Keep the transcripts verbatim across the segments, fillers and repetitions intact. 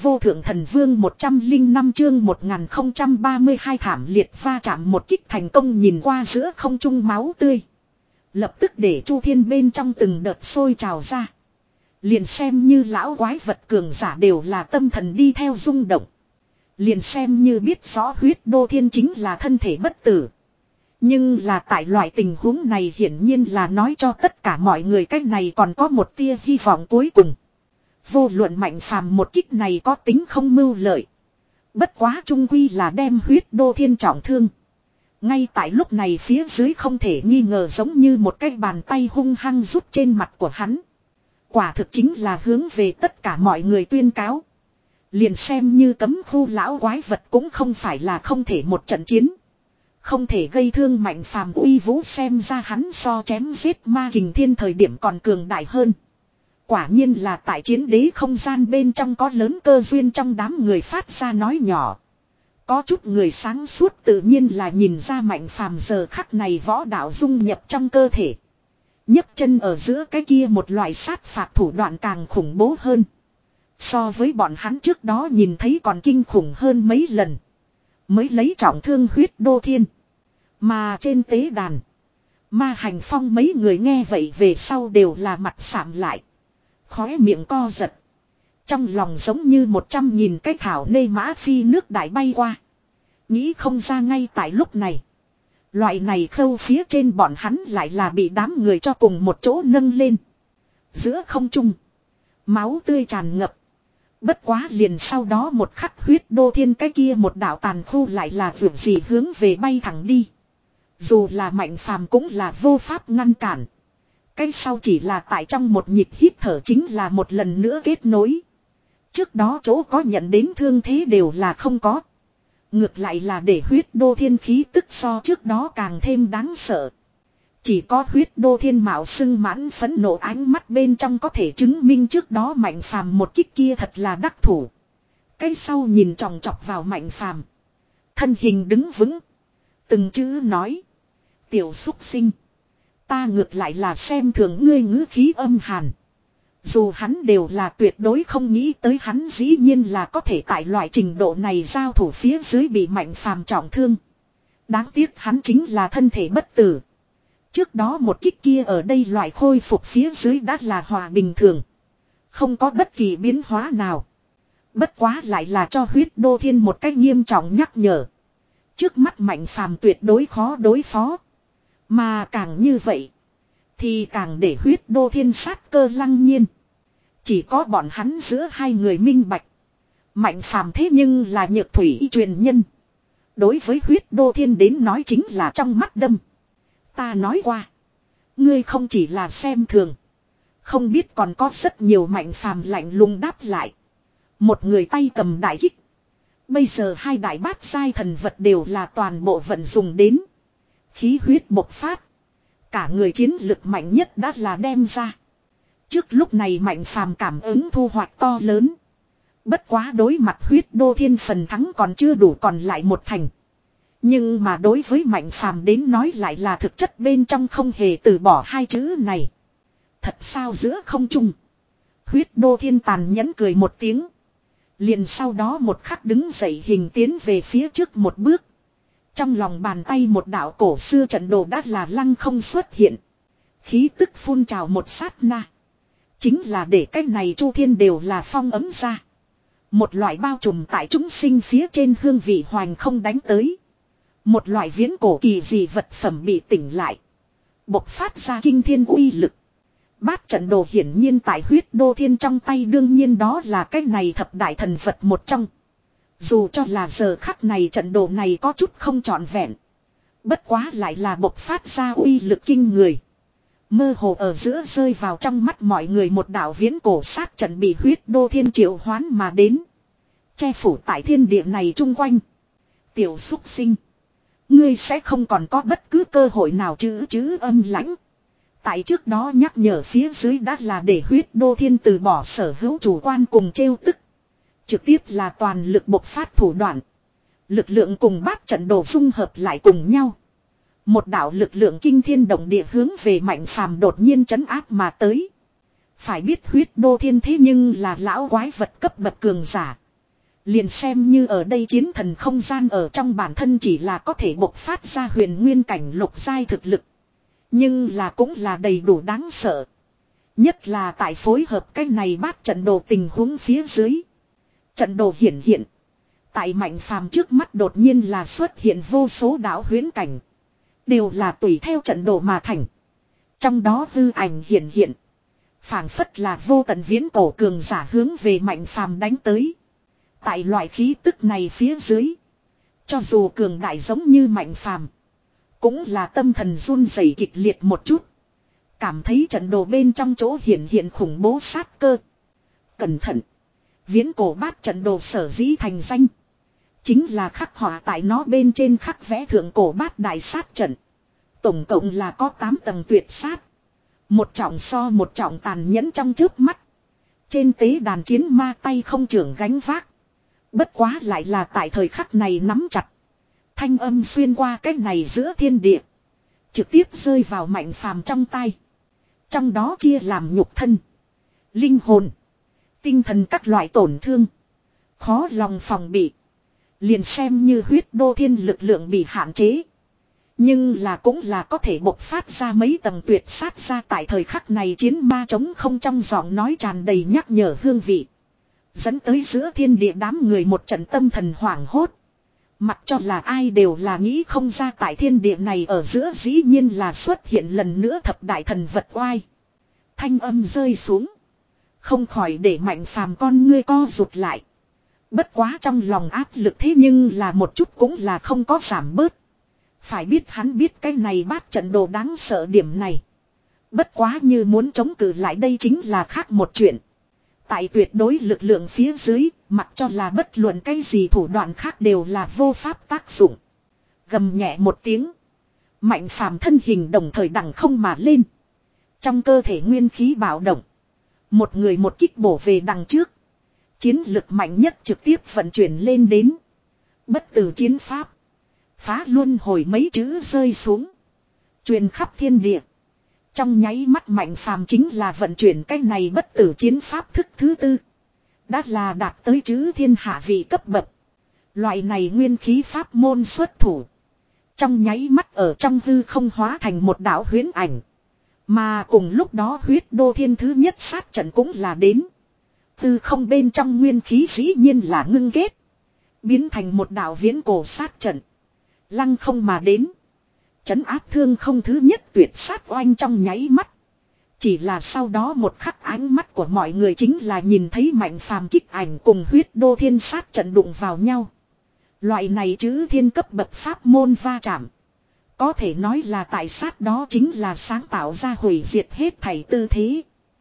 vô thượng thần vương một trăm linh năm chương một nghìn không trăm ba mươi hai thảm liệt va chạm một kích thành công nhìn qua giữa không trung máu tươi. Lập tức để Chu Thiên bên trong từng đợt sôi trào ra. Liền xem như lão quái vật cường giả đều là tâm thần đi theo rung động. Liền xem như biết rõ huyết đô thiên chính là thân thể bất tử. Nhưng là tại loại tình huống này hiển nhiên là nói cho tất cả mọi người cách này còn có một tia hy vọng cuối cùng. Vô luận Mạnh Phàm một kích này có tính không mưu lợi. Bất quá trung quy là đem huyết đô thiên trọng thương. Ngay tại lúc này phía dưới không thể nghi ngờ giống như một cái bàn tay hung hăng rút trên mặt của hắn. Quả thực chính là hướng về tất cả mọi người tuyên cáo. Liền xem như cấm khu lão quái vật cũng không phải là không thể một trận chiến. Không thể gây thương Mạnh Phàm uy vũ xem ra hắn so chém giết ma kình thiên thời điểm còn cường đại hơn. Quả nhiên là tại chiến đế không gian bên trong có lớn cơ duyên trong đám người phát ra nói nhỏ. Có chút người sáng suốt tự nhiên là nhìn ra Mạnh Phàm giờ khắc này võ đạo dung nhập trong cơ thể. nhấc chân ở giữa cái kia một loại sát phạt thủ đoạn càng khủng bố hơn. So với bọn hắn trước đó nhìn thấy còn kinh khủng hơn mấy lần. Mới lấy trọng thương huyết đô thiên. Mà trên tế đàn. Ma Hành Phong mấy người nghe vậy về sau đều là mặt sạm lại. Khóe miệng co giật. Trong lòng giống như một trăm nghìn cái thảo nê mã phi nước đại bay qua. Nghĩ không ra ngay tại lúc này. Loại này khâu phía trên bọn hắn lại là bị đám người cho cùng một chỗ nâng lên. Giữa không trung. Máu tươi tràn ngập. Bất quá liền sau đó một khắc huyết đô thiên cái kia một đạo tàn khu lại là vượt gì hướng về bay thẳng đi. Dù là Mạnh Phàm cũng là vô pháp ngăn cản. Cái sau chỉ là tại trong một nhịp hít thở chính là một lần nữa kết nối. Trước đó chỗ có nhận đến thương thế đều là không có. Ngược lại là để huyết đô thiên khí tức so trước đó càng thêm đáng sợ. Chỉ có huyết đô thiên mạo sưng mãn phẫn nộ ánh mắt bên trong có thể chứng minh trước đó Mạnh Phàm một kích kia thật là đắc thủ. Cái sau nhìn tròng trọc vào Mạnh Phàm, thân hình đứng vững. Từng chữ nói. Tiểu xúc sinh. Ta ngược lại là xem thường ngươi ngữ khí âm hàn. Dù hắn đều là tuyệt đối không nghĩ tới hắn dĩ nhiên là có thể tại loại trình độ này giao thủ phía dưới bị Mạnh Phàm trọng thương. Đáng tiếc hắn chính là thân thể bất tử. Trước đó một kích kia ở đây loại khôi phục phía dưới đã là hòa bình thường. Không có bất kỳ biến hóa nào. Bất quá lại là cho huyết đô thiên một cách nghiêm trọng nhắc nhở. Trước mắt Mạnh Phàm tuyệt đối khó đối phó. Mà càng như vậy. Thì càng để huyết đô thiên sát cơ lăng nhiên. Chỉ có bọn hắn giữa hai người minh bạch. Mạnh Phàm thế nhưng là nhược thủy y truyền nhân. Đối với huyết đô thiên đến nói chính là trong mắt đâm. Ta nói qua. Ngươi không chỉ là xem thường. Không biết còn có rất nhiều Mạnh Phàm lạnh lùng đáp lại. Một người tay cầm đại kích. Bây giờ hai đại bát giai thần vật đều là toàn bộ vận dùng đến. Khí huyết bộc phát. Cả người chiến lực mạnh nhất đã là đem ra. Trước lúc này Mạnh Phàm cảm ứng thu hoạch to lớn. Bất quá đối mặt huyết đô thiên phần thắng còn chưa đủ còn lại một thành. Nhưng mà đối với Mạnh Phàm đến nói lại là thực chất bên trong không hề từ bỏ hai chữ này. Thật sao giữa không trung. Huyết đô thiên tàn nhẫn cười một tiếng. Liền sau đó một khắc đứng dậy hình tiến về phía trước một bước. Trong lòng bàn tay một đạo cổ xưa trận đồ đã là lăng không xuất hiện. Khí tức phun trào một sát na. Chính là để cái này Chu Thiên đều là phong ấm ra. Một loại bao trùm tại chúng sinh phía trên hương vị hoành không đánh tới. Một loại viễn cổ kỳ dị vật phẩm bị tỉnh lại. Bộc phát ra kinh thiên uy lực. Bát trận đồ hiển nhiên tại huyết đô thiên trong tay đương nhiên đó là cái này thập đại thần vật một trong. Dù cho là giờ khắc này trận đồ này có chút không trọn vẹn. Bất quá lại là bộc phát ra uy lực kinh người. Mơ hồ ở giữa rơi vào trong mắt mọi người một đạo viễn cổ sát trận bị huyết đô thiên triệu hoán mà đến. Che phủ tại thiên địa này chung quanh. Tiểu xúc sinh. Ngươi sẽ không còn có bất cứ cơ hội nào chữ chữ âm lãnh. Tại trước đó nhắc nhở phía dưới đã là để huyết đô thiên từ bỏ sở hữu chủ quan cùng trêu tức. Trực tiếp là toàn lực bộc phát thủ đoạn. Lực lượng cùng bát trận đồ dung hợp lại cùng nhau. Một đạo lực lượng kinh thiên động địa hướng về Mạnh Phàm đột nhiên trấn áp mà tới. Phải biết huyết đô thiên thế nhưng là lão quái vật cấp bậc cường giả. Liền xem như ở đây chiến thần không gian ở trong bản thân chỉ là có thể bộc phát ra huyền nguyên cảnh lục giai thực lực. Nhưng là cũng là đầy đủ đáng sợ. Nhất là tại phối hợp cái này bát trận đồ tình huống phía dưới. Trận đồ hiển hiện. Tại Mạnh Phàm trước mắt đột nhiên là xuất hiện vô số đạo huyễn cảnh. Đều là tùy theo trận đồ mà thành. Trong đó hư ảnh hiển hiện. Phảng phất là vô tận viễn cổ cường giả hướng về Mạnh Phàm đánh tới. Tại loại khí tức này phía dưới. Cho dù cường đại giống như Mạnh Phàm cũng là tâm thần run rẩy kịch liệt một chút. Cảm thấy trận đồ bên trong chỗ hiển hiện khủng bố sát cơ. Cẩn thận. Viễn cổ bát trận đồ sở dĩ thành danh. Chính là khắc họa tại nó bên trên khắc vẽ thượng cổ bát đại sát trận. Tổng cộng là có tám tầng tuyệt sát. Một trọng so một trọng tàn nhẫn trong trước mắt. Trên tế đàn chiến ma tay không trưởng gánh vác. Bất quá lại là tại thời khắc này nắm chặt. Thanh âm xuyên qua cái này giữa thiên địa. Trực tiếp rơi vào Mạnh Phàm trong tay. Trong đó chia làm nhục thân, linh hồn, tinh thần các loại tổn thương. Khó lòng phòng bị. Liền xem như huyết đô thiên lực lượng bị hạn chế. Nhưng là cũng là có thể bộc phát ra mấy tầng tuyệt sát ra tại thời khắc này chiến ma trống không trong giọng nói tràn đầy nhắc nhở hương vị. Dẫn tới giữa thiên địa đám người một trận tâm thần hoảng hốt. Mặc cho là ai đều là nghĩ không ra tại thiên địa này ở giữa dĩ nhiên là xuất hiện lần nữa thập đại thần vật oai. Thanh âm rơi xuống. Không khỏi để Mạnh Phàm con ngươi co rụt lại. Bất quá trong lòng áp lực thế nhưng là một chút cũng là không có giảm bớt. Phải biết hắn biết cái này bát trận đồ đáng sợ điểm này. Bất quá như muốn chống cự lại đây chính là khác một chuyện. Tại tuyệt đối lực lượng phía dưới, mặc cho là bất luận cái gì thủ đoạn khác đều là vô pháp tác dụng. Gầm nhẹ một tiếng. Mạnh Phàm thân hình đồng thời đằng không mà lên. Trong cơ thể nguyên khí bạo động. Một người một kích bổ về đằng trước. Chiến lực mạnh nhất trực tiếp vận chuyển lên đến. Bất tử chiến pháp. Phá luân hồi mấy chữ rơi xuống. Truyền khắp thiên địa. Trong nháy mắt Mạnh Phàm chính là vận chuyển cái này bất tử chiến pháp thức thứ tư. Đã là đạt tới chữ thiên hạ vị cấp bậc. Loại này nguyên khí pháp môn xuất thủ. Trong nháy mắt ở trong hư không hóa thành một đạo huyễn ảnh. Mà cùng lúc đó huyết đô thiên thứ nhất sát trận cũng là đến. Hư không bên trong nguyên khí dĩ nhiên là ngưng kết. Biến thành một đạo viễn cổ sát trận. Lăng không mà đến. Chấn áp thương không thứ nhất tuyệt sát oanh trong nháy mắt. Chỉ là sau đó một khắc ánh mắt của mọi người chính là nhìn thấy Mạnh Phàm kích ảnh cùng huyết đô thiên sát trận đụng vào nhau. Loại này chữ thiên cấp bậc pháp môn va chạm. Có thể nói là tại sát đó chính là sáng tạo ra hủy diệt hết thảy tư thế.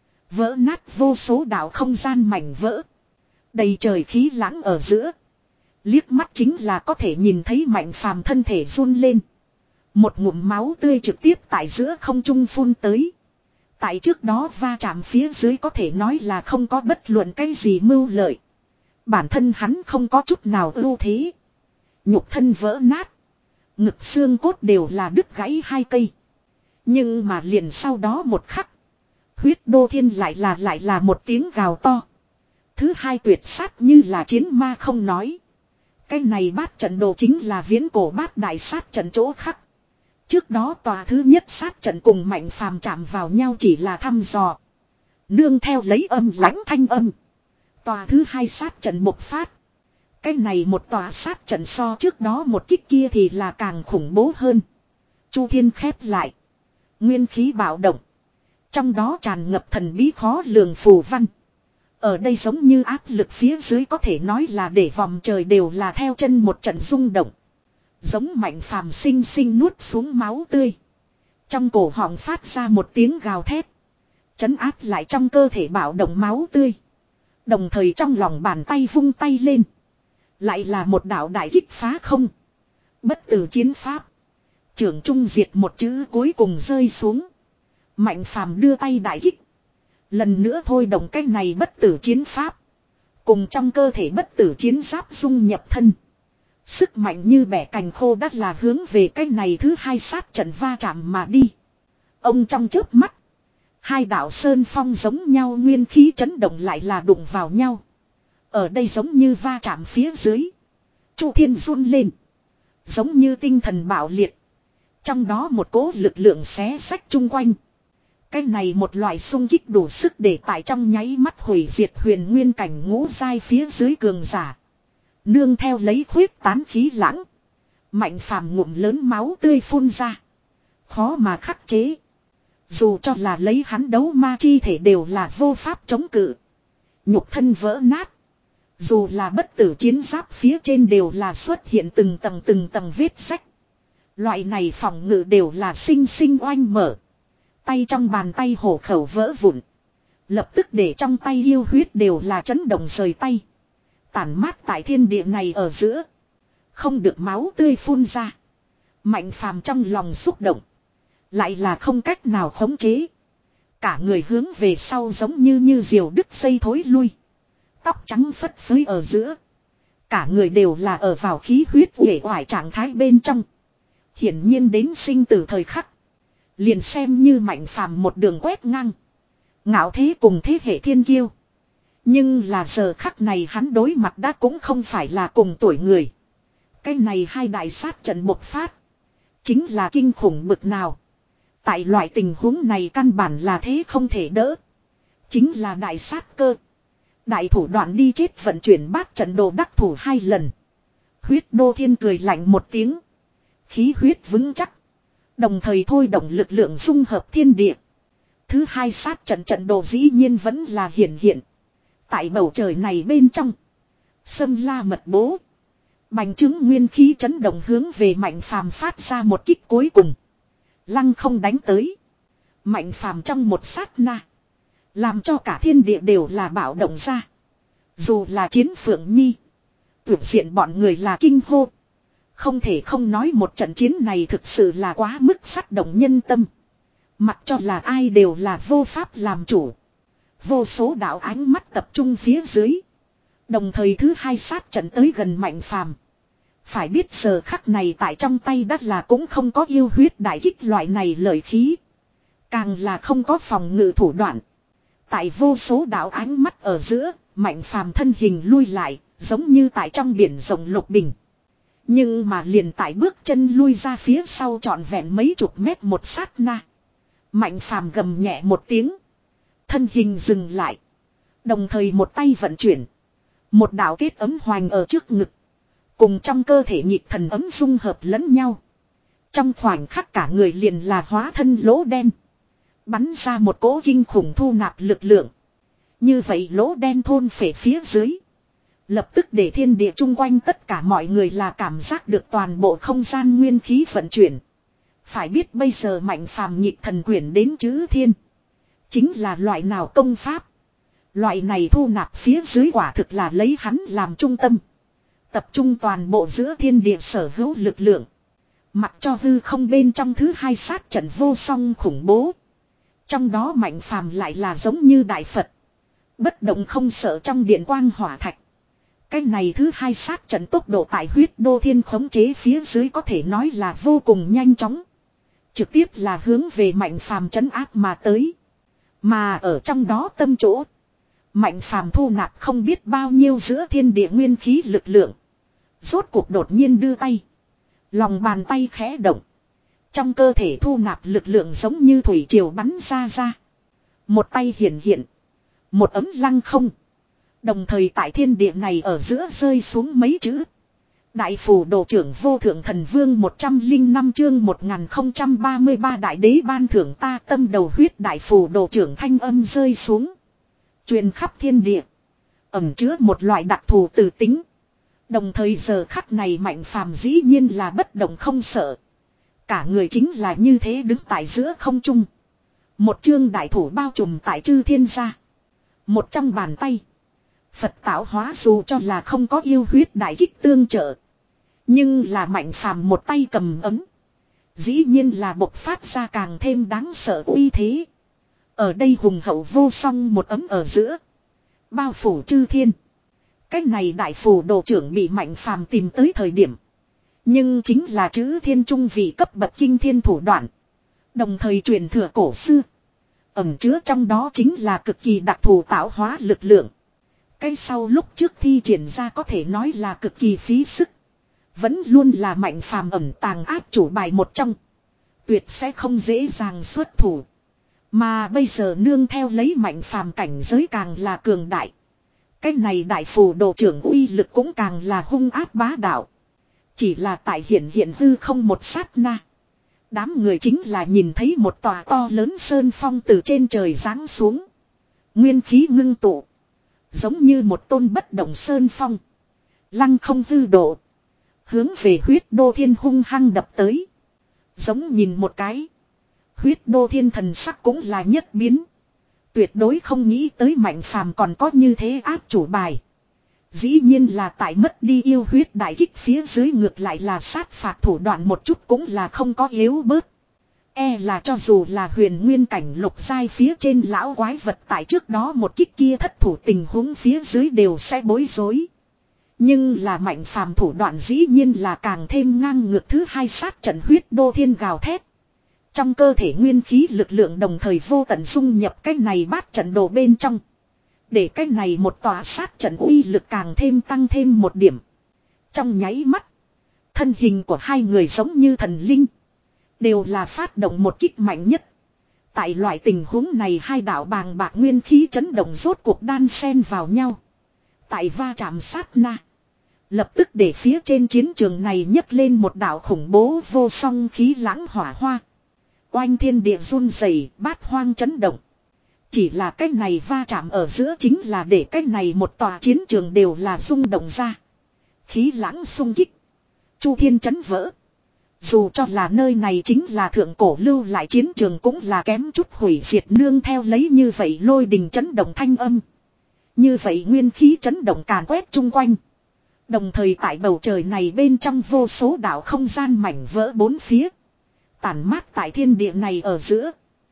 Vỡ nát vô số đạo không gian mảnh vỡ. Đầy trời khí lãng ở giữa. Liếc mắt chính là có thể nhìn thấy Mạnh Phàm thân thể run lên. Một ngụm máu tươi trực tiếp tại giữa không trung phun tới. Tại trước đó va chạm phía dưới có thể nói là không có bất luận cái gì mưu lợi. Bản thân hắn không có chút nào ưu thế. Nhục thân vỡ nát. Ngực xương cốt đều là đứt gãy hai cây. Nhưng mà liền sau đó một khắc. Huyết đô thiên lại là lại là một tiếng gào to. Thứ hai tuyệt sát như là chiến ma không nói. Cái này bát trận đồ chính là viễn cổ bát đại sát trận chỗ khắc. Trước đó tòa thứ nhất sát trận cùng Mạnh Phàm chạm vào nhau chỉ là thăm dò. Nương theo lấy âm lãnh thanh âm. Tòa thứ hai sát trận bộc phát. Cái này một tòa sát trận so trước đó một kích kia thì là càng khủng bố hơn. Chu thiên khép lại. Nguyên khí bạo động. Trong đó tràn ngập thần bí khó lường phù văn. Ở đây giống như áp lực phía dưới có thể nói là để vòng trời đều là theo chân một trận rung động. Giống Mạnh Phàm sinh sinh nuốt xuống máu tươi. Trong cổ họng phát ra một tiếng gào thét. Chấn áp lại trong cơ thể bạo động máu tươi. Đồng thời trong lòng bàn tay vung tay lên. Lại là một đạo đại kích phá không. Bất tử chiến pháp. Trưởng trung diệt một chữ cuối cùng rơi xuống. Mạnh Phàm đưa tay đại kích. Lần nữa thôi động cái này bất tử chiến pháp. Cùng trong cơ thể bất tử chiến giáp dung nhập thân. Sức mạnh như bẻ cành khô đắt là hướng về cái này thứ hai sát trận va chạm mà đi. Ông trong chớp mắt. Hai đạo sơn phong giống nhau nguyên khí chấn động lại là đụng vào nhau. Ở đây giống như va chạm phía dưới. Chu Thiên run lên. Giống như tinh thần bạo liệt. Trong đó một cỗ lực lượng xé xách chung quanh. Cái này một loại xung kích đủ sức để tại trong nháy mắt hủy diệt huyền nguyên cảnh ngũ giai phía dưới cường giả. Nương theo lấy khuyết tán khí lãng. Mạnh phàm ngụm lớn máu tươi phun ra. Khó mà khắc chế. Dù cho là lấy hắn đấu ma chi thể đều là vô pháp chống cự. Nhục thân vỡ nát. Dù là bất tử chiến giáp phía trên đều là xuất hiện từng tầng từng tầng vết sách. Loại này phòng ngự đều là sinh sinh oanh mở. Tay trong bàn tay hổ khẩu vỡ vụn. Lập tức để trong tay yêu huyết đều là chấn động rời tay. Tản mát tại thiên địa này ở giữa. Không được máu tươi phun ra. Mạnh phàm trong lòng xúc động. Lại là không cách nào khống chế. Cả người hướng về sau giống như như diều đứt dây thối lui. Tóc trắng phất phới ở giữa. Cả người đều là ở vào khí huyết uể oải trạng thái bên trong. Hiển nhiên đến sinh tử thời khắc. Liền xem như mạnh phàm một đường quét ngang. Ngạo thế cùng thế hệ thiên kiêu. Nhưng là giờ khắc này hắn đối mặt đã cũng không phải là cùng tuổi người. Cái này hai đại sát trận bộc phát. Chính là kinh khủng bực nào. Tại loại tình huống này căn bản là thế không thể đỡ. Chính là đại sát cơ. Đại thủ đoạn đi chết vận chuyển bát trận đồ đắc thủ hai lần. Huyết đô thiên cười lạnh một tiếng. Khí huyết vững chắc. Đồng thời thôi động lực lượng dung hợp thiên địa. Thứ hai sát trận trận đồ dĩ nhiên vẫn là hiển hiện. Tại bầu trời này bên trong. Sâm la mật bố. Bành trướng nguyên khí chấn động hướng về mạnh phàm phát ra một kích cuối cùng. Lăng không đánh tới. Mạnh phàm trong một sát na. Làm cho cả thiên địa đều là bạo động ra. Dù là chiến phượng nhi. Tuyệt diện bọn người là kinh hô. Không thể không nói một trận chiến này thực sự là quá mức sát động nhân tâm. Mặc cho là ai đều là vô pháp làm chủ. Vô số đạo ánh mắt tập trung phía dưới. Đồng thời thứ hai sát trận tới gần mạnh phàm. Phải biết giờ khắc này tại trong tay đất là cũng không có yêu huyết đại kích loại này lợi khí. Càng là không có phòng ngự thủ đoạn. Tại vô số đạo ánh mắt ở giữa, mạnh phàm thân hình lui lại, giống như tại trong biển rộng lục bình. Nhưng mà liền tại bước chân lui ra phía sau trọn vẹn mấy chục mét một sát na. Mạnh phàm gầm nhẹ một tiếng. Thân hình dừng lại. Đồng thời một tay vận chuyển. Một đạo kết ấm hoành ở trước ngực. Cùng trong cơ thể nhịp thần ấm dung hợp lẫn nhau. Trong khoảnh khắc cả người liền là hóa thân lỗ đen. Bắn ra một cỗ kinh khủng thu nạp lực lượng. Như vậy lỗ đen thôn phệ phía dưới. Lập tức để thiên địa chung quanh tất cả mọi người là cảm giác được toàn bộ không gian nguyên khí vận chuyển. Phải biết bây giờ mạnh phàm nhịp thần quyển đến chữ thiên. Chính là loại nào công pháp. Loại này thu nạp phía dưới quả thực là lấy hắn làm trung tâm. Tập trung toàn bộ giữa thiên địa sở hữu lực lượng. Mặc cho hư không bên trong thứ hai sát trận vô song khủng bố. Trong đó mạnh phàm lại là giống như đại Phật. Bất động không sợ trong điện quang hỏa thạch. Cái này thứ hai sát trận tốc độ tại huyết đô thiên khống chế phía dưới có thể nói là vô cùng nhanh chóng. Trực tiếp là hướng về mạnh phàm trấn áp mà tới. Mà ở trong đó tâm chỗ. Mạnh phàm thu nạp không biết bao nhiêu giữa thiên địa nguyên khí lực lượng. Rốt cuộc đột nhiên đưa tay. Lòng bàn tay khẽ động. Trong cơ thể thu nạp lực lượng giống như thủy triều bắn ra ra. Một tay hiện hiện. Một ấm lăng không. Đồng thời tại thiên địa này ở giữa rơi xuống mấy chữ. Đại phù đồ trưởng vô thượng thần vương một trăm linh năm chương một nghìn không trăm ba mươi ba đại đế ban thưởng ta tâm đầu huyết đại phù đồ trưởng thanh âm rơi xuống. Truyền khắp thiên địa. Ẩm chứa một loại đặc thù từ tính. Đồng thời giờ khắc này mạnh phàm dĩ nhiên là bất động không sợ. Cả người chính là như thế đứng tại giữa không trung. Một chương đại thủ bao trùm tại chư thiên gia. Một trong bàn tay. Phật tạo hóa dù cho là không có yêu huyết đại kích tương trợ. Nhưng là mạnh phàm một tay cầm ấm. Dĩ nhiên là bộc phát ra càng thêm đáng sợ uy thế. Ở đây hùng hậu vô song một ấm ở giữa. Bao phủ chư thiên. Cách này đại phù đồ trưởng bị mạnh phàm tìm tới thời điểm. Nhưng chính là chữ thiên trung vị cấp bậc kinh thiên thủ đoạn. Đồng thời truyền thừa cổ xưa. Ẩm chứa trong đó chính là cực kỳ đặc thù tạo hóa lực lượng. cái sau lúc trước thi triển ra có thể nói là cực kỳ phí sức. Vẫn luôn là Mạnh Phàm ẩn tàng áp chủ bài một trong. Tuyệt sẽ không dễ dàng xuất thủ. Mà bây giờ nương theo lấy Mạnh Phàm cảnh giới càng là cường đại. Cái này đại phù đồ trưởng uy lực cũng càng là hung ác bá đạo. Chỉ là tại hiện hiện hư không một sát na. Đám người chính là nhìn thấy một tòa to lớn sơn phong từ trên trời giáng xuống. Nguyên khí ngưng tụ. Giống như một tôn bất động sơn phong. Lăng không hư độ. Hướng về huyết đô thiên hung hăng đập tới. Giống nhìn một cái. Huyết đô thiên thần sắc cũng là nhất biến. Tuyệt đối không nghĩ tới Mạnh Phàm còn có như thế áp chủ bài. Dĩ nhiên là tại mất đi yêu huyết đại kích phía dưới ngược lại là sát phạt thủ đoạn một chút cũng là không có yếu bớt. E là cho dù là huyền nguyên cảnh lục giai phía trên lão quái vật tại trước đó một kích kia thất thủ tình huống phía dưới đều sẽ bối rối. Nhưng là Mạnh Phàm thủ đoạn dĩ nhiên là càng thêm ngang ngược thứ hai sát trận huyết đô thiên gào thét. Trong cơ thể nguyên khí lực lượng đồng thời vô tận dung nhập cái này bát trận đồ bên trong. Để cái này một tòa sát trận uy lực càng thêm tăng thêm một điểm. Trong nháy mắt. Thân hình của hai người giống như thần linh. Đều là phát động một kích mạnh nhất. Tại loại tình huống này hai đạo bàng bạc nguyên khí chấn động rốt cuộc đan xen vào nhau. Tại va chạm sát na. Lập tức để phía trên chiến trường này nhấc lên một đạo khủng bố vô song khí lãng hỏa hoa. Oanh thiên địa run rẩy, bát hoang chấn động. Chỉ là cái này va chạm ở giữa chính là để cái này một tòa chiến trường đều là rung động ra. Khí lãng xung kích. Chu thiên chấn vỡ. Dù cho là nơi này chính là thượng cổ lưu lại chiến trường cũng là kém chút hủy diệt nương theo lấy như vậy lôi đình chấn động thanh âm. Như vậy nguyên khí chấn động càn quét chung quanh. Đồng thời tại bầu trời này bên trong vô số đảo không gian mảnh vỡ bốn phía. Tản mát tại thiên địa này ở giữa.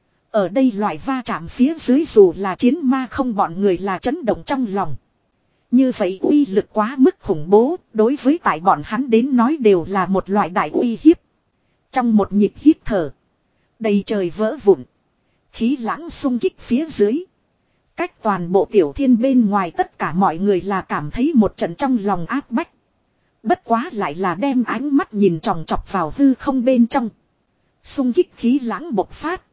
Ở đây loại va chạm phía dưới dù là chiến ma không bọn người là chấn động trong lòng. Như vậy uy lực quá mức khủng bố, đối với tại bọn hắn đến nói đều là một loại đại uy hiếp. Trong một nhịp hít thở, đầy trời vỡ vụn, khí lãng xung kích phía dưới. Cách toàn bộ tiểu thiên bên ngoài tất cả mọi người là cảm thấy một trận trong lòng áp bách. Bất quá lại là đem ánh mắt nhìn tròng trọc vào hư không bên trong. Xung kích khí lãng bộc phát.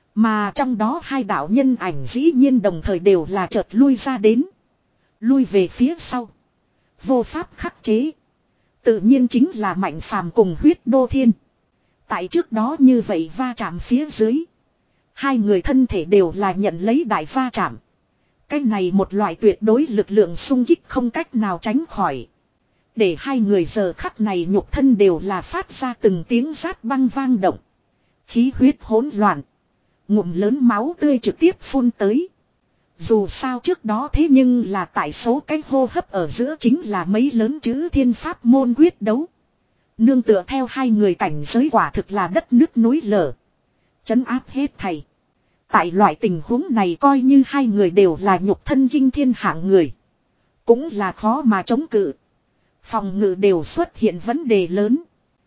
Mà trong đó hai đạo nhân ảnh dĩ nhiên đồng thời đều là chợt lui ra đến. Lui về phía sau. Vô pháp khắc chế. Tự nhiên chính là Mạnh Phàm cùng huyết đô thiên. Tại trước đó như vậy va chạm phía dưới. Hai người thân thể đều là nhận lấy đại va chạm. Cái này một loại tuyệt đối lực lượng xung kích không cách nào tránh khỏi. Để hai người giờ khắc này nhục thân đều là phát ra từng tiếng rát băng vang động. Khí huyết hỗn loạn. Ngụm lớn máu tươi trực tiếp phun tới. Dù sao trước đó thế nhưng là tại số cái hô hấp ở giữa chính là mấy lớn chữ thiên pháp môn quyết đấu. Nương tựa theo hai người cảnh giới quả thực là đất nước núi lở. Chấn áp hết thầy. Tại loại tình huống này coi như hai người đều là nhục thân kinh thiên hạng người. Cũng là khó mà chống cự. Phòng ngự đều xuất hiện vấn đề lớn.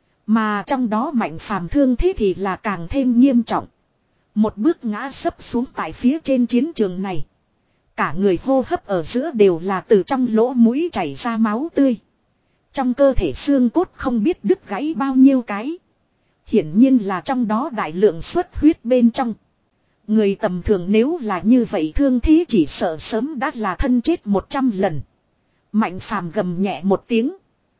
Mà trong đó Mạnh Phàm thương thế thì là càng thêm nghiêm trọng. Một bước ngã sấp xuống tại phía trên chiến trường này. Cả người hô hấp ở giữa đều là từ trong lỗ mũi chảy ra máu tươi. Trong cơ thể xương cốt không biết đứt gãy bao nhiêu cái. Hiển nhiên là trong đó đại lượng xuất huyết bên trong. Người tầm thường nếu là như vậy thương thế chỉ sợ sớm đã là thân chết một trăm lần. Mạnh Phàm gầm nhẹ một tiếng.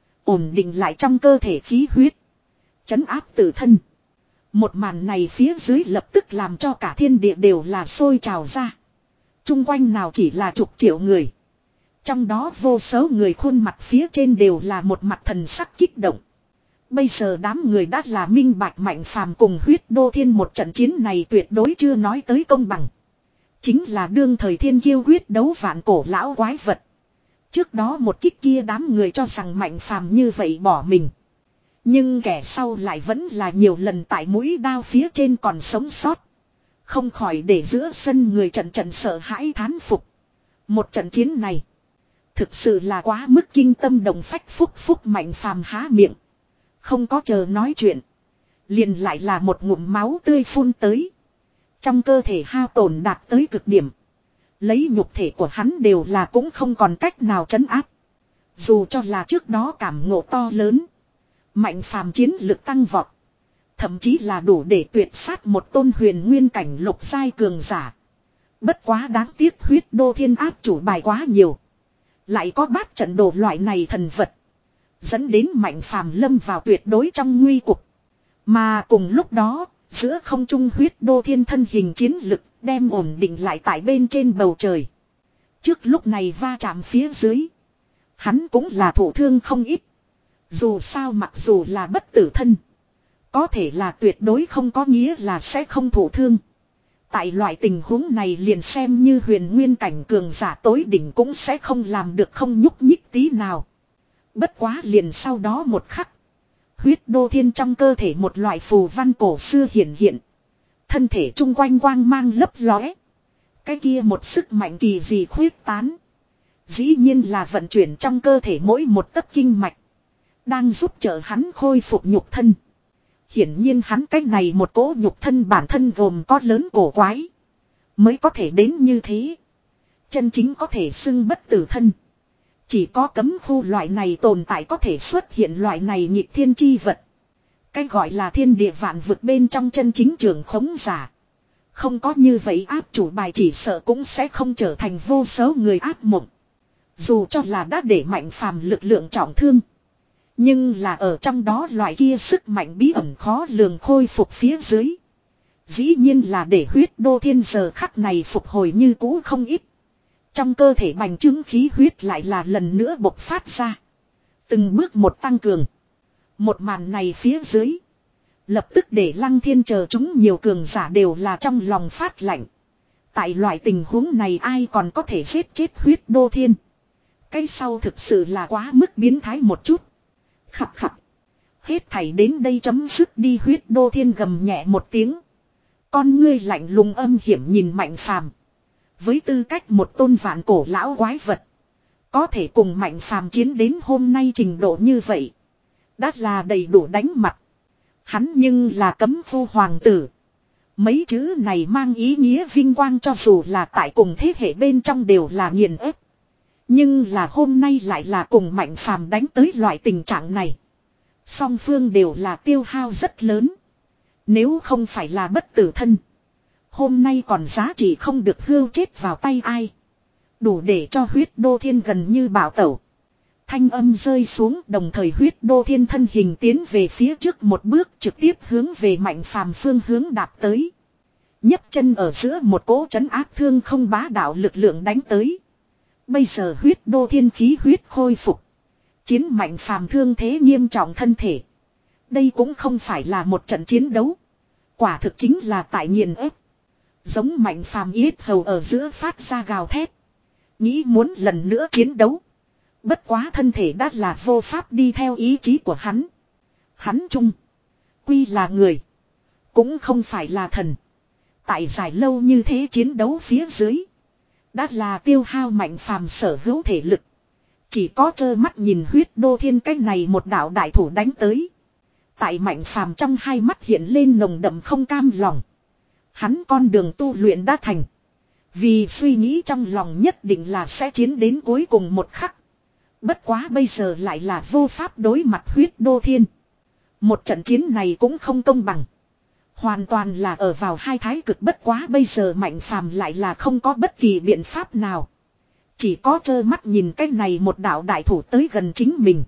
Ổn định lại trong cơ thể khí huyết. Chấn áp tự thân. Một màn này phía dưới lập tức làm cho cả thiên địa đều là sôi trào ra. Trung quanh nào chỉ là chục triệu người. Trong đó vô số người khuôn mặt phía trên đều là một mặt thần sắc kích động. Bây giờ đám người đã là minh bạch Mạnh Phàm cùng huyết đô thiên một trận chiến này tuyệt đối chưa nói tới công bằng. Chính là đương thời thiên kiêu quyết đấu vạn cổ lão quái vật. Trước đó một kích kia đám người cho rằng Mạnh Phàm như vậy bỏ mình. Nhưng kẻ sau lại vẫn là nhiều lần tại mũi đao phía trên còn sống sót. Không khỏi để giữa sân người trận trận sợ hãi thán phục. Một trận chiến này. Thực sự là quá mức kinh tâm động phách phúc phúc Mạnh Phàm há miệng. Không có chờ nói chuyện. Liền lại là một ngụm máu tươi phun tới. Trong cơ thể hao tổn đạt tới cực điểm. Lấy nhục thể của hắn đều là cũng không còn cách nào trấn áp. Dù cho là trước đó cảm ngộ to lớn. Mạnh phàm chiến lực tăng vọt. Thậm chí là đủ để tuyệt sát một tôn huyền nguyên cảnh lục giai cường giả. Bất quá đáng tiếc huyết đô thiên áp chủ bài quá nhiều. Lại có bát trận đồ loại này thần vật. Dẫn đến mạnh phàm lâm vào tuyệt đối trong nguy cục. Mà cùng lúc đó, giữa không trung huyết đô thiên thân hình chiến lực đem ổn định lại tại bên trên bầu trời. Trước lúc này va chạm phía dưới. Hắn cũng là thổ thương không ít. Dù sao mặc dù là bất tử thân. Có thể là tuyệt đối không có nghĩa là sẽ không thổ thương. Tại loại tình huống này liền xem như huyền nguyên cảnh cường giả tối đỉnh cũng sẽ không làm được không nhúc nhích tí nào. Bất quá liền sau đó một khắc. Huyết đô thiên trong cơ thể một loại phù văn cổ xưa hiện hiện. Thân thể trung quanh quang mang lấp lóe. Cái kia một sức mạnh kỳ dị khuyết tán. Dĩ nhiên là vận chuyển trong cơ thể mỗi một tấc kinh mạch. Đang giúp trợ hắn khôi phục nhục thân. Hiển nhiên hắn cách này một cỗ nhục thân bản thân gồm có lớn cổ quái. Mới có thể đến như thế. Chân chính có thể xưng bất tử thân. Chỉ có cấm khu loại này tồn tại có thể xuất hiện loại này nghịch thiên chi vật. Cái gọi là thiên địa vạn vực bên trong chân chính trường khống giả. Không có như vậy áp chủ bài chỉ sợ cũng sẽ không trở thành vô số người áp mộng. Dù cho là đã để mạnh phàm lực lượng trọng thương. Nhưng là ở trong đó loại kia sức mạnh bí ẩn khó lường khôi phục phía dưới. Dĩ nhiên là để huyết đô thiên giờ khắc này phục hồi như cũ không ít. Trong cơ thể bành trướng khí huyết lại là lần nữa bộc phát ra. Từng bước một tăng cường. Một màn này phía dưới. Lập tức để Lăng Thiên chờ chúng nhiều cường giả đều là trong lòng phát lạnh. Tại loại tình huống này ai còn có thể giết chết huyết đô thiên. Cái sau thực sự là quá mức biến thái một chút. Khập khập. Hết thảy đến đây chấm dứt đi, huyết đô thiên gầm nhẹ một tiếng. Con ngươi lạnh lùng âm hiểm nhìn Mạnh Phàm. Với tư cách một tôn vạn cổ lão quái vật. Có thể cùng Mạnh Phàm chiến đến hôm nay trình độ như vậy. Đã là đầy đủ đánh mặt. Hắn nhưng là cấm khu hoàng tử. Mấy chữ này mang ý nghĩa vinh quang cho dù là tại cùng thế hệ bên trong đều là nghiền ép. Nhưng là hôm nay lại là cùng Mạnh Phàm đánh tới loại tình trạng này. Song phương đều là tiêu hao rất lớn. Nếu không phải là bất tử thân. Hôm nay còn giá trị không được hưu chết vào tay ai. Đủ để cho huyết đô thiên gần như bảo tẩu. Thanh âm rơi xuống đồng thời huyết đô thiên thân hình tiến về phía trước một bước trực tiếp hướng về Mạnh Phàm phương hướng đạp tới. nhấc chân ở giữa một cỗ trấn áp thương không bá đạo lực lượng đánh tới. Bây giờ huyết đô thiên khí huyết khôi phục. Chiến Mạnh Phàm thương thế nghiêm trọng thân thể. Đây cũng không phải là một trận chiến đấu. Quả thực chính là tại nghiền ép. Giống Mạnh Phàm yết hầu ở giữa phát ra gào thét. Nghĩ muốn lần nữa chiến đấu. Bất quá thân thể đã là vô pháp đi theo ý chí của hắn. Hắn chung. Quy là người. Cũng không phải là thần. Tại dài lâu như thế chiến đấu phía dưới. Đã là tiêu hao Mạnh Phàm sở hữu thể lực. Chỉ có trơ mắt nhìn huyết đô thiên cách này một đạo đại thủ đánh tới. Tại Mạnh Phàm trong hai mắt hiện lên nồng đậm không cam lòng. Hắn con đường tu luyện đã thành. Vì suy nghĩ trong lòng nhất định là sẽ chiến đến cuối cùng một khắc. Bất quá bây giờ lại là vô pháp đối mặt huyết đô thiên. Một trận chiến này cũng không công bằng. Hoàn toàn là ở vào hai thái cực, bất quá bây giờ Mạnh Phàm lại là không có bất kỳ biện pháp nào. Chỉ có trơ mắt nhìn cái này một đạo đại thủ tới gần chính mình.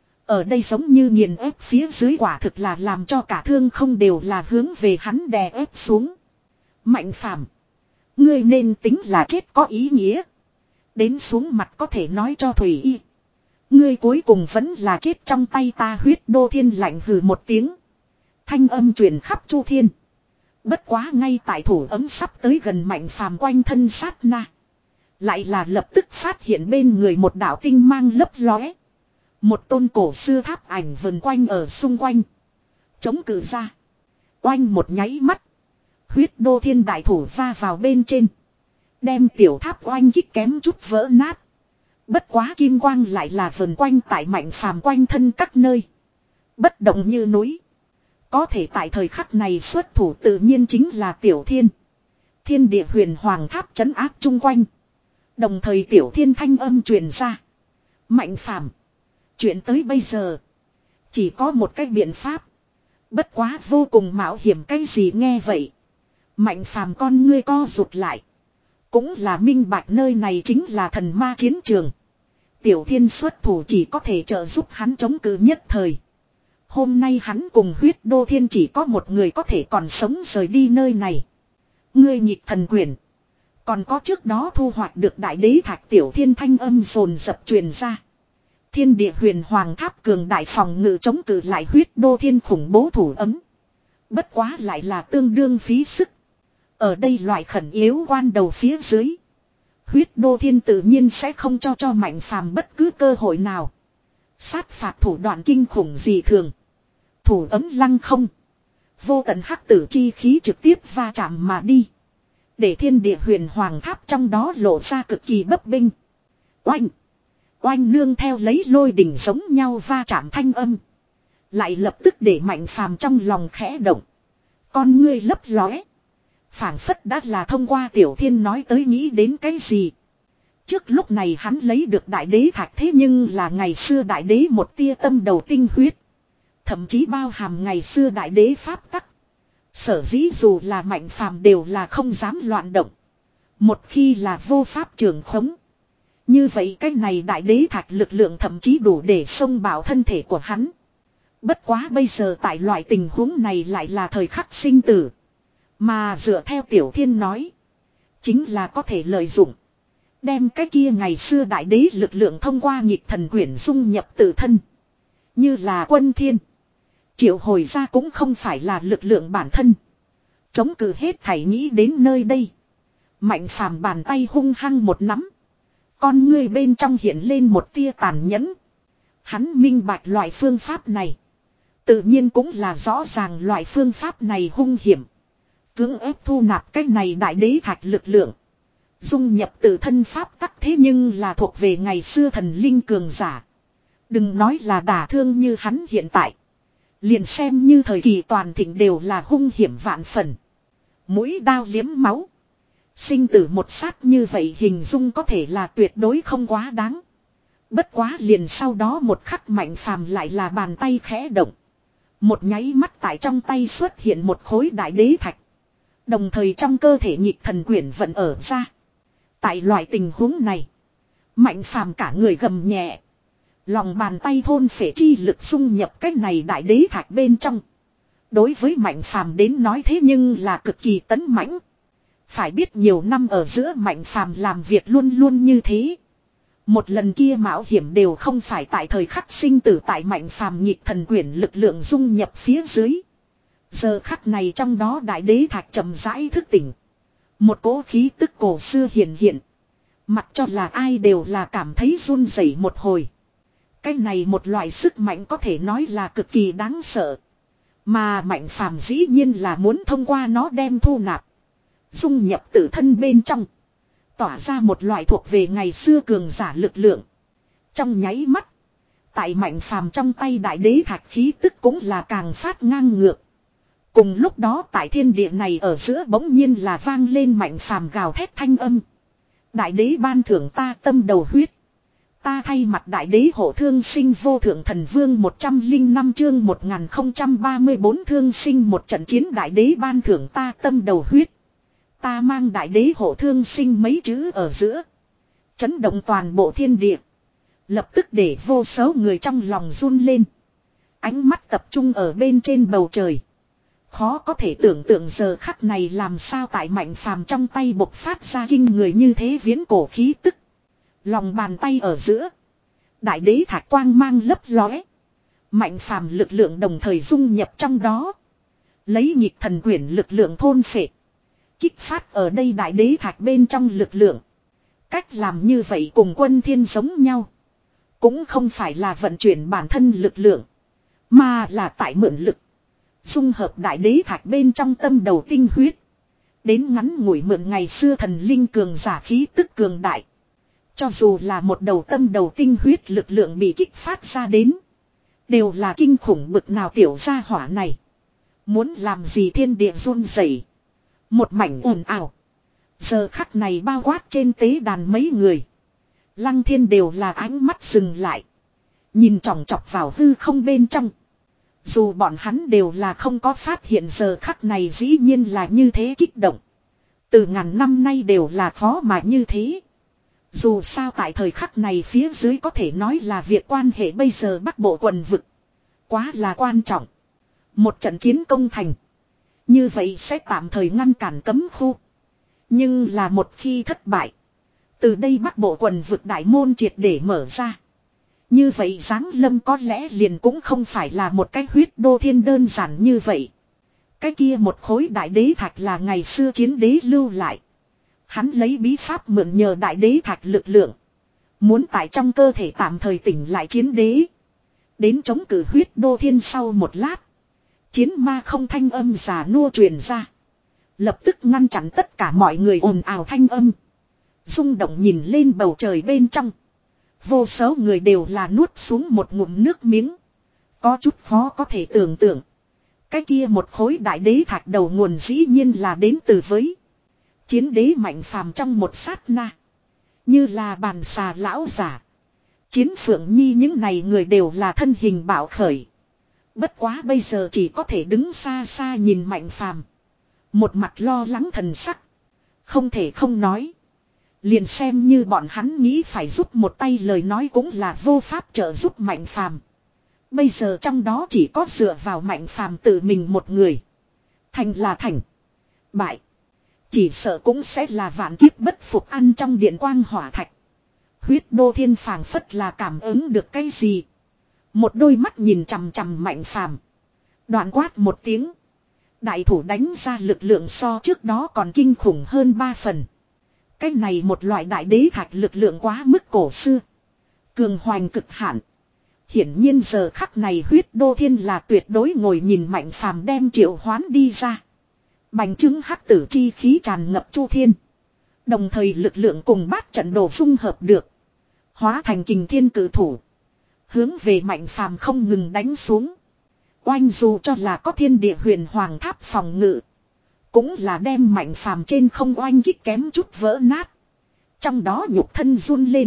Ở đây giống như nghiền ép phía dưới, quả thực là làm cho cả thương không đều là hướng về hắn đè ép xuống. Mạnh Phàm, ngươi nên tính là chết có ý nghĩa. Đến xuống mặt có thể nói cho Thủy Y. Ngươi cuối cùng vẫn là chết trong tay ta. Huyết đô thiên lạnh hừ một tiếng. Thanh âm truyền khắp chu thiên. Bất quá ngay tại thủ ấm sắp tới gần Mạnh Phàm quanh thân sát na. Lại là lập tức phát hiện bên người một đạo tinh mang lấp lóe. Một tôn cổ xưa tháp ảnh vần quanh ở xung quanh. Chống cự ra. Oanh một nháy mắt. Huyết đô thiên đại thủ va vào bên trên. Đem tiểu tháp oanh kích kém chút vỡ nát. Bất quá kim quang lại là vần quanh tại Mạnh Phàm quanh thân các nơi. Bất động như núi. Có thể tại thời khắc này xuất thủ tự nhiên chính là Tiểu Thiên. Thiên địa huyền hoàng tháp trấn áp chung quanh. Đồng thời Tiểu Thiên thanh âm truyền ra. Mạnh phàm. Chuyện tới bây giờ. Chỉ có một cách biện pháp. Bất quá vô cùng mạo hiểm cái gì nghe vậy. Mạnh phàm con ngươi co rụt lại. Cũng là minh bạch nơi này chính là thần ma chiến trường. Tiểu Thiên xuất thủ chỉ có thể trợ giúp hắn chống cự nhất thời. Hôm nay hắn cùng huyết đô thiên chỉ có một người có thể còn sống rời đi nơi này. Ngươi nhịp thần quyển. Còn có trước đó thu hoạch được đại đế thạch Tiểu Thiên thanh âm dồn dập truyền ra. Thiên địa huyền hoàng tháp cường đại phòng ngự chống cự lại huyết đô thiên khủng bố thủ ấm. Bất quá lại là tương đương phí sức. Ở đây loại khẩn yếu quan đầu phía dưới. Huyết đô thiên tự nhiên sẽ không cho cho Mạnh phàm bất cứ cơ hội nào. Sát phạt thủ đoạn kinh khủng gì thường. Thủ ấm lăng không. Vô tận hắc tử chi khí trực tiếp va chạm mà đi. Để thiên địa huyền hoàng tháp trong đó lộ ra cực kỳ bấp bênh. Oanh. Oanh nương theo lấy lôi đỉnh giống nhau va chạm thanh âm. Lại lập tức để Mạnh phàm trong lòng khẽ động. Con ngươi lấp lóe. Phảng phất đã là thông qua Tiểu Thiên nói tới nghĩ đến cái gì. Trước lúc này hắn lấy được đại đế thạch thế nhưng là ngày xưa đại đế một tia tâm đầu tinh huyết. Thậm chí bao hàm ngày xưa đại đế pháp tắc. Sở dĩ dù là Mạnh phàm đều là không dám loạn động. Một khi là vô pháp trường khống. Như vậy cái này đại đế thạch lực lượng thậm chí đủ để xông bảo thân thể của hắn. Bất quá bây giờ tại loại tình huống này lại là thời khắc sinh tử. Mà dựa theo Tiểu Thiên nói. Chính là có thể lợi dụng. Đem cái kia ngày xưa đại đế lực lượng thông qua nhịp thần quyển dung nhập tự thân. Như là quân thiên. Triệu hồi ra cũng không phải là lực lượng bản thân. Chống cự hết thảy nghĩ đến nơi đây. Mạnh phàm bàn tay hung hăng một nắm. Con ngươi bên trong hiện lên một tia tàn nhẫn. Hắn minh bạch loại phương pháp này. Tự nhiên cũng là rõ ràng loại phương pháp này hung hiểm. Cưỡng ép thu nạp cái này đại đế thạch lực lượng. Dung nhập tự thân pháp tắc thế nhưng là thuộc về ngày xưa thần linh cường giả. Đừng nói là đả thương như hắn hiện tại. Liền xem như thời kỳ toàn thịnh đều là hung hiểm vạn phần. Mũi đao liếm máu. Sinh tử một sát như vậy hình dung có thể là tuyệt đối không quá đáng. Bất quá liền sau đó một khắc Mạnh phàm lại là bàn tay khẽ động. Một nháy mắt tại trong tay xuất hiện một khối đại đế thạch. Đồng thời trong cơ thể nhịp thần quyển vận ở ra. Tại loại tình huống này. Mạnh phàm cả người gầm nhẹ. Lòng bàn tay thôn phệ chi lực xung nhập cái này đại đế thạch bên trong. Đối với Mạnh phàm đến nói thế nhưng là cực kỳ tấn mãnh. Phải biết nhiều năm ở giữa Mạnh phàm làm việc luôn luôn như thế. Một lần kia mạo hiểm đều không phải tại thời khắc sinh tử tại Mạnh phàm nhịp thần quyển lực lượng dung nhập phía dưới. Giờ khắc này trong đó đại đế thạch chậm rãi thức tỉnh. Một cỗ khí tức cổ xưa hiện hiện. Mặc cho là ai đều là cảm thấy run rẩy một hồi. Cái này một loại sức mạnh có thể nói là cực kỳ đáng sợ. Mà Mạnh phàm dĩ nhiên là muốn thông qua nó đem thu nạp. Dung nhập tự thân bên trong. Tỏa ra một loại thuộc về ngày xưa cường giả lực lượng. Trong nháy mắt. Tại Mạnh phàm trong tay đại đế thạch khí tức cũng là càng phát ngang ngược. Cùng lúc đó tại thiên địa này ở giữa bỗng nhiên là vang lên Mạnh phàm gào thét thanh âm. Đại đế ban thưởng ta tâm đầu huyết. Ta thay mặt đại đế hộ thương sinh vô thượng thần vương một trăm linh năm chương một nghìn không trăm ba mươi bốn thương sinh một trận chiến đại đế ban thưởng ta tâm đầu huyết. Ta mang đại đế hộ thương sinh mấy chữ ở giữa. Chấn động toàn bộ thiên địa. Lập tức để vô số người trong lòng run lên. Ánh mắt tập trung ở bên trên bầu trời. Khó có thể tưởng tượng giờ khắc này làm sao tại Mạnh phàm trong tay bộc phát ra kinh người như thế viễn cổ khí tức. Lòng bàn tay ở giữa. Đại đế thạch quang mang lấp lóe. Mạnh phàm lực lượng đồng thời dung nhập trong đó. Lấy nhịp thần quyển lực lượng thôn phệ. Kích phát ở đây đại đế thạch bên trong lực lượng. Cách làm như vậy cùng quân thiên giống nhau. Cũng không phải là vận chuyển bản thân lực lượng. Mà là tại mượn lực. Dung hợp đại đế thạch bên trong tâm đầu tinh huyết. Đến ngắn ngủi mượn ngày xưa thần linh cường giả khí tức cường đại. Cho dù là một đầu tâm đầu tinh huyết lực lượng bị kích phát ra đến. Đều là kinh khủng bực nào tiểu gia hỏa này. Muốn làm gì thiên địa run rẩy. Một mảnh ồn ào. Giờ khắc này bao quát trên tế đàn mấy người. Lăng Thiên đều là ánh mắt dừng lại. Nhìn chòng chọc vào hư không bên trong. Dù bọn hắn đều là không có phát hiện giờ khắc này dĩ nhiên là như thế kích động. Từ ngàn năm nay đều là khó mà như thế. Dù sao tại thời khắc này phía dưới có thể nói là việc quan hệ bây giờ Bắc Bộ quần vực. Quá là quan trọng. Một trận chiến công thành. Như vậy sẽ tạm thời ngăn cản cấm khu. Nhưng là một khi thất bại. Từ đây Bắc Bộ quần vực đại môn triệt để mở ra. Như vậy Giáng Lâm có lẽ liền cũng không phải là một cái huyết đô thiên đơn giản như vậy. Cái kia một khối đại đế thạch là ngày xưa chiến đế lưu lại. Hắn lấy bí pháp mượn nhờ đại đế thạch lực lượng. Muốn tại trong cơ thể tạm thời tỉnh lại chiến đế. Đến chống cử huyết đô thiên sau một lát. Chiến ma không thanh âm già nua truyền ra. Lập tức ngăn chặn tất cả mọi người ồn ào thanh âm. Rung động nhìn lên bầu trời bên trong. Vô số người đều là nuốt xuống một ngụm nước miếng. Có chút khó có thể tưởng tượng. Cái kia một khối đại đế thạch đầu nguồn dĩ nhiên là đến từ với chiến đế mạnh phàm trong một sát na. Như là bàn xà lão giả. Chiến Phượng Nhi những này người đều là thân hình bạo khởi. Bất quá bây giờ chỉ có thể đứng xa xa nhìn mạnh phàm. Một mặt lo lắng thần sắc. Không thể không nói. Liền xem như bọn hắn nghĩ phải giúp một tay lời nói cũng là vô pháp trợ giúp mạnh phàm. Bây giờ trong đó chỉ có dựa vào mạnh phàm tự mình một người. Thành là thành. Bại. Chỉ sợ cũng sẽ là vạn kiếp bất phục ăn trong điện quang hỏa thạch. Huyết đô thiên phàng phất là cảm ứng được cái gì. Một đôi mắt nhìn chằm chằm mạnh phàm. Đoạn quát một tiếng. Đại thủ đánh ra lực lượng so trước đó còn kinh khủng hơn ba phần. Cái này một loại đại đế thạch lực lượng quá mức cổ xưa. Cường hoành cực hạn. Hiển nhiên giờ khắc này huyết đô thiên là tuyệt đối ngồi nhìn mạnh phàm đem triệu hoán đi ra. Bành trướng hắc tử chi khí tràn ngập chu thiên. Đồng thời lực lượng cùng bát trận đồ dung hợp được. Hóa thành kình thiên cử thủ. Hướng về mạnh phàm không ngừng đánh xuống. Oanh dù cho là có thiên địa huyền hoàng tháp phòng ngự. Cũng là đem mạnh phàm trên không oanh kích kém chút vỡ nát. Trong đó nhục thân run lên.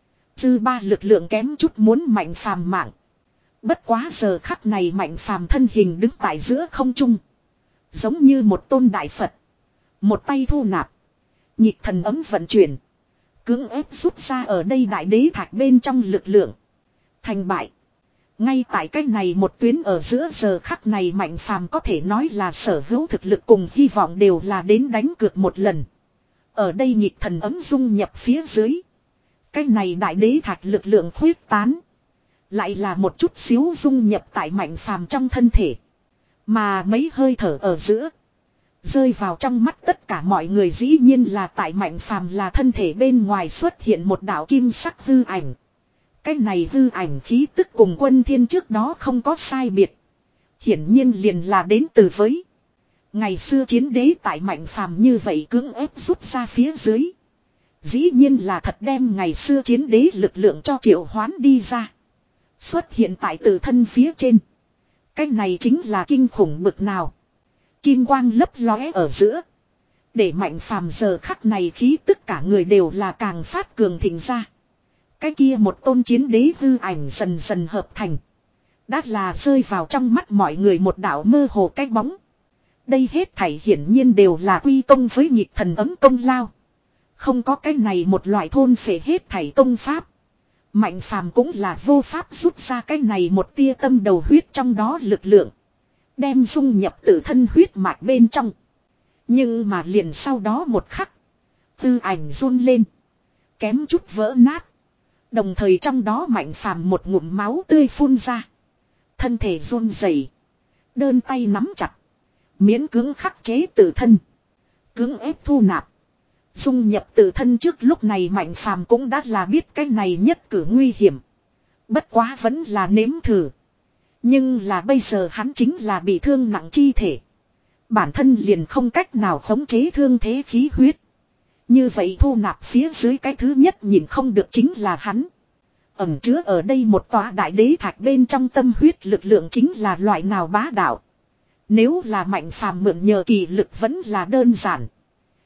Dư ba lực lượng kém chút muốn mạnh phàm mạng. Bất quá giờ khắc này mạnh phàm thân hình đứng tại giữa không trung. Giống như một tôn đại Phật. Một tay thu nạp. Nhịp thần ấm vận chuyển. Cưỡng ép rút ra ở đây đại đế thạch bên trong lực lượng. Thành bại. Ngay tại cách này một tuyến ở giữa giờ khắc này mạnh phàm có thể nói là sở hữu thực lực cùng hy vọng đều là đến đánh cược một lần. Ở đây nhịp thần ấm dung nhập phía dưới. Cách này đại đế thạch lực lượng khuyết tán. Lại là một chút xíu dung nhập tại mạnh phàm trong thân thể. Mà mấy hơi thở ở giữa. Rơi vào trong mắt tất cả mọi người dĩ nhiên là tại mạnh phàm là thân thể bên ngoài xuất hiện một đạo kim sắc hư ảnh. Cái này hư ảnh khí tức cùng Quân Thiên trước đó không có sai biệt. Hiển nhiên liền là đến từ với. Ngày xưa chiến đế tại mạnh phàm như vậy cưỡng ép rút ra phía dưới. Dĩ nhiên là thật đem ngày xưa chiến đế lực lượng cho triệu hoán đi ra. Xuất hiện tại tự thân phía trên. Cái này chính là kinh khủng bực nào. Kim quang lấp lóe ở giữa. Để mạnh phàm giờ khắc này khí tất cả người đều là càng phát cường thịnh ra. Cái kia một tôn chiến đế hư ảnh dần dần hợp thành. Đã là rơi vào trong mắt mọi người một đạo mơ hồ cái bóng. Đây hết thảy hiển nhiên đều là quy công với nhịp thần ấm công lao. Không có cái này một loại thôn phệ hết thảy công pháp. Mạnh phàm cũng là vô pháp rút ra cái này một tia tâm đầu huyết trong đó lực lượng. Đem dung nhập tự thân huyết mạch bên trong. Nhưng mà liền sau đó một khắc. Tư ảnh run lên. Kém chút vỡ nát. Đồng thời trong đó mạnh phàm một ngụm máu tươi phun ra. Thân thể run rẩy, đơn tay nắm chặt. Miễn cưỡng khắc chế tự thân. Cưỡng ép thu nạp. Dung nhập tự thân trước lúc này mạnh phàm cũng đã là biết cái này nhất cử nguy hiểm. Bất quá vẫn là nếm thử. Nhưng là bây giờ hắn chính là bị thương nặng chi thể. Bản thân liền không cách nào khống chế thương thế khí huyết. Như vậy thu nạp phía dưới cái thứ nhất nhìn không được chính là hắn. Ẩm chứa ở đây một tòa đại đế thạch bên trong tâm huyết lực lượng chính là loại nào bá đạo. Nếu là mạnh phàm mượn nhờ kỳ lực vẫn là đơn giản.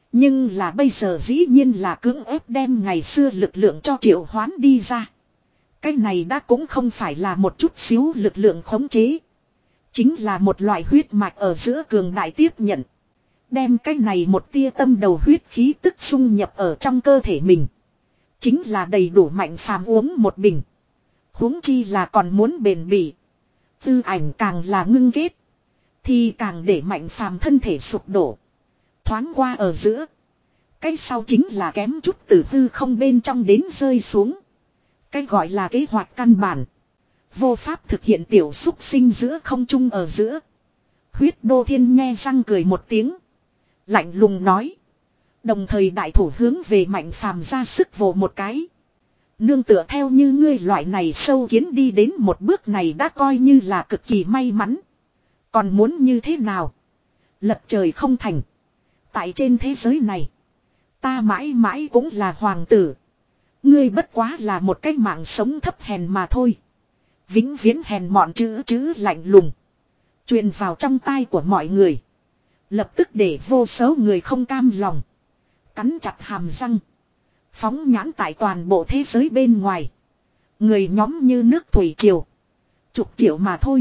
Nhưng là bây giờ dĩ nhiên là cưỡng ép đem ngày xưa lực lượng cho triệu hoán đi ra. Cái này đã cũng không phải là một chút xíu lực lượng khống chế. Chính là một loại huyết mạch ở giữa cường đại tiếp nhận. Đem cái này một tia tâm đầu huyết khí tức xung nhập ở trong cơ thể mình. Chính là đầy đủ mạnh phàm uống một bình. Huống chi là còn muốn bền bỉ. Tư ảnh càng là ngưng kết. Thì càng để mạnh phàm thân thể sụp đổ. Thoáng qua ở giữa. Cái sau chính là kém chút từ hư không bên trong đến rơi xuống. Cái gọi là kế hoạch căn bản. Vô pháp thực hiện tiểu xúc sinh giữa không trung ở giữa. Huyết Đô Thiên nghe răng cười một tiếng. Lạnh lùng nói. Đồng thời đại thủ hướng về mạnh phàm ra sức vồ một cái. Nương tựa theo như ngươi loại này sâu kiến đi đến một bước này đã coi như là cực kỳ may mắn. Còn muốn như thế nào? Lật trời không thành. Tại trên thế giới này. Ta mãi mãi cũng là hoàng tử. Ngươi bất quá là một cái mạng sống thấp hèn mà thôi. Vĩnh viễn hèn mọn chữ chữ lạnh lùng. Truyền vào trong tai của mọi người. Lập tức để vô số người không cam lòng. Cắn chặt hàm răng. Phóng nhãn tại toàn bộ thế giới bên ngoài. Người nhóm như nước thủy triều. Chục triệu mà thôi.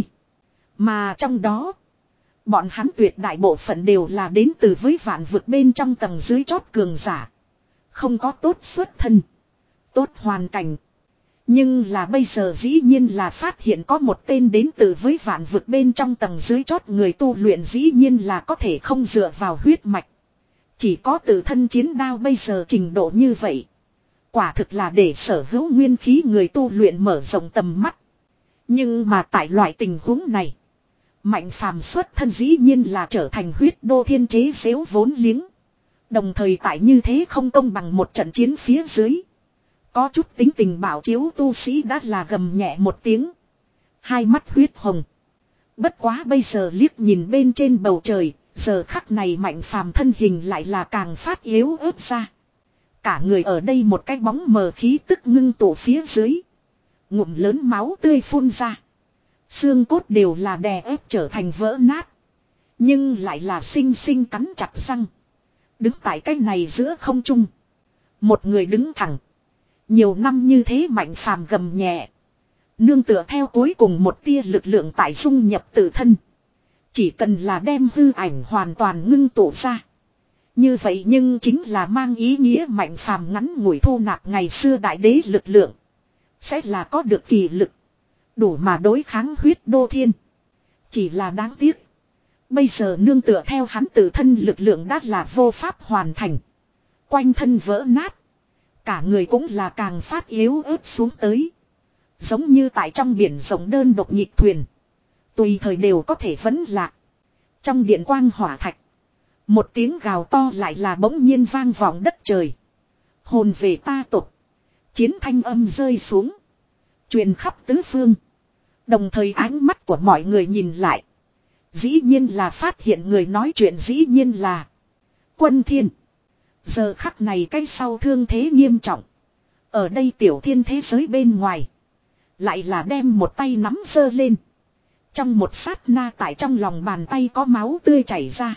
Mà trong đó. Bọn hắn tuyệt đại bộ phận đều là đến từ với vạn vực bên trong tầng dưới chót cường giả. Không có tốt xuất thân. Tốt hoàn cảnh. Nhưng là bây giờ dĩ nhiên là phát hiện có một tên đến từ với vạn vực bên trong tầng dưới chót người tu luyện dĩ nhiên là có thể không dựa vào huyết mạch. Chỉ có tự thân chiến đao bây giờ trình độ như vậy. Quả thực là để sở hữu nguyên khí người tu luyện mở rộng tầm mắt. Nhưng mà tại loại tình huống này. Mạnh phàm xuất thân dĩ nhiên là trở thành Huyết Đô Thiên chế xếu vốn liếng. Đồng thời tại như thế không công bằng một trận chiến phía dưới. Có chút tính tình bảo chiếu tu sĩ đã là gầm nhẹ một tiếng. Hai mắt huyết hồng. Bất quá bây giờ liếc nhìn bên trên bầu trời. Giờ khắc này mạnh phàm thân hình lại là càng phát yếu ớt ra. Cả người ở đây một cái bóng mờ khí tức ngưng tụ phía dưới. Ngụm lớn máu tươi phun ra. Xương cốt đều là đè ép trở thành vỡ nát. Nhưng lại là xinh xinh cắn chặt răng. Đứng tại cái này giữa không trung. Một người đứng thẳng. Nhiều năm như thế mạnh phàm gầm nhẹ. Nương tựa theo cuối cùng một tia lực lượng tại dung nhập tự thân. Chỉ cần là đem hư ảnh hoàn toàn ngưng tụ ra. Như vậy nhưng chính là mang ý nghĩa mạnh phàm ngắn ngủi thu nạp ngày xưa đại đế lực lượng. Sẽ là có được kỳ lực. Đủ mà đối kháng Huyết Đô Thiên. Chỉ là đáng tiếc. Bây giờ nương tựa theo hắn tự thân lực lượng đã là vô pháp hoàn thành. Quanh thân vỡ nát. Cả người cũng là càng phát yếu ớt xuống tới. Giống như tại trong biển rộng đơn độc nhịp thuyền. Tùy thời đều có thể vấn lạc. Trong điện quang hỏa thạch. Một tiếng gào to lại là bỗng nhiên vang vọng đất trời. Hồn về ta tục. Chiến thanh âm rơi xuống. Truyền khắp tứ phương. Đồng thời ánh mắt của mọi người nhìn lại. Dĩ nhiên là phát hiện người nói chuyện dĩ nhiên là Quân Thiên. Giờ khắc này cái sau thương thế nghiêm trọng. Ở đây tiểu thiên thế giới bên ngoài. Lại là đem một tay nắm giơ lên. Trong một sát na tại trong lòng bàn tay có máu tươi chảy ra.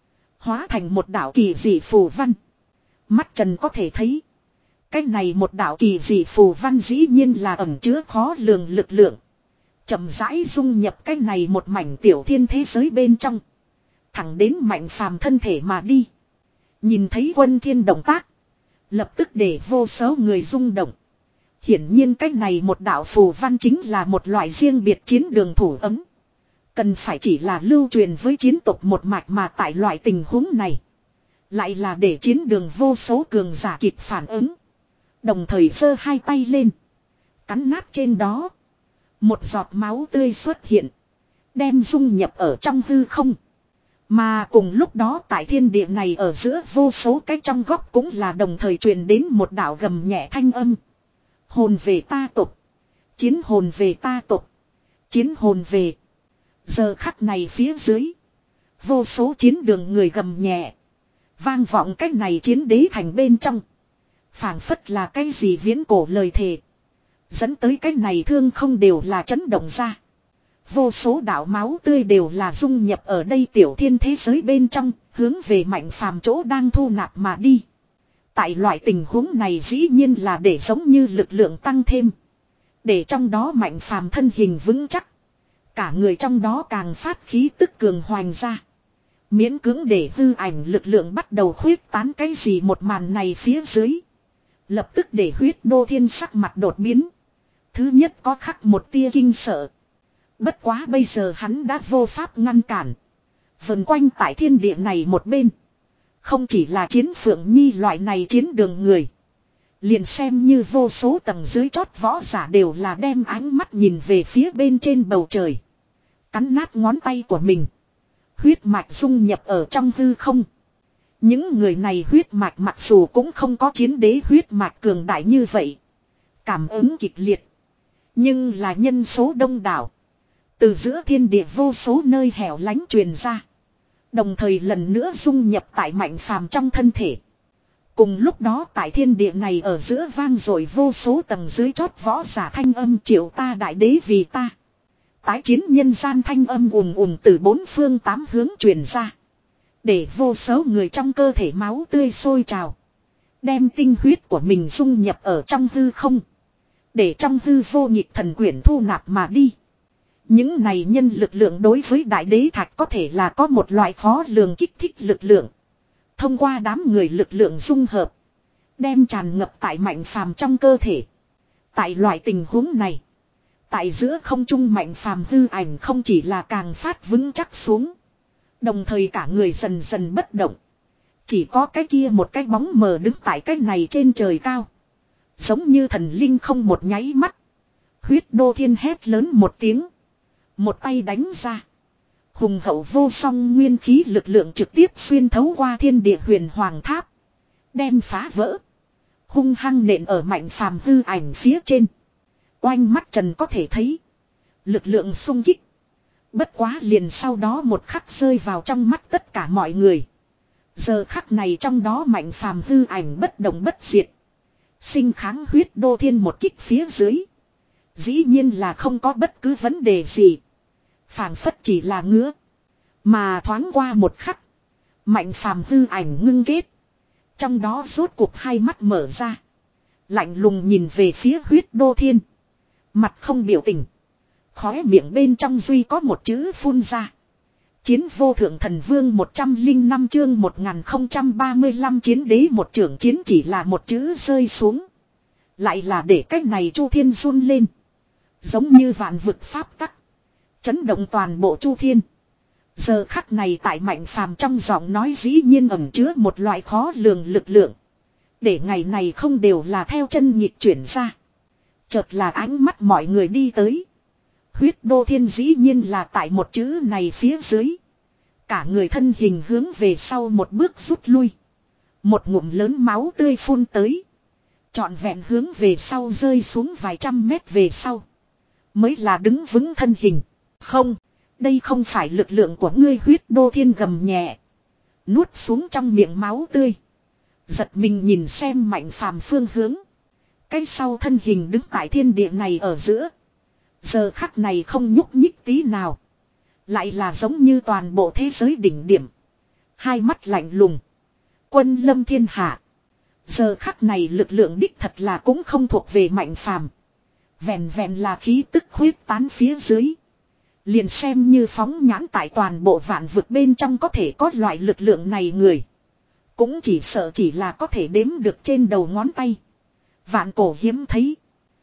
Hóa thành một đạo kỳ dị phù văn. Mắt trần có thể thấy. Cái này một đạo kỳ dị phù văn dĩ nhiên là ẩn chứa khó lường lực lượng. Chậm rãi dung nhập cái này một mảnh tiểu thiên thế giới bên trong. Thẳng đến mạnh phàm thân thể mà đi. Nhìn thấy Quân Thiên động tác. Lập tức để vô số người rung động. Hiển nhiên cái này một đạo phù văn chính là một loại riêng biệt chiến đường thủ ấm. Cần phải chỉ là lưu truyền với chiến tộc một mạch mà tại loại tình huống này. Lại là để chiến đường vô số cường giả kịp phản ứng. Đồng thời giơ hai tay lên. Cắn nát trên đó. Một giọt máu tươi xuất hiện. Đem dung nhập ở trong hư không. Mà cùng lúc đó tại thiên địa này ở giữa vô số cái trong góc cũng là đồng thời truyền đến một đạo gầm nhẹ thanh âm. Hồn về ta tục. Chiến hồn về ta tục. Chiến hồn về. Giờ khắc này phía dưới. Vô số chiến đường người gầm nhẹ. Vang vọng cách này chiến đế thành bên trong. Phảng phất là cái gì viễn cổ lời thề. Dẫn tới cái này thương không đều là chấn động ra. Vô số đạo máu tươi đều là dung nhập ở đây tiểu thiên thế giới bên trong. hướng về Mạnh Phàm chỗ đang thu nạp mà đi. Tại loại tình huống này dĩ nhiên là để giống như lực lượng tăng thêm. Để trong đó Mạnh Phàm thân hình vững chắc. Cả người trong đó càng phát khí tức cường hoành ra. Miễn cưỡng để hư ảnh lực lượng bắt đầu khuyết tán cái gì một màn này phía dưới. Lập tức để Huyết Đô Thiên sắc mặt đột biến. Thứ nhất có khắc một tia kinh sợ. Bất quá bây giờ hắn đã vô pháp ngăn cản. Vần quanh tại thiên địa này một bên. Không chỉ là Chiến Phượng Nhi loại này chiến đường người. Liền xem như vô số tầng dưới chót võ giả đều là đem ánh mắt nhìn về phía bên trên bầu trời. Cắn nát ngón tay của mình. Huyết mạch dung nhập ở trong hư không. Những người này huyết mạch mặc dù cũng không có chiến đế huyết mạch cường đại như vậy. Cảm ứng kịch liệt. Nhưng là nhân số đông đảo. Từ giữa thiên địa vô số nơi hẻo lánh truyền ra. Đồng thời lần nữa dung nhập tại Mạnh Phàm trong thân thể. Cùng lúc đó tại thiên địa này ở giữa vang dội vô số tầng dưới chót võ giả thanh âm triệu ta đại đế vì ta. Tái chiến nhân gian thanh âm ùm ùm từ bốn phương tám hướng truyền ra. Để vô số người trong cơ thể máu tươi sôi trào. Đem tinh huyết của mình dung nhập ở trong hư không. Để trong hư vô nhịp thần quyển thu nạp mà đi. Những này nhân lực lượng đối với đại đế thạch có thể là có một loại khó lường kích thích lực lượng. Thông qua đám người lực lượng dung hợp. Đem tràn ngập tại Mạnh Phàm trong cơ thể. Tại loại tình huống này. Tại giữa không trung Mạnh Phàm hư ảnh không chỉ là càng phát vững chắc xuống. Đồng thời cả người dần dần bất động. Chỉ có cái kia một cái bóng mờ đứng tại cái này trên trời cao. Giống như thần linh không một nháy mắt. Huyết Đô Thiên hét lớn một tiếng. Một tay đánh ra. Hùng hậu vô song nguyên khí lực lượng trực tiếp xuyên thấu qua thiên địa huyền hoàng tháp. Đem phá vỡ. Hung hăng nện ở Mạnh Phàm hư ảnh phía trên. Oanh mắt trần có thể thấy. Lực lượng xung kích. Bất quá liền sau đó một khắc rơi vào trong mắt tất cả mọi người. Giờ khắc này trong đó Mạnh Phàm hư ảnh bất động bất diệt. Sinh kháng Huyết Đô Thiên một kích phía dưới. Dĩ nhiên là không có bất cứ vấn đề gì. Phảng phất chỉ là ngứa. Mà thoáng qua một khắc. Mạnh Phàm hư ảnh ngưng kết. Trong đó rốt cuộc hai mắt mở ra. Lạnh lùng nhìn về phía Huyết Đô Thiên. Mặt không biểu tình. Khóe miệng bên trong duy có một chữ phun ra. Chiến vô thượng thần vương một trăm linh năm chương một nghìn không trăm ba mươi lăm chiến đế một trưởng chiến chỉ là một chữ rơi xuống. Lại là để cách này Chu Thiên run lên. Giống như vạn vực pháp tắc. Chấn động toàn bộ Chu Thiên. Giờ khắc này tại Mạnh Phàm trong giọng nói dĩ nhiên ẩn chứa một loại khó lường lực lượng. Để ngày này không đều là theo chân nhịp chuyển ra. Chợt là ánh mắt mọi người đi tới. Huyết Đô Thiên dĩ nhiên là tại một chữ này phía dưới. Cả người thân hình hướng về sau một bước rút lui. Một ngụm lớn máu tươi phun tới. Trọn vẹn hướng về sau rơi xuống vài trăm mét về sau. Mới là đứng vững thân hình. Không, đây không phải lực lượng của ngươi. Huyết Đô Thiên gầm nhẹ. Nuốt xuống trong miệng máu tươi. Giật mình nhìn xem Mạnh Phàm phương hướng. Cái sau thân hình đứng tại thiên địa này ở giữa. Giờ khắc này không nhúc nhích tí nào. Lại là giống như toàn bộ thế giới đỉnh điểm. Hai mắt lạnh lùng. Quân lâm thiên hạ. Giờ khắc này lực lượng đích thật là cũng không thuộc về Mạnh Phàm. Vẹn vẹn là khí tức khuyết tán phía dưới. Liền xem như phóng nhãn tại toàn bộ vạn vực bên trong có thể có loại lực lượng này người. Cũng chỉ sợ chỉ là có thể đếm được trên đầu ngón tay. Vạn cổ hiếm thấy.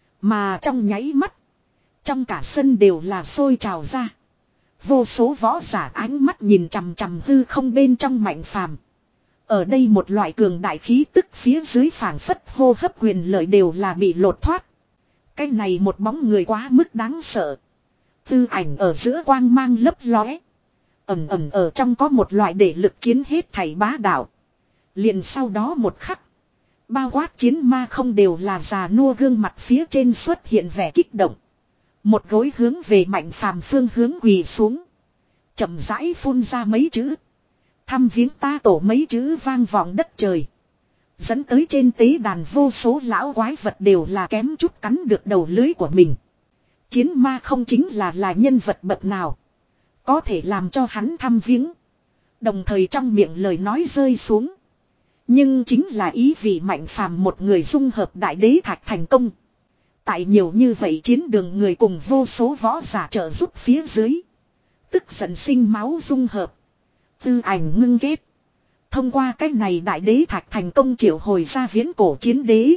Mà trong nháy mắt. Trong cả sân đều là sôi trào ra. Vô số võ giả ánh mắt nhìn chằm chằm hư không bên trong Mạnh Phàm. Ở đây một loại cường đại khí tức phía dưới phảng phất hô hấp quyền lợi đều là bị lột thoát. Cái này một bóng người quá mức đáng sợ. Tư ảnh ở giữa quang mang lấp lóe. Ẩm ẩm ở trong có một loại để lực chiến hết thảy bá đạo. Liền sau đó một khắc. Bao quát chiến ma không đều là già nua gương mặt phía trên xuất hiện vẻ kích động. Một gối hướng về Mạnh Phàm phương hướng quỳ xuống. Chậm rãi phun ra mấy chữ. Thăm viếng ta tổ mấy chữ vang vọng đất trời. Dẫn tới trên tế đàn vô số lão quái vật đều là kém chút cắn được đầu lưới của mình. Chiến ma không chính là là nhân vật bậc nào. Có thể làm cho hắn thăm viếng. Đồng thời trong miệng lời nói rơi xuống. Nhưng chính là ý vị Mạnh Phàm một người dung hợp đại đế thạch thành công. Tại nhiều như vậy chiến đường người cùng vô số võ giả trợ giúp phía dưới. Tức giận sinh máu dung hợp. Tư ảnh ngưng kết. Thông qua cái này đại đế thạch thành công triệu hồi ra viễn cổ chiến đế.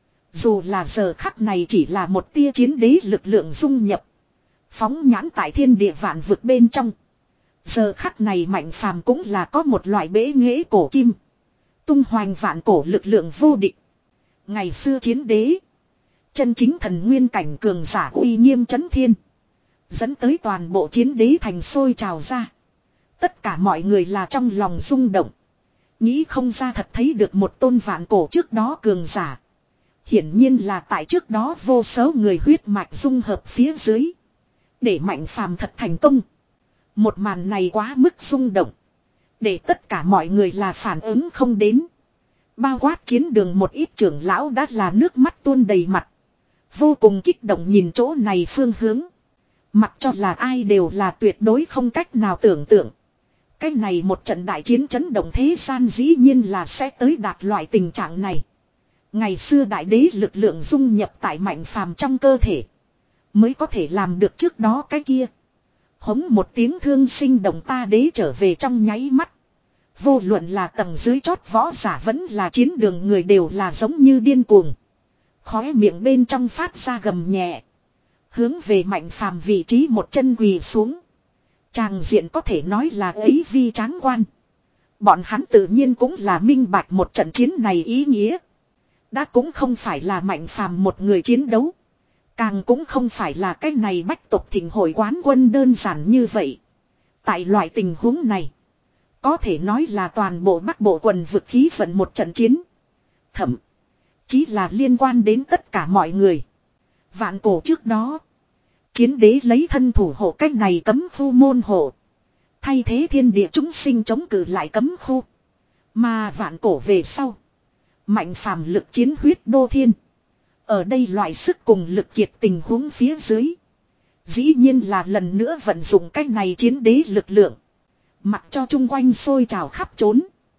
Dù là giờ khắc này chỉ là một tia chiến đế lực lượng dung nhập. Phóng nhãn tại thiên địa vạn vực bên trong. Giờ khắc này Mạnh Phàm cũng là có một loại bế nghệ cổ kim. Tung hoành vạn cổ lực lượng vô địch. Ngày xưa chiến đế. Chân chính thần nguyên cảnh cường giả uy nghiêm chấn thiên. Dẫn tới toàn bộ chiến đế thành sôi trào ra. Tất cả mọi người là trong lòng rung động. Nghĩ không ra thật thấy được một tôn vạn cổ trước đó cường giả. Hiển nhiên là tại trước đó vô số người huyết mạch dung hợp phía dưới. Để Mạnh Phàm thật thành công. Một màn này quá mức rung động. Để tất cả mọi người là phản ứng không đến. Bao quát chiến đường một ít trưởng lão đã là nước mắt tuôn đầy mặt. Vô cùng kích động nhìn chỗ này phương hướng. Mặc cho là ai đều là tuyệt đối không cách nào tưởng tượng. Cái này một trận đại chiến chấn động thế gian dĩ nhiên là sẽ tới đạt loại tình trạng này. Ngày xưa đại đế lực lượng dung nhập tại Mạnh Phàm trong cơ thể. Mới có thể làm được trước đó cái kia. Hống một tiếng thương sinh động ta đế trở về trong nháy mắt. Vô luận là tầng dưới chót võ giả vẫn là chiến đường người đều là giống như điên cuồng. Khóe miệng bên trong phát ra gầm nhẹ. Hướng về Mạnh Phàm vị trí một chân quỳ xuống. Tràng diện có thể nói là ấy vi tráng quan. Bọn hắn tự nhiên cũng là minh bạch một trận chiến này ý nghĩa. Đã cũng không phải là Mạnh Phàm một người chiến đấu. Càng cũng không phải là cái này bách tộc thịnh hội quán quân đơn giản như vậy. Tại loại tình huống này. Có thể nói là toàn bộ Bắc Bộ quần vực khí vận một trận chiến. Thậm chí là liên quan đến tất cả mọi người. Vạn cổ trước đó. Chiến đế lấy thân thủ hộ cách này cấm khu môn hộ. Thay thế thiên địa chúng sinh chống cự lại cấm khu. Mà vạn cổ về sau. Mạnh Phàm lực chiến huyết đô thiên. Ở đây loại sức cùng lực kiệt tình huống phía dưới. Dĩ nhiên là lần nữa vận dụng cách này chiến đế lực lượng. Mặc cho chung quanh sôi trào khắp trốn.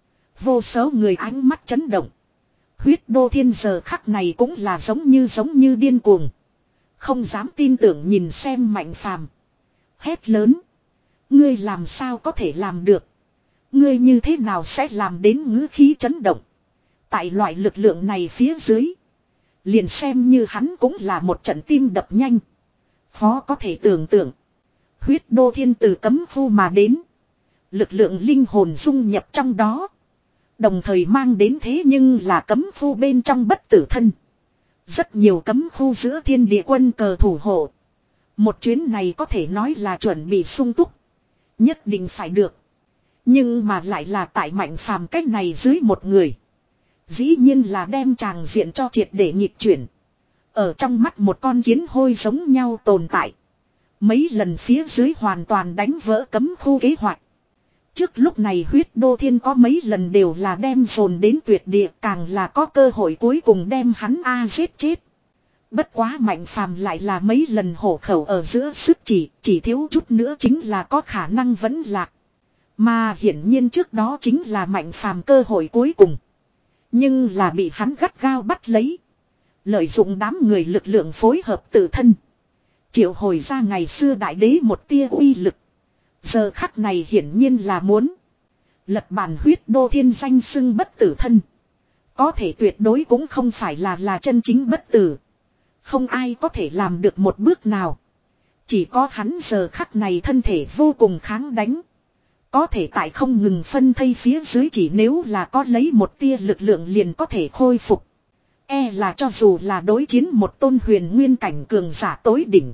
Vô số người ánh mắt chấn động. Huyết đô thiên giờ khắc này cũng là giống như giống như điên cuồng. Không dám tin tưởng nhìn xem Mạnh Phàm. Hét lớn. Ngươi làm sao có thể làm được. Ngươi như thế nào sẽ làm đến ngữ khí chấn động. Tại loại lực lượng này phía dưới. Liền xem như hắn cũng là một trận tim đập nhanh. Khó có thể tưởng tượng. Huyết đô thiên từ cấm khu mà đến. Lực lượng linh hồn dung nhập trong đó. Đồng thời mang đến thế nhưng là cấm khu bên trong bất tử thân. Rất nhiều cấm khu giữa thiên địa quân cờ thủ hộ. Một chuyến này có thể nói là chuẩn bị sung túc. Nhất định phải được. Nhưng mà lại là tại Mạnh Phàm cách này dưới một người. Dĩ nhiên là đem tràng diện cho triệt để nghịch chuyển. Ở trong mắt một con kiến hôi giống nhau tồn tại. Mấy lần phía dưới hoàn toàn đánh vỡ cấm khu kế hoạch. Trước lúc này huyết đô thiên có mấy lần đều là đem dồn đến tuyệt địa, càng là có cơ hội cuối cùng đem hắn a giết chết. Bất quá Mạnh Phàm lại là mấy lần hổ khẩu ở giữa sức chỉ, chỉ thiếu chút nữa chính là có khả năng vẫn lạc. Mà hiển nhiên trước đó chính là Mạnh Phàm cơ hội cuối cùng. Nhưng là bị hắn gắt gao bắt lấy. Lợi dụng đám người lực lượng phối hợp tự thân. Triệu hồi ra ngày xưa đại đế một tia uy lực. Giờ khắc này hiển nhiên là muốn lật bàn huyết đô thiên danh xưng bất tử thân. Có thể tuyệt đối cũng không phải là là chân chính bất tử. Không ai có thể làm được một bước nào. Chỉ có hắn giờ khắc này thân thể vô cùng kháng đánh. Có thể tại không ngừng phân thây phía dưới chỉ nếu là có lấy một tia lực lượng liền có thể khôi phục. E là cho dù là đối chiến một tôn huyền nguyên cảnh cường giả tối đỉnh.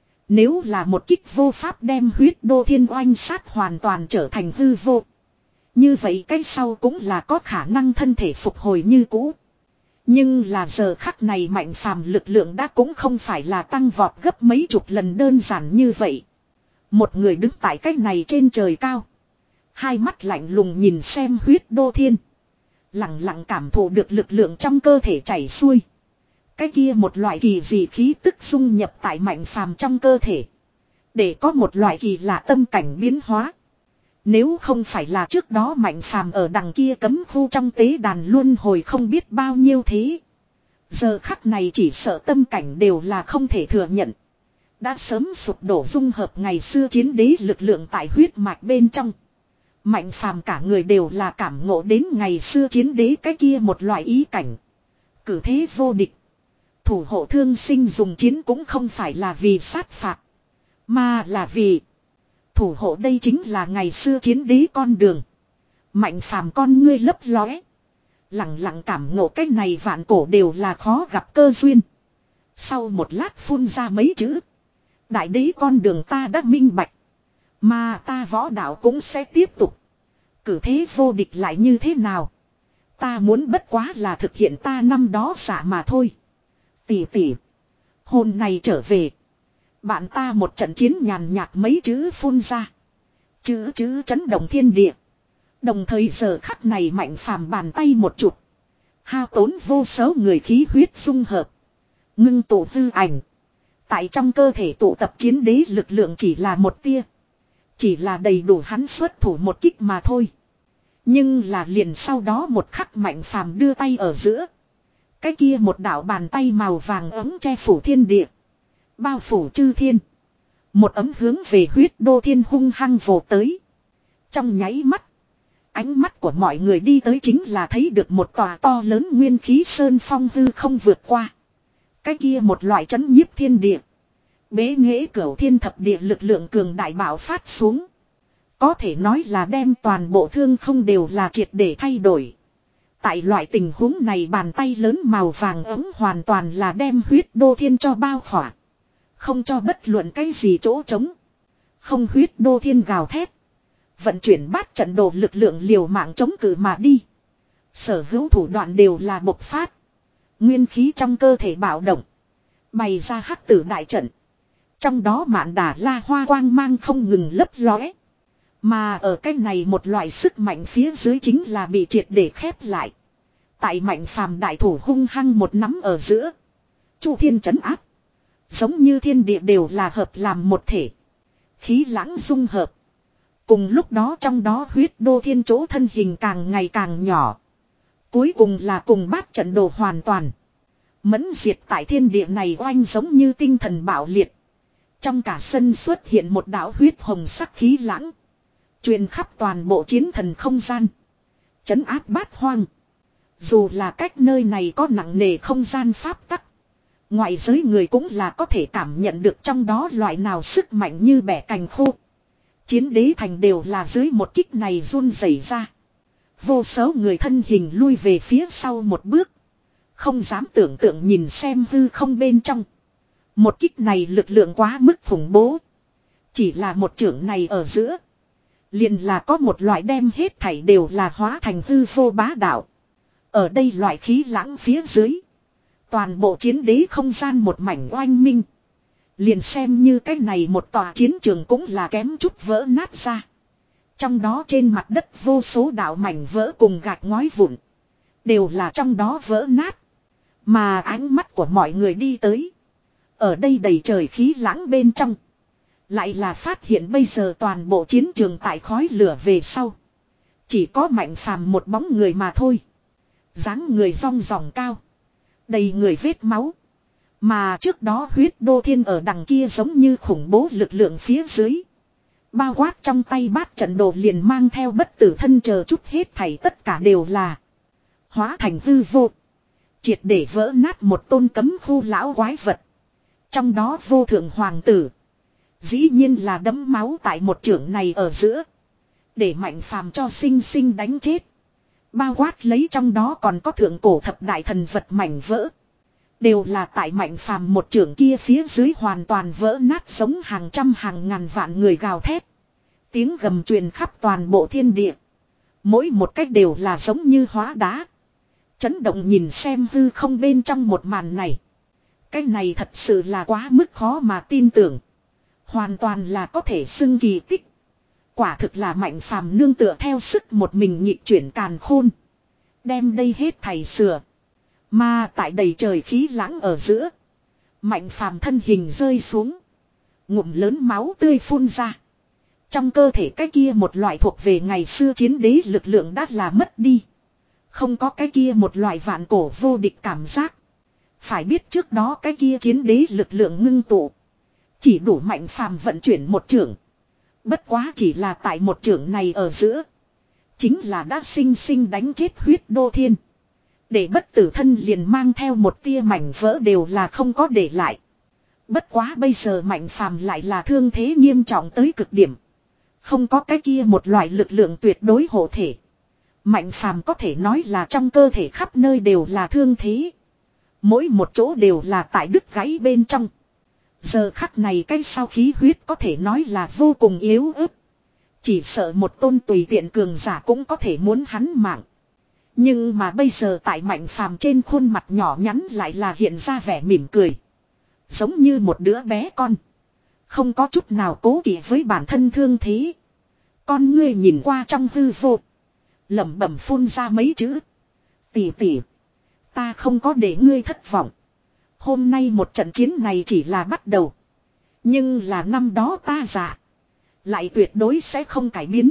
Nếu là một kích vô pháp đem huyết đô thiên oanh sát hoàn toàn trở thành hư vô. Như vậy cái sau cũng là có khả năng thân thể phục hồi như cũ. Nhưng là giờ khắc này Mạnh Phàm lực lượng đã cũng không phải là tăng vọt gấp mấy chục lần đơn giản như vậy. Một người đứng tại cách này trên trời cao. Hai mắt lạnh lùng nhìn xem huyết đô thiên. Lặng lặng cảm thụ được lực lượng trong cơ thể chảy xuôi. Cái kia một loại kỳ dị khí tức dung nhập tại Mạnh Phàm trong cơ thể. Để có một loại kỳ lạ tâm cảnh biến hóa. Nếu không phải là trước đó Mạnh Phàm ở đằng kia cấm khu trong tế đàn luân hồi không biết bao nhiêu thế. Giờ khắc này chỉ sợ tâm cảnh đều là không thể thừa nhận. Đã sớm sụp đổ dung hợp ngày xưa chiến đế lực lượng tại huyết mạch bên trong. Mạnh Phàm cả người đều là cảm ngộ đến ngày xưa chiến đế cái kia một loại ý cảnh. Cử thế vô địch. Thủ hộ thương sinh dùng chiến cũng không phải là vì sát phạt. Mà là vì thủ hộ đây chính là ngày xưa chiến đế con đường. Mạnh Phàm con ngươi lấp lóe. Lặng lặng cảm ngộ cái này vạn cổ đều là khó gặp cơ duyên. Sau một lát phun ra mấy chữ. Đại đế con đường ta đã minh bạch. Mà ta võ đạo cũng sẽ tiếp tục. Cử thế vô địch lại như thế nào? Ta muốn bất quá là thực hiện ta năm đó giả mà thôi. Tỷ tỷ. Hôm nay trở về. Bạn ta một trận chiến nhàn nhạt mấy chữ phun ra. Chữ chữ chấn động thiên địa. Đồng thời giờ khắc này Mạnh Phàm bàn tay một chụp. Hao tốn vô số người khí huyết dung hợp. Ngưng tụ hư ảnh. Tại trong cơ thể tụ tập chiến đế lực lượng chỉ là một tia. Chỉ là đầy đủ hắn xuất thủ một kích mà thôi. Nhưng là liền sau đó một khắc Mạnh Phàm đưa tay ở giữa. Cái kia một đạo bàn tay màu vàng ấm che phủ thiên địa. Bao phủ chư thiên. Một ấm hướng về huyết đô thiên hung hăng vồ tới. Trong nháy mắt. Ánh mắt của mọi người đi tới chính là thấy được một tòa to lớn nguyên khí sơn phong hư không vượt qua. Cái kia một loại chấn nhiếp thiên địa. Bế nghệ cửu thiên thập địa lực lượng cường đại bạo phát xuống. Có thể nói là đem toàn bộ thương không đều là triệt để thay đổi. Tại loại tình huống này bàn tay lớn màu vàng ấm hoàn toàn là đem huyết đô thiên cho bao khỏa. Không cho bất luận cái gì chỗ trống. Không huyết đô thiên gào thét. Vận chuyển bát trận đồ lực lượng liều mạng chống cự mà đi. Sở hữu thủ đoạn đều là bộc phát. Nguyên khí trong cơ thể bạo động. Bày ra hắc tử đại trận. Trong đó mạn đà la hoa quang mang không ngừng lấp lóe. Mà ở cái này một loại sức mạnh phía dưới chính là bị triệt để khép lại. Tại Mạnh Phàm đại thủ hung hăng một nắm ở giữa. Chu thiên trấn áp. Giống như thiên địa đều là hợp làm một thể. Khí lãng dung hợp. Cùng lúc đó trong đó huyết đô thiên chỗ thân hình càng ngày càng nhỏ. Cuối cùng là cùng bát trận đồ hoàn toàn. Mẫn diệt tại thiên địa này oanh giống như tinh thần bạo liệt. Trong cả sân xuất hiện một đạo huyết hồng sắc khí lãng. Truyền khắp toàn bộ chiến thần không gian. Chấn áp bát hoang. Dù là cách nơi này có nặng nề không gian pháp tắc. Ngoại giới người cũng là có thể cảm nhận được trong đó loại nào sức mạnh như bẻ cành khô. Chiến đế thành đều là dưới một kích này run rẩy ra. Vô số người thân hình lui về phía sau một bước. Không dám tưởng tượng nhìn xem hư không bên trong. Một kích này lực lượng quá mức khủng bố. Chỉ là một chưởng này ở giữa. Liền là có một loại đem hết thảy đều là hóa thành hư vô bá đạo. Ở đây loại khí lãng phía dưới. Toàn bộ chiến đế không gian một mảnh oanh minh. Liền xem như cái này một tòa chiến trường cũng là kém chút vỡ nát ra. Trong đó trên mặt đất vô số đạo mảnh vỡ cùng gạch ngói vụn. Đều là trong đó vỡ nát. Mà ánh mắt của mọi người đi tới. Ở đây đầy trời khí lãng bên trong. Lại là phát hiện bây giờ toàn bộ chiến trường tại khói lửa về sau. Chỉ có Mạnh Phàm một bóng người mà thôi. Dáng người rong ròng cao. Đầy người vết máu. Mà trước đó huyết đô thiên ở đằng kia giống như khủng bố lực lượng phía dưới. Bao quát trong tay bát trận đồ liền mang theo bất tử thân chờ chút hết thảy tất cả đều là. Hóa thành hư vô. Triệt để vỡ nát một tôn cấm khu lão quái vật. Trong đó vô thượng hoàng tử. Dĩ nhiên là đấm máu tại một trưởng này ở giữa. Để Mạnh Phàm cho sinh sinh đánh chết. Bao quát lấy trong đó còn có thượng cổ thập đại thần vật mảnh vỡ. Đều là tại Mạnh Phàm một trưởng kia phía dưới hoàn toàn vỡ nát giống hàng trăm hàng ngàn vạn người gào thét. Tiếng gầm truyền khắp toàn bộ thiên địa. Mỗi một cách đều là giống như hóa đá. Chấn động nhìn xem hư không bên trong một màn này. Cái này thật sự là quá mức khó mà tin tưởng. Hoàn toàn là có thể xưng kỳ tích. Quả thực là Mạnh Phàm nương tựa theo sức một mình nhịp chuyển càn khôn. Đem đây hết thầy sửa. Mà tại đầy trời khí lãng ở giữa. Mạnh Phàm thân hình rơi xuống. Ngụm lớn máu tươi phun ra. Trong cơ thể cái kia một loại thuộc về ngày xưa chiến đế lực lượng đã là mất đi. Không có cái kia một loại vạn cổ vô địch cảm giác. Phải biết trước đó cái kia chiến đế lực lượng ngưng tụ. Chỉ đủ Mạnh Phàm vận chuyển một trưởng. Bất quá chỉ là tại một trưởng này ở giữa. Chính là đã sinh sinh đánh chết Huyết Đô Thiên. Để bất tử thân liền mang theo một tia mảnh vỡ đều là không có để lại. Bất quá bây giờ Mạnh Phàm lại là thương thế nghiêm trọng tới cực điểm. Không có cái kia một loại lực lượng tuyệt đối hộ thể. Mạnh Phàm có thể nói là trong cơ thể khắp nơi đều là thương thế. Mỗi một chỗ đều là tại đứt gãy bên trong. Giờ khắc này cái sau khí huyết có thể nói là vô cùng yếu ớt. Chỉ sợ một tôn tùy tiện cường giả cũng có thể muốn hắn mạng. Nhưng mà bây giờ tại Mạnh Phàm trên khuôn mặt nhỏ nhắn lại là hiện ra vẻ mỉm cười. Giống như một đứa bé con. Không có chút nào cố kỵ với bản thân thương thế. Con ngươi nhìn qua trong hư vô. Lẩm bẩm phun ra mấy chữ. Tỷ tỷ. Ta không có để ngươi thất vọng. Hôm nay một trận chiến này chỉ là bắt đầu. Nhưng là năm đó ta giả. Lại tuyệt đối sẽ không cải biến.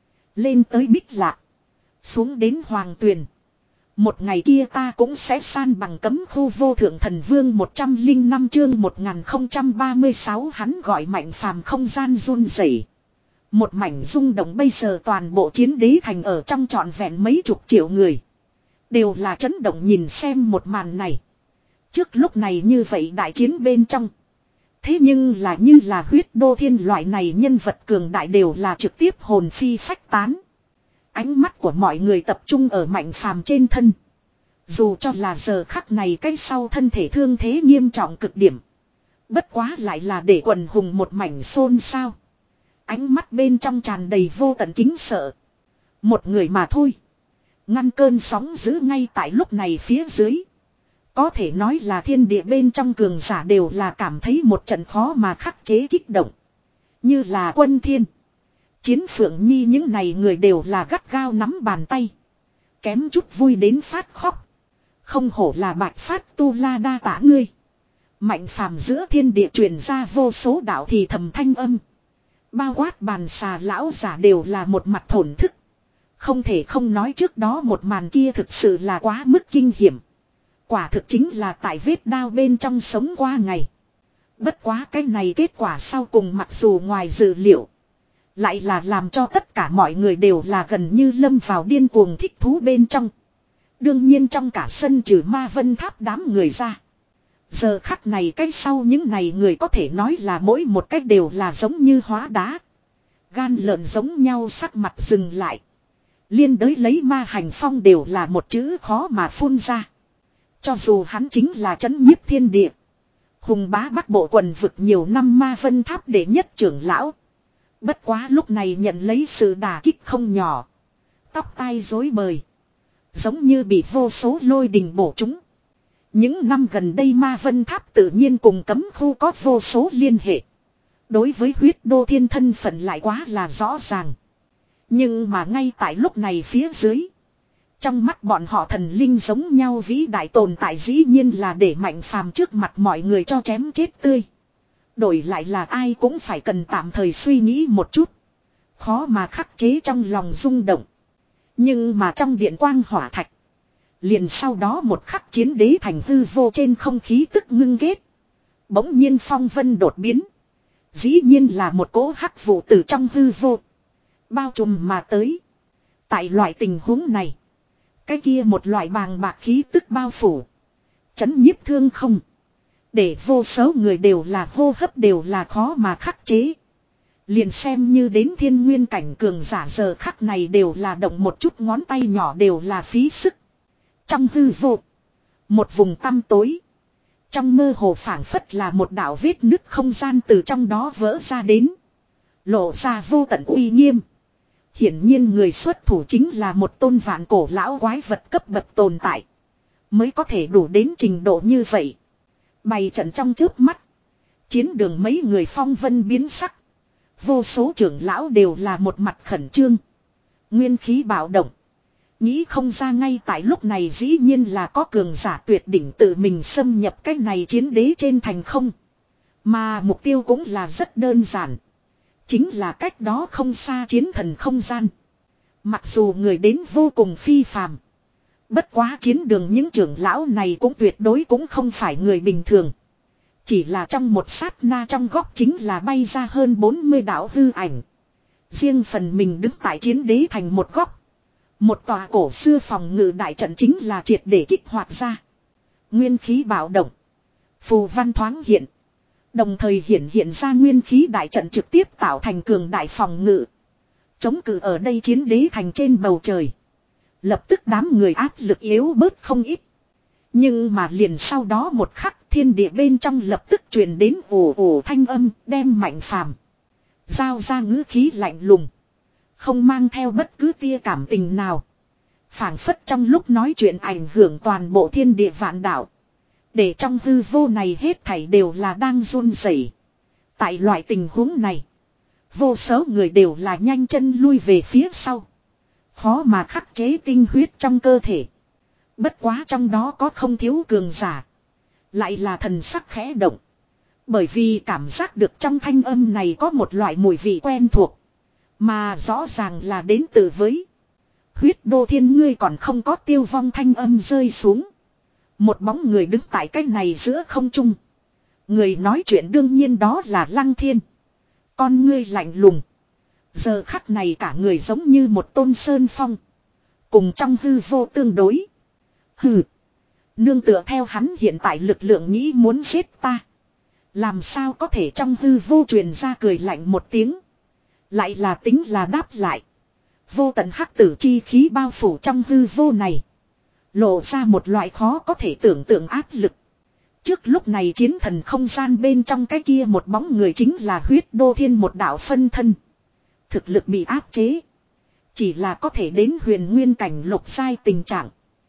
Lên tới Bích Lạc. Xuống đến Hoàng Tuyền. Một ngày kia ta cũng sẽ san bằng cấm khu vô thượng thần vương một trăm linh năm chương một nghìn không trăm ba mươi sáu hắn gọi Mạnh Phàm không gian run rẩy. Một mảnh rung động bây giờ toàn bộ chiến đế thành ở trong trọn vẹn mấy chục triệu người. Đều là chấn động nhìn xem một màn này. Trước lúc này như vậy đại chiến bên trong. Thế nhưng là như là Huyết Đô Thiên loại này nhân vật cường đại đều là trực tiếp hồn phi phách tán. Ánh mắt của mọi người tập trung ở Mạnh Phàm trên thân. Dù cho là giờ khắc này cái sau thân thể thương thế nghiêm trọng cực điểm. Bất quá lại là để quần hùng một mảnh xôn xao. Ánh mắt bên trong tràn đầy vô tận kính sợ. Một người mà thôi. Ngăn cơn sóng dữ ngay tại lúc này phía dưới. Có thể nói là thiên địa bên trong cường giả đều là cảm thấy một trận khó mà khắc chế kích động. Như là Quân Thiên. Chiến Phượng Nhi những này người đều là gắt gao nắm bàn tay. Kém chút vui đến phát khóc. Không hổ là Bạch Phát Tu La đa tả ngươi. Mạnh Phàm giữa thiên địa truyền ra vô số đạo thì thầm thanh âm. Bao quát bàn xà lão giả đều là một mặt thổn thức. Không thể không nói trước đó một màn kia thực sự là quá mức kinh hiểm. Quả thực chính là tại vết đao bên trong sống qua ngày. Bất quá cái này kết quả sau cùng mặc dù ngoài dự liệu. Lại là làm cho tất cả mọi người đều là gần như lâm vào điên cuồng thích thú bên trong. Đương nhiên trong cả sân trừ Ma Vân Tháp đám người ra. Giờ khắc này cái sau những này người có thể nói là mỗi một cách đều là giống như hóa đá. Gan lợn giống nhau sắc mặt dừng lại. Liên đới lấy Ma Hành Phong đều là một chữ khó mà phun ra. Cho dù hắn chính là trấn nhiếp thiên địa. Hùng bá Bắc Bộ quần vực nhiều năm Ma Vân Tháp đệ nhất trưởng lão. Bất quá lúc này nhận lấy sự đả kích không nhỏ. Tóc tai rối bời. Giống như bị vô số lôi đình bổ trúng. Những năm gần đây Ma Vân Tháp tự nhiên cùng cấm khu có vô số liên hệ. Đối với Huyết Đô Thiên thân phận lại quá là rõ ràng. Nhưng mà ngay tại lúc này phía dưới. Trong mắt bọn họ thần linh giống nhau vĩ đại tồn tại dĩ nhiên là để Mạnh Phàm trước mặt mọi người cho chém chết tươi. Đổi lại là ai cũng phải cần tạm thời suy nghĩ một chút. Khó mà khắc chế trong lòng rung động. Nhưng mà trong điện quang hỏa thạch. Liền sau đó một khắc chiến đế thành hư vô trên không khí tức ngưng ghét. Bỗng nhiên phong vân đột biến. Dĩ nhiên là một cỗ hắc vụ từ trong hư vô. Bao trùm mà tới. Tại loại tình huống này. Cái kia một loại bàng bạc khí tức bao phủ. Chấn nhiếp thương không. Để vô số người đều là hô hấp đều là khó mà khắc chế. Liền xem như đến thiên nguyên cảnh cường giả giờ khắc này đều là động một chút ngón tay nhỏ đều là phí sức. Trong hư vô. Một vùng tăm tối. Trong mơ hồ phảng phất là một đạo vết nứt không gian từ trong đó vỡ ra đến. Lộ ra vô tận uy nghiêm. Hiển nhiên người xuất thủ chính là một tôn vạn cổ lão quái vật cấp bậc tồn tại. Mới có thể đủ đến trình độ như vậy. Bày trận trong trước mắt. Chiến đường mấy người phong vân biến sắc. Vô số trưởng lão đều là một mặt khẩn trương. Nguyên khí bạo động. Nghĩ không ra ngay tại lúc này dĩ nhiên là có cường giả tuyệt đỉnh tự mình xâm nhập cái này chiến đế trên thành không. Mà mục tiêu cũng là rất đơn giản. Chính là cách đó không xa chiến thần không gian. Mặc dù người đến vô cùng phi phàm. Bất quá chiến đường những trưởng lão này cũng tuyệt đối cũng không phải người bình thường. Chỉ là trong một sát na trong góc chính là bay ra hơn bốn mươi đạo hư ảnh. Riêng phần mình đứng tại chiến đế thành một góc. Một tòa cổ xưa phòng ngự đại trận chính là triệt để kích hoạt ra. Nguyên khí bạo động. Phù văn thoáng hiện. Đồng thời hiện hiện ra nguyên khí đại trận trực tiếp tạo thành cường đại phòng ngự. Chống cự ở đây chiến đế thành trên bầu trời. Lập tức đám người áp lực yếu bớt không ít. Nhưng mà liền sau đó một khắc thiên địa bên trong lập tức truyền đến ồ ồ thanh âm đem Mạnh Phàm giao ra ngữ khí lạnh lùng. Không mang theo bất cứ tia cảm tình nào. Phảng phất trong lúc nói chuyện ảnh hưởng toàn bộ thiên địa vạn đạo. Để trong hư vô này hết thảy đều là đang run rẩy. Tại loại tình huống này. Vô số người đều là nhanh chân lui về phía sau. Khó mà khắc chế tinh huyết trong cơ thể. Bất quá trong đó có không thiếu cường giả. Lại là thần sắc khẽ động. Bởi vì cảm giác được trong thanh âm này có một loại mùi vị quen thuộc. Mà rõ ràng là đến từ với. Huyết đô thiên ngươi còn không có tiêu vong thanh âm rơi xuống. Một bóng người đứng tại cái này giữa không trung. Người nói chuyện đương nhiên đó là Lăng Thiên. Con ngươi lạnh lùng. Giờ khắc này cả người giống như một tôn sơn phong. Cùng trong hư vô tương đối. Hừ. Nương tựa theo hắn hiện tại lực lượng nghĩ muốn giết ta. Làm sao có thể trong hư vô truyền ra cười lạnh một tiếng. Lại là tính là đáp lại. Vô tận hắc tử chi khí bao phủ trong hư vô này. Lộ ra một loại khó có thể tưởng tượng áp lực. Trước lúc này chiến thần không gian bên trong cái kia một bóng người chính là huyết đô thiên một đạo phân thân. Thực lực bị áp chế. Chỉ là có thể đến huyền nguyên cảnh lục giai tình trạng.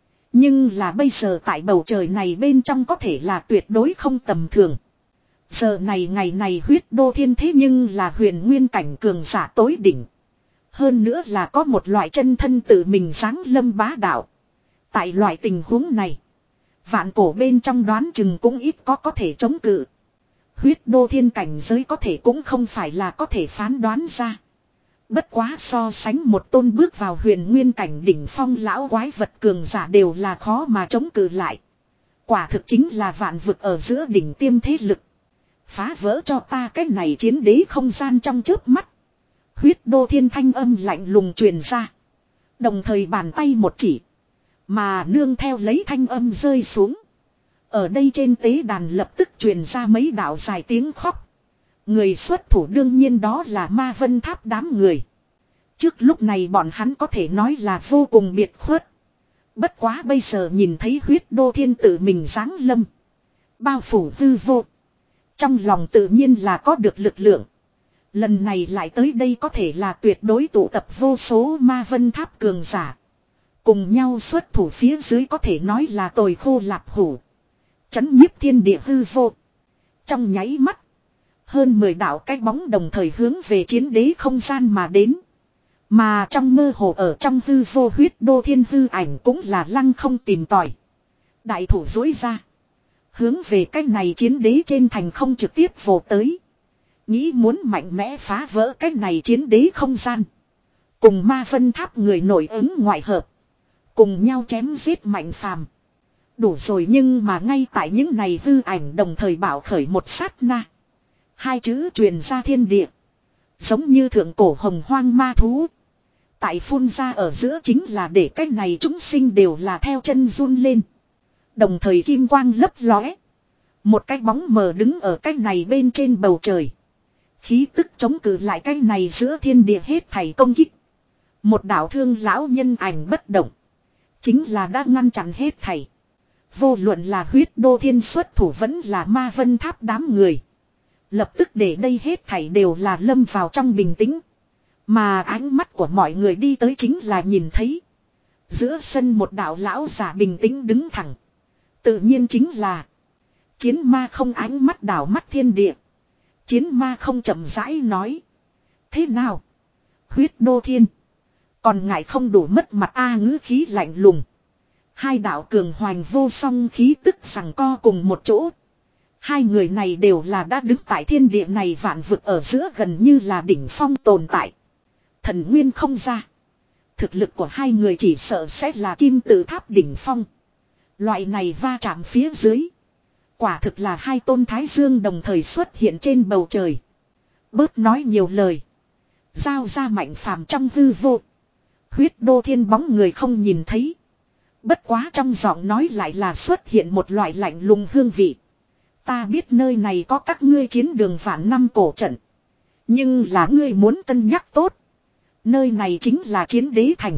Nhưng là bây giờ tại bầu trời này bên trong có thể là tuyệt đối không tầm thường. Giờ này ngày này huyết đô thiên thế nhưng là huyền nguyên cảnh cường giả tối đỉnh. Hơn nữa là có một loại chân thân tự mình giáng lâm bá đạo. Tại loại tình huống này. Vạn cổ bên trong đoán chừng cũng ít có có thể chống cự. Huyết đô thiên cảnh giới có thể cũng không phải là có thể phán đoán ra. Bất quá so sánh một tôn bước vào huyền nguyên cảnh đỉnh phong lão quái vật cường giả đều là khó mà chống cự lại. Quả thực chính là vạn vực ở giữa đỉnh tiêm thế lực. Phá vỡ cho ta cái này chiến đế không gian trong chớp mắt. Huyết đô thiên thanh âm lạnh lùng truyền ra. Đồng thời bàn tay một chỉ. Mà nương theo lấy thanh âm rơi xuống. Ở đây trên tế đàn lập tức truyền ra mấy đạo dài tiếng khóc. Người xuất thủ đương nhiên đó là Ma Vân Tháp đám người. Trước lúc này bọn hắn có thể nói là vô cùng biệt khuất. Bất quá bây giờ nhìn thấy huyết đô thiên tự mình giáng lâm. Bao phủ hư vô. Trong lòng tự nhiên là có được lực lượng. Lần này lại tới đây có thể là tuyệt đối tụ tập vô số Ma Vân Tháp cường giả. Cùng nhau xuất thủ phía dưới có thể nói là tồi khô lạp hủ. Chấn nhiếp thiên địa hư vô. Trong nháy mắt. Hơn mười đạo cái bóng đồng thời hướng về chiến đế không gian mà đến. Mà trong mơ hồ ở trong hư vô huyết đô thiên hư ảnh cũng là lăng không tìm tòi. Đại thủ dối ra. Hướng về cái này chiến đế trên thành không trực tiếp vồ tới. Nghĩ muốn mạnh mẽ phá vỡ cái này chiến đế không gian. Cùng Ma Vân Tháp người nổi ứng ngoại hợp. Cùng nhau chém giết Mạnh Phàm. Đủ rồi nhưng mà ngay tại những này hư ảnh đồng thời bảo khởi một sát na. Hai chữ truyền ra thiên địa. Giống như thượng cổ hồng hoang ma thú. Tại phun ra ở giữa chính là để cái này chúng sinh đều là theo chân run lên. Đồng thời kim quang lấp lóe. Một cái bóng mờ đứng ở cái này bên trên bầu trời. Khí tức chống cự lại cái này giữa thiên địa hết thảy công kích. Một đạo thương lão nhân ảnh bất động. Chính là đã ngăn chặn hết thảy. Vô luận là huyết đô thiên xuất thủ vẫn là Ma Vân Tháp đám người. Lập tức để đây hết thảy đều là lâm vào trong bình tĩnh. Mà ánh mắt của mọi người đi tới chính là nhìn thấy. Giữa sân một đạo lão giả bình tĩnh đứng thẳng. Tự nhiên chính là. Chiến ma không ánh mắt đảo mắt thiên địa. Chiến ma không chậm rãi nói. Thế nào? Huyết đô thiên. Còn ngại không đủ mất mặt a ngữ khí lạnh lùng. Hai đạo cường hoành vô song khí tức rằng co cùng một chỗ. Hai người này đều là đã đứng tại thiên địa này vạn vực ở giữa gần như là đỉnh phong tồn tại. Thần nguyên không ra. Thực lực của hai người chỉ sợ sẽ là kim tự tháp đỉnh phong. Loại này va chạm phía dưới. Quả thực là hai tôn thái dương đồng thời xuất hiện trên bầu trời. Bớt nói nhiều lời. Giao ra Mạnh Phàm trong hư vô. Huyết đô thiên bóng người không nhìn thấy. Bất quá trong giọng nói lại là xuất hiện một loại lạnh lùng hương vị. Ta biết nơi này có các ngươi chiến đường vạn năm cổ trận. Nhưng là ngươi muốn cân nhắc tốt. Nơi này chính là chiến đế thành.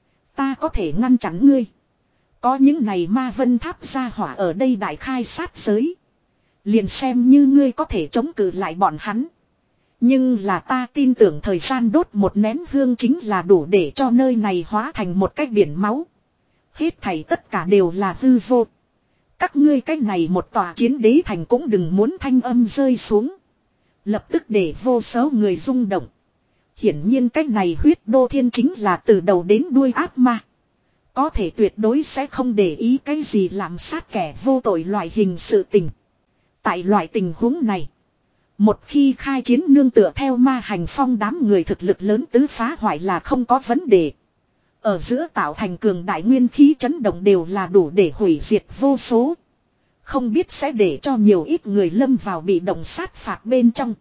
Ta có thể ngăn chặn ngươi. Có những này ma vân tháp gia hỏa ở đây đại khai sát giới. Liền xem như ngươi có thể chống cự lại bọn hắn. Nhưng là ta tin tưởng thời gian đốt một nén hương chính là đủ để cho nơi này hóa thành một cái biển máu. Hết thảy tất cả đều là hư vô. Các ngươi cái này một tòa chiến đế thành cũng đừng muốn thanh âm rơi xuống. Lập tức để vô số người rung động. Hiển nhiên cái này huyết đô thiên chính là từ đầu đến đuôi ác ma. Có thể tuyệt đối sẽ không để ý cái gì làm sát kẻ vô tội loại hình sự tình. Tại loại tình huống này. Một khi khai chiến nương tựa theo ma hành phong đám người thực lực lớn tứ phá hoại là không có vấn đề. Ở giữa tạo thành cường đại nguyên khí chấn động đều là đủ để hủy diệt vô số. Không biết sẽ để cho nhiều ít người lâm vào bị động sát phạt bên trong.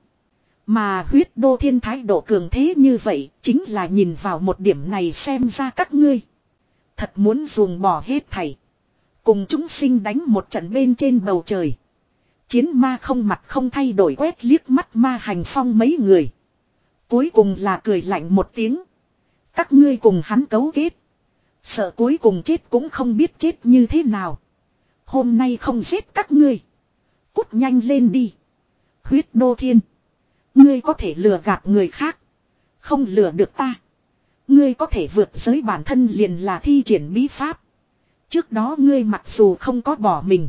Mà huyết đô thiên thái độ cường thế như vậy chính là nhìn vào một điểm này xem ra các ngươi. Thật muốn ruồng bỏ hết thảy. Cùng chúng sinh đánh một trận bên trên bầu trời. Chiến ma không mặt không thay đổi quét liếc mắt ma hành phong mấy người. Cuối cùng là cười lạnh một tiếng. Các ngươi cùng hắn cấu kết. Sợ cuối cùng chết cũng không biết chết như thế nào. Hôm nay không giết các ngươi. Cút nhanh lên đi. Huyết đô thiên. Ngươi có thể lừa gạt người khác. Không lừa được ta. Ngươi có thể vượt giới bản thân liền là thi triển bí pháp. Trước đó ngươi mặc dù không có bỏ mình.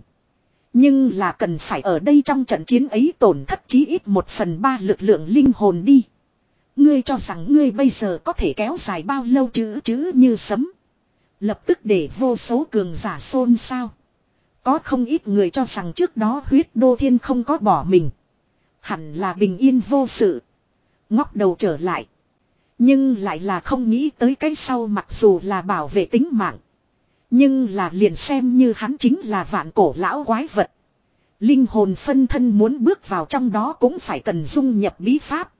Nhưng là cần phải ở đây trong trận chiến ấy tổn thất chí ít một phần ba lực lượng linh hồn đi. Ngươi cho rằng ngươi bây giờ có thể kéo dài bao lâu chữ chữ như sấm. Lập tức để vô số cường giả xôn xao. Có không ít người cho rằng trước đó huyết đô thiên không có bỏ mình. Hẳn là bình yên vô sự. Ngóc đầu trở lại. Nhưng lại là không nghĩ tới cái sau mặc dù là bảo vệ tính mạng. Nhưng là liền xem như hắn chính là vạn cổ lão quái vật. Linh hồn phân thân muốn bước vào trong đó cũng phải cần dung nhập bí pháp.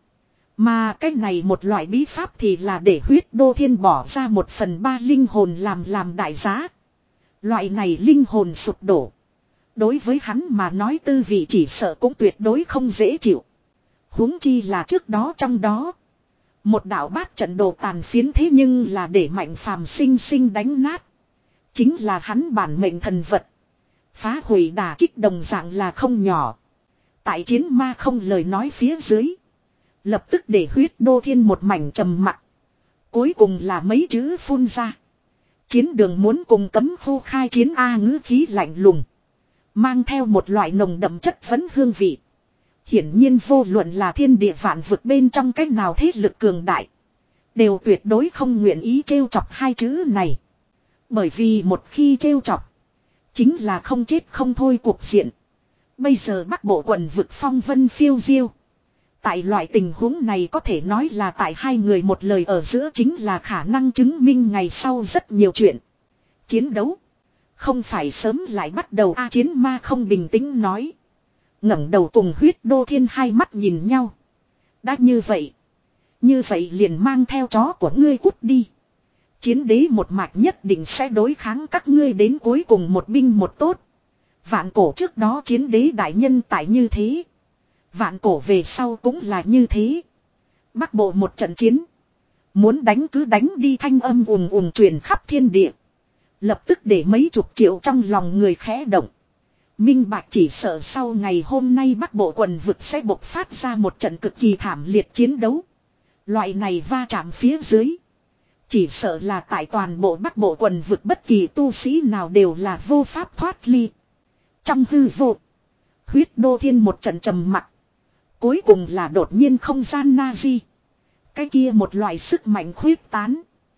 Mà cái này một loại bí pháp thì là để huyết đô thiên bỏ ra một phần ba linh hồn làm làm đại giá. Loại này linh hồn sụp đổ. Đối với hắn mà nói tư vị chỉ sợ cũng tuyệt đối không dễ chịu. Huống chi là trước đó trong đó. Một đạo bát trận đồ tàn phiến thế nhưng là để Mạnh Phàm sinh sinh đánh nát. Chính là hắn bản mệnh thần vật. Phá hủy đả kích đồng dạng là không nhỏ. Tại chiến ma không lời nói phía dưới. Lập tức để huyết đô thiên một mảnh trầm mặc. Cuối cùng là mấy chữ phun ra. Chiến đường muốn cùng cấm khu khai chiến A ngữ khí lạnh lùng. Mang theo một loại nồng đậm chất vấn hương vị. Hiển nhiên vô luận là thiên địa vạn vực bên trong cách nào thế lực cường đại. Đều tuyệt đối không nguyện ý trêu chọc hai chữ này. Bởi vì một khi trêu chọc. Chính là không chết không thôi cuộc diện. Bây giờ Bắc Bộ quần vực phong vân phiêu diêu. Tại loại tình huống này có thể nói là tại hai người một lời ở giữa chính là khả năng chứng minh ngày sau rất nhiều chuyện. Chiến đấu. Không phải sớm lại bắt đầu a chiến ma không bình tĩnh nói. Ngẩng đầu cùng huyết đô thiên hai mắt nhìn nhau. Đã như vậy. Như vậy liền mang theo chó của ngươi cút đi. Chiến đế một mạch nhất định sẽ đối kháng các ngươi đến cuối cùng một binh một tốt. Vạn cổ trước đó chiến đế đại nhân tại như thế. Vạn cổ về sau cũng là như thế. Bắc Bộ một trận chiến. Muốn đánh cứ đánh đi thanh âm ùm ùm truyền khắp thiên địa. Lập tức để mấy chục triệu trong lòng người khẽ động. Minh bạch chỉ sợ sau ngày hôm nay Bắc Bộ quần vực sẽ bộc phát ra một trận cực kỳ thảm liệt chiến đấu. Loại này va chạm phía dưới. Chỉ sợ là tại toàn bộ Bắc Bộ quần vực bất kỳ tu sĩ nào đều là vô pháp thoát ly. Trong hư vô. Huyết đô thiên một trận trầm mặc. Cuối cùng là đột nhiên không gian na di. Cái kia một loại sức mạnh khuyết tán.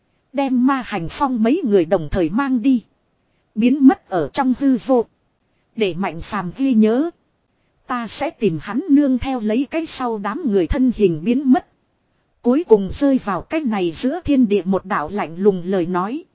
Đem ma hành phong mấy người đồng thời mang đi. Biến mất ở trong hư vô. Để Mạnh Phàm ghi nhớ. Ta sẽ tìm hắn nương theo lấy cái sau đám người thân hình biến mất. Cuối cùng rơi vào cái này giữa thiên địa một đạo lạnh lùng lời nói.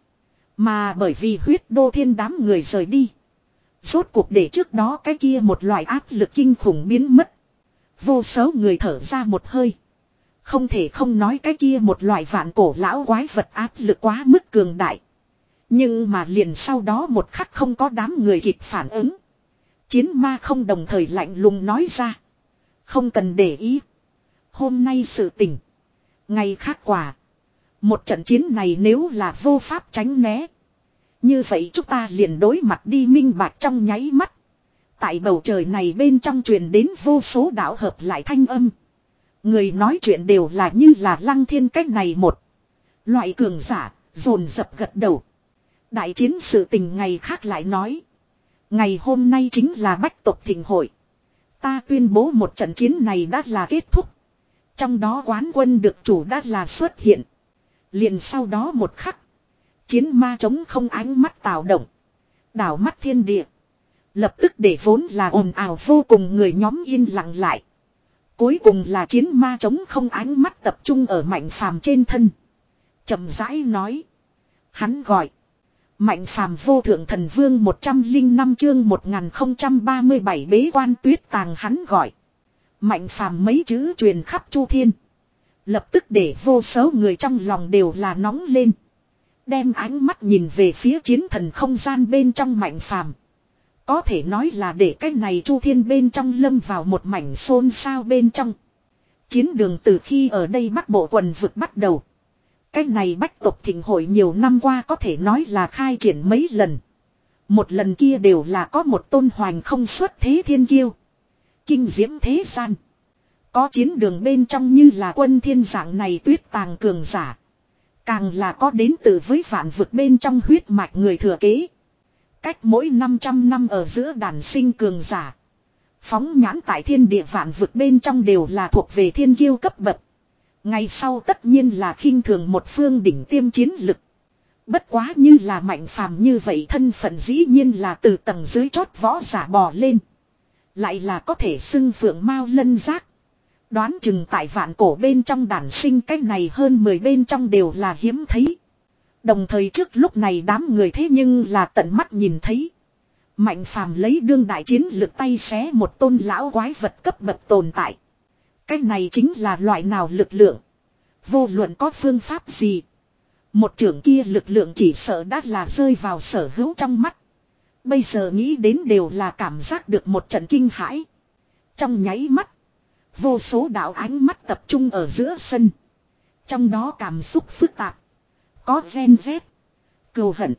Mà bởi vì huyết đô thiên đám người rời đi. Rốt cuộc để trước đó cái kia một loại áp lực kinh khủng biến mất. Vô số người thở ra một hơi. Không thể không nói cái kia một loại vạn cổ lão quái vật áp lực quá mức cường đại. Nhưng mà liền sau đó một khắc không có đám người kịp phản ứng. Chiến ma không đồng thời lạnh lùng nói ra. Không cần để ý. Hôm nay sự tình. Ngày khác quả. Một trận chiến này nếu là vô pháp tránh né. Như vậy chúng ta liền đối mặt đi minh bạch trong nháy mắt. Tại bầu trời này bên trong truyền đến vô số đạo hợp lại thanh âm. Người nói chuyện đều là như là Lăng Thiên cách này một. Loại cường giả, dồn dập gật đầu. Đại chiến sự tình ngày khác lại nói. Ngày hôm nay chính là bách tộc thịnh hội. Ta tuyên bố một trận chiến này đã là kết thúc. Trong đó quán quân được chủ đã là xuất hiện. Liền sau đó một khắc. Chiến ma chống không ánh mắt tạo động. Đảo mắt thiên địa. Lập tức để vốn là ồn ào vô cùng người nhóm yên lặng lại. Cuối cùng là chiến ma chống không ánh mắt tập trung ở Mạnh Phàm trên thân. Chậm rãi nói. Hắn gọi. Mạnh Phàm vô thượng thần vương một trăm lẻ năm chương một nghìn không trăm ba mươi bảy bế quan tuyết tàng hắn gọi. Mạnh Phàm mấy chữ truyền khắp chu thiên. Lập tức để vô số người trong lòng đều là nóng lên. Đem ánh mắt nhìn về phía chiến thần không gian bên trong Mạnh Phàm. Có thể nói là để cái này chu thiên bên trong lâm vào một mảnh xôn xao bên trong. Chiến đường từ khi ở đây Bắc Bộ quần vực bắt đầu. Cái này bách tộc thịnh hội nhiều năm qua có thể nói là khai triển mấy lần. Một lần kia đều là có một tôn hoành không xuất thế thiên kiêu. Kinh diễm thế gian. Có chiến đường bên trong như là quân thiên dạng này tuyết tàng cường giả. Càng là có đến từ với vạn vực bên trong huyết mạch người thừa kế. Cách mỗi năm trăm năm ở giữa đàn sinh cường giả. Phóng nhãn tại thiên địa vạn vực bên trong đều là thuộc về thiên kiêu cấp bậc. Ngày sau tất nhiên là khinh thường một phương đỉnh tiêm chiến lực. Bất quá như là Mạnh Phàm như vậy thân phận dĩ nhiên là từ tầng dưới chót võ giả bò lên. Lại là có thể xưng phượng mao lân giác. Đoán chừng tại vạn cổ bên trong đàn sinh cách này hơn mười bên trong đều là hiếm thấy. Đồng thời trước lúc này đám người thế nhưng là tận mắt nhìn thấy. Mạnh Phàm lấy đương đại chiến lực tay xé một tôn lão quái vật cấp bậc tồn tại. Cách này chính là loại nào lực lượng. Vô luận có phương pháp gì. Một trưởng kia lực lượng chỉ sợ đã là rơi vào sở hữu trong mắt. Bây giờ nghĩ đến đều là cảm giác được một trận kinh hãi. Trong nháy mắt. Vô số đạo ánh mắt tập trung ở giữa sân. Trong đó cảm xúc phức tạp. Có ghen ghét. Cừu hận.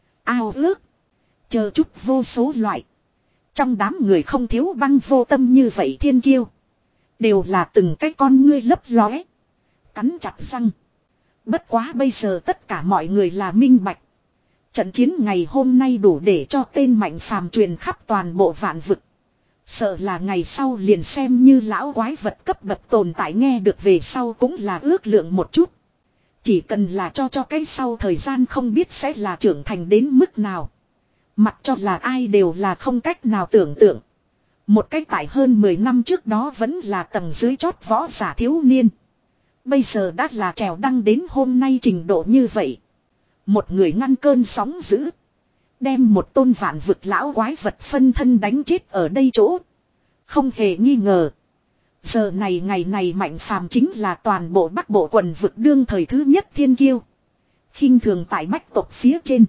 Ao ước. Chờ chút vô số loại. Trong đám người không thiếu băng vô tâm như vậy thiên kiêu. Đều là từng cái con ngươi lấp lóe. Cắn chặt răng. Bất quá bây giờ tất cả mọi người là minh bạch. Trận chiến ngày hôm nay đủ để cho tên Mạnh Phàm truyền khắp toàn bộ vạn vực. Sợ là ngày sau liền xem như lão quái vật cấp bậc tồn tại nghe được về sau cũng là ước lượng một chút. Chỉ cần là cho cho cái sau thời gian không biết sẽ là trưởng thành đến mức nào. Mặc cho là ai đều là không cách nào tưởng tượng. Một cách tại hơn mười năm trước đó vẫn là tầng dưới chót võ giả thiếu niên. Bây giờ đã là trèo đăng đến hôm nay trình độ như vậy. Một người ngăn cơn sóng dữ. Đem một tôn vạn vực lão quái vật phân thân đánh chết ở đây chỗ. Không hề nghi ngờ. Giờ này ngày này Mạnh Phàm chính là toàn bộ Bắc Bộ quần vực đương thời thứ nhất thiên kiêu. Khinh thường tại bách tộc phía trên.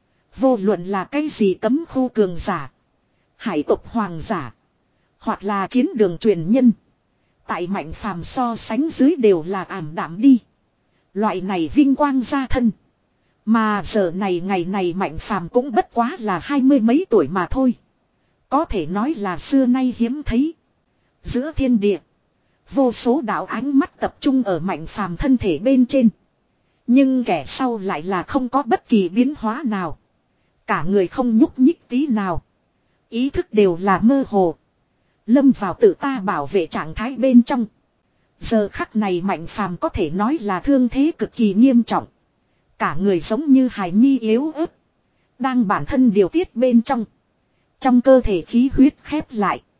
Vô luận là cái gì cấm khu cường giả. Hải tộc hoàng giả. Hoặc là chiến đường truyền nhân. Tại Mạnh Phàm so sánh dưới đều là ảm đạm đi. Loại này vinh quang gia thân. Mà giờ này ngày này Mạnh Phàm cũng bất quá là hai mươi mấy tuổi mà thôi. Có thể nói là xưa nay hiếm thấy. Giữa thiên địa. Vô số đạo ánh mắt tập trung ở Mạnh Phàm thân thể bên trên. Nhưng kẻ sau lại là không có bất kỳ biến hóa nào. Cả người không nhúc nhích tí nào. Ý thức đều là mơ hồ. Lâm vào tự ta bảo vệ trạng thái bên trong. Giờ khắc này Mạnh Phàm có thể nói là thương thế cực kỳ nghiêm trọng. Cả người giống như hài nhi yếu ớt. Đang bản thân điều tiết bên trong. Trong cơ thể khí huyết khép lại.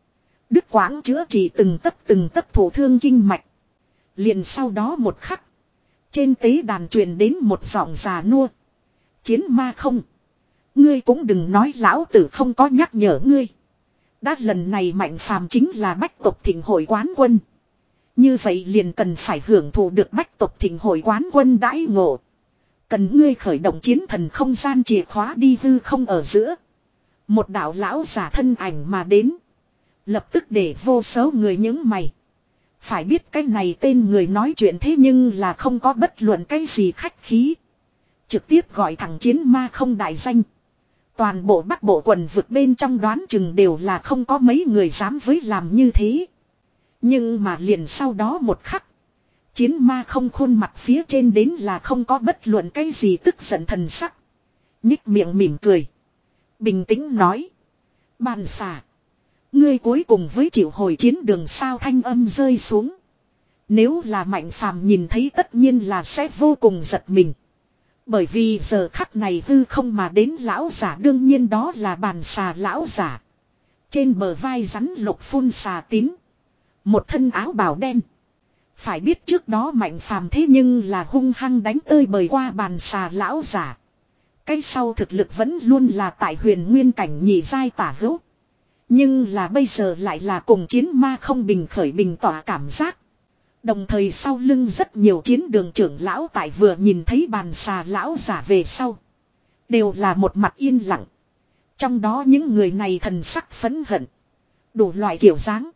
Đức Quãng chữa trị từng tấc từng tấc thổ thương kinh mạch. Liền sau đó một khắc. Trên tế đàn truyền đến một giọng già nua. Chiến ma không. Ngươi cũng đừng nói lão tử không có nhắc nhở ngươi. Đã lần này Mạnh Phàm chính là bách tộc thịnh hội quán quân. Như vậy liền cần phải hưởng thụ được bách tộc thịnh hội quán quân đãi ngộ. Cần ngươi khởi động chiến thần không gian chìa khóa đi hư không ở giữa. Một đạo lão giả thân ảnh mà đến. Lập tức để vô số người những mày. Phải biết cái này tên người nói chuyện thế nhưng là không có bất luận cái gì khách khí. Trực tiếp gọi thẳng chiến ma không đại danh. Toàn bộ bắc bộ quần vực bên trong đoán chừng đều là không có mấy người dám với làm như thế. Nhưng mà liền sau đó một khắc. Chiến ma không khuôn mặt phía trên đến là không có bất luận cái gì tức giận thần sắc. Nhích miệng mỉm cười. Bình tĩnh nói. Bàn xà. Ngươi cuối cùng với chịu hồi chiến đường sao thanh âm rơi xuống. Nếu là Mạnh Phàm nhìn thấy tất nhiên là sẽ vô cùng giật mình. Bởi vì giờ khắc này hư không mà đến lão giả đương nhiên đó là bàn xà lão giả. Trên bờ vai rắn lục phun xà tín. Một thân áo bào đen. Phải biết trước đó Mạnh Phàm thế nhưng là hung hăng đánh tơi bời qua bàn xà lão giả. Cái sau thực lực vẫn luôn là tại huyền nguyên cảnh nhị giai tả hữu. Nhưng là bây giờ lại là cùng chiến ma không bình khởi bình tỏa cảm giác. Đồng thời sau lưng rất nhiều chiến đường trưởng lão tại vừa nhìn thấy bàn xà lão giả về sau. Đều là một mặt yên lặng. Trong đó những người này thần sắc phẫn hận. Đủ loại kiểu dáng.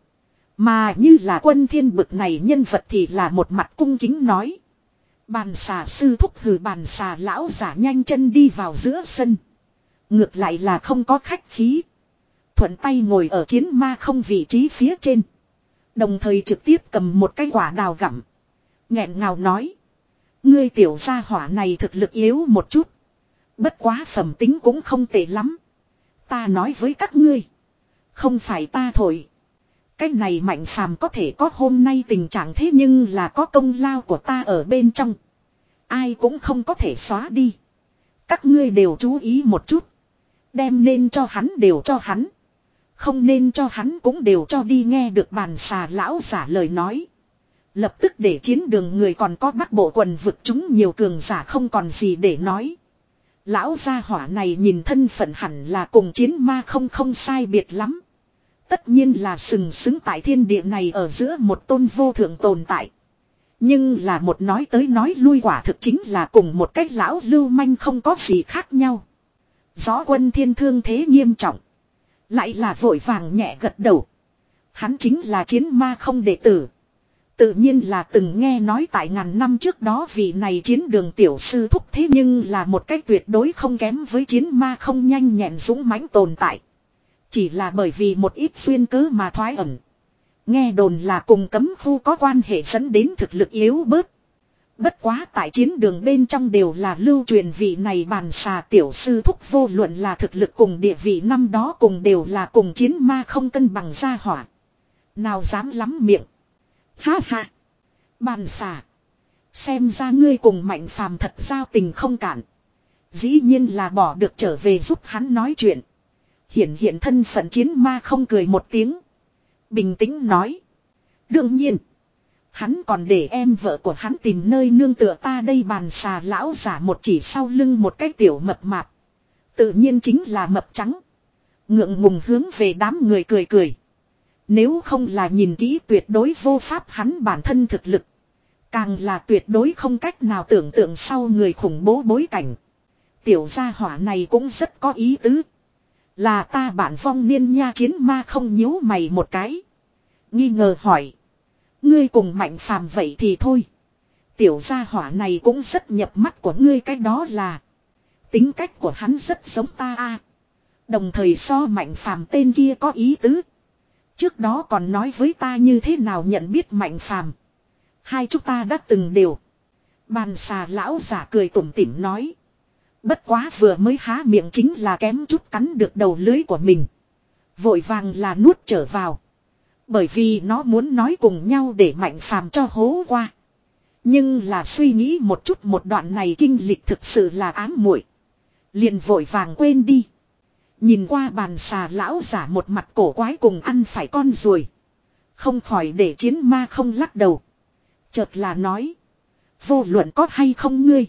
Mà như là Quân Thiên bực này nhân vật thì là một mặt cung kính nói. Bàn xà sư thúc hừ bàn xà lão giả nhanh chân đi vào giữa sân. Ngược lại là không có khách khí. Thuận tay ngồi ở chiến ma không vị trí phía trên. Đồng thời trực tiếp cầm một cái quả đào gặm. Nghẹn ngào nói. Ngươi tiểu gia hỏa này thực lực yếu một chút. Bất quá phẩm tính cũng không tệ lắm. Ta nói với các ngươi. Không phải ta thổi. Cái này Mạnh Phàm có thể có hôm nay tình trạng thế nhưng là có công lao của ta ở bên trong. Ai cũng không có thể xóa đi. Các ngươi đều chú ý một chút. Đem nên cho hắn đều cho hắn. Không nên cho hắn cũng đều cho đi nghe được bàn xà lão giả lời nói. Lập tức để chiến đường người còn có bắc bộ quần vực chúng nhiều cường giả không còn gì để nói. Lão gia hỏa này nhìn thân phận hẳn là cùng chiến ma không không sai biệt lắm. Tất nhiên là sừng sững tại thiên địa này ở giữa một tôn vô thượng tồn tại. Nhưng là một nói tới nói lui quả thực chính là cùng một cách lão lưu manh không có gì khác nhau. Gió Quân Thiên thương thế nghiêm trọng. Lại là vội vàng nhẹ gật đầu. Hắn chính là chiến ma không đệ tử. Tự nhiên là từng nghe nói tại ngàn năm trước đó vị này chiến đường tiểu sư thúc thế nhưng là một cách tuyệt đối không kém với chiến ma không nhanh nhẹn dũng mãnh tồn tại. Chỉ là bởi vì một ít xuyên cớ mà thoái ẩn. Nghe đồn là cùng cấm khu có quan hệ dẫn đến thực lực yếu bớt. Bất quá tại chiến đường bên trong đều là lưu truyền vị này bàn xà tiểu sư thúc vô luận là thực lực cùng địa vị năm đó cùng đều là cùng chiến ma không cân bằng gia hỏa. Nào dám lắm miệng. Ha ha. Bàn xà. Xem ra ngươi cùng Mạnh Phàm thật giao tình không cản. Dĩ nhiên là bỏ được trở về giúp hắn nói chuyện. Hiển hiện thân phận chiến ma không cười một tiếng. Bình tĩnh nói. Đương nhiên. Hắn còn để em vợ của hắn tìm nơi nương tựa ta đây bàn xà lão giả một chỉ sau lưng một cái tiểu mập mạp. Tự nhiên chính là mập trắng. Ngượng ngùng hướng về đám người cười cười. Nếu không là nhìn kỹ tuyệt đối vô pháp hắn bản thân thực lực. Càng là tuyệt đối không cách nào tưởng tượng sau người khủng bố bối cảnh. Tiểu gia hỏa này cũng rất có ý tứ. Là ta bạn vong niên nha chiến ma không nhíu mày một cái. Nghi ngờ hỏi. Ngươi cùng Mạnh Phàm vậy thì thôi. Tiểu gia hỏa này cũng rất nhập mắt của ngươi cái đó là. Tính cách của hắn rất giống ta a. Đồng thời so Mạnh Phàm tên kia có ý tứ. Trước đó còn nói với ta như thế nào nhận biết Mạnh Phàm. Hai chúng ta đã từng đều. Bàn xà lão giả cười tủm tỉm nói. Bất quá vừa mới há miệng chính là kém chút cắn được đầu lưới của mình. Vội vàng là nuốt trở vào. Bởi vì nó muốn nói cùng nhau để Mạnh Phàm cho hố qua. Nhưng là suy nghĩ một chút một đoạn này kinh lịch thực sự là ám muội, liền vội vàng quên đi. Nhìn qua bàn xà lão giả một mặt cổ quái cùng ăn phải con ruồi. Không khỏi để chiến ma không lắc đầu. Chợt là nói. Vô luận có hay không ngươi.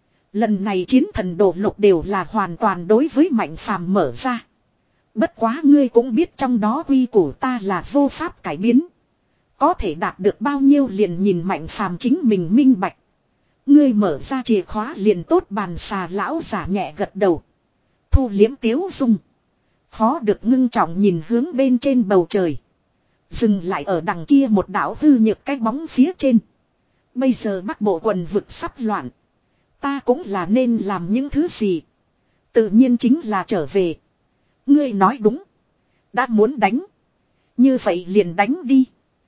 Lần này chiến thần đổ lục đều là hoàn toàn đối với Mạnh Phàm mở ra. Bất quá ngươi cũng biết trong đó quy củ ta là vô pháp cải biến. Có thể đạt được bao nhiêu liền nhìn Mạnh Phàm chính mình minh bạch. Ngươi mở ra chìa khóa liền tốt, bàn xà lão giả nhẹ gật đầu. Thu liếm tiếu dung. Khó được ngưng trọng nhìn hướng bên trên bầu trời. Dừng lại ở đằng kia một đảo hư nhược cái bóng phía trên. Bây giờ Bắc Bộ quần vực sắp loạn. Ta cũng là nên làm những thứ gì. Tự nhiên chính là trở về. Ngươi nói đúng. Đã muốn đánh. Như vậy liền đánh đi.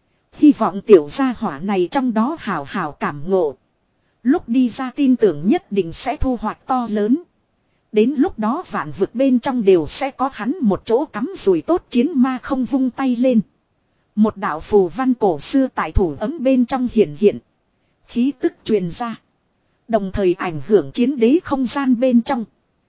Hy vọng tiểu gia hỏa này trong đó hào hào cảm ngộ. Lúc đi ra tin tưởng nhất định sẽ thu hoạch to lớn. Đến lúc đó vạn vực bên trong đều sẽ có hắn một chỗ cắm rùi tốt. Chiến ma không vung tay lên. Một đạo phù văn cổ xưa tại thủ ấm bên trong hiển hiện. Khí tức truyền ra. Đồng thời ảnh hưởng chiến đế không gian bên trong.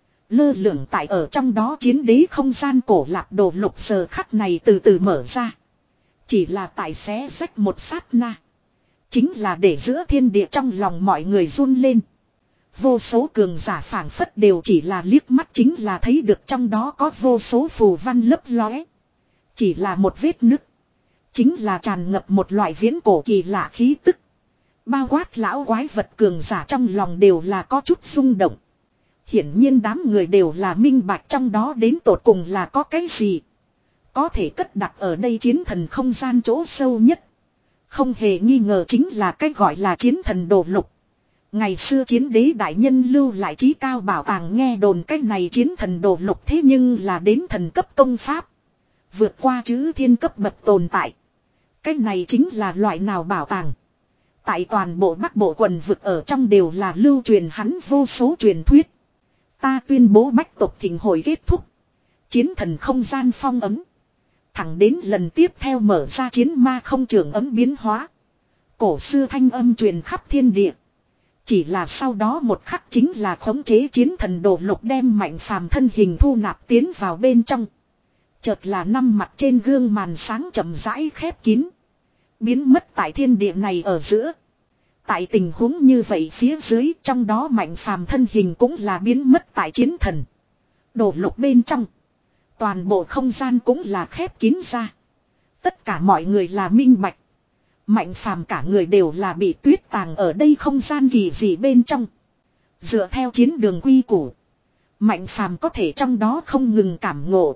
Lơ lửng tại ở trong đó chiến đế không gian cổ lạp đồ lục giờ khắc này từ từ mở ra. Chỉ là tại xé rách một sát na. Chính là để giữa thiên địa trong lòng mọi người run lên. Vô số cường giả phảng phất đều chỉ là liếc mắt chính là thấy được trong đó có vô số phù văn lấp lóe. Chỉ là một vết nứt. Chính là tràn ngập một loại viễn cổ kỳ lạ khí tức. Bao quát lão quái vật cường giả trong lòng đều là có chút rung động. Hiển nhiên đám người đều là minh bạch trong đó đến tột cùng là có cái gì. Có thể cất đặt ở đây chiến thần không gian chỗ sâu nhất. Không hề nghi ngờ chính là cái gọi là chiến thần đồ lục. Ngày xưa chiến đế đại nhân lưu lại trí cao bảo tàng, nghe đồn cái này chiến thần đồ lục thế nhưng là đến thần cấp công pháp. Vượt qua chữ thiên cấp bậc tồn tại. Cái này chính là loại nào bảo tàng. Tại toàn bộ Bắc Bộ quần vực ở trong đều là lưu truyền hắn vô số truyền thuyết. Ta tuyên bố bách tộc thịnh hội kết thúc. Chiến thần không gian phong ấm. Thẳng đến lần tiếp theo mở ra chiến ma không trường ấm biến hóa. Cổ xưa thanh âm truyền khắp thiên địa. Chỉ là sau đó một khắc chính là khống chế chiến thần đồ lục đem Mạnh Phàm thân hình thu nạp tiến vào bên trong. Chợt là năm mặt trên gương màn sáng chậm rãi khép kín. Biến mất tại thiên địa này ở giữa. Tại tình huống như vậy phía dưới, trong đó Mạnh Phàm thân hình cũng là biến mất tại chiến thần đồ lục bên trong. Toàn bộ không gian cũng là khép kín ra. Tất cả mọi người là minh bạch. Mạnh Phàm cả người đều là bị tuyết tàng ở đây không gian kỳ dị bên trong. Dựa theo chiến đường quy củ, Mạnh Phàm có thể trong đó không ngừng cảm ngộ.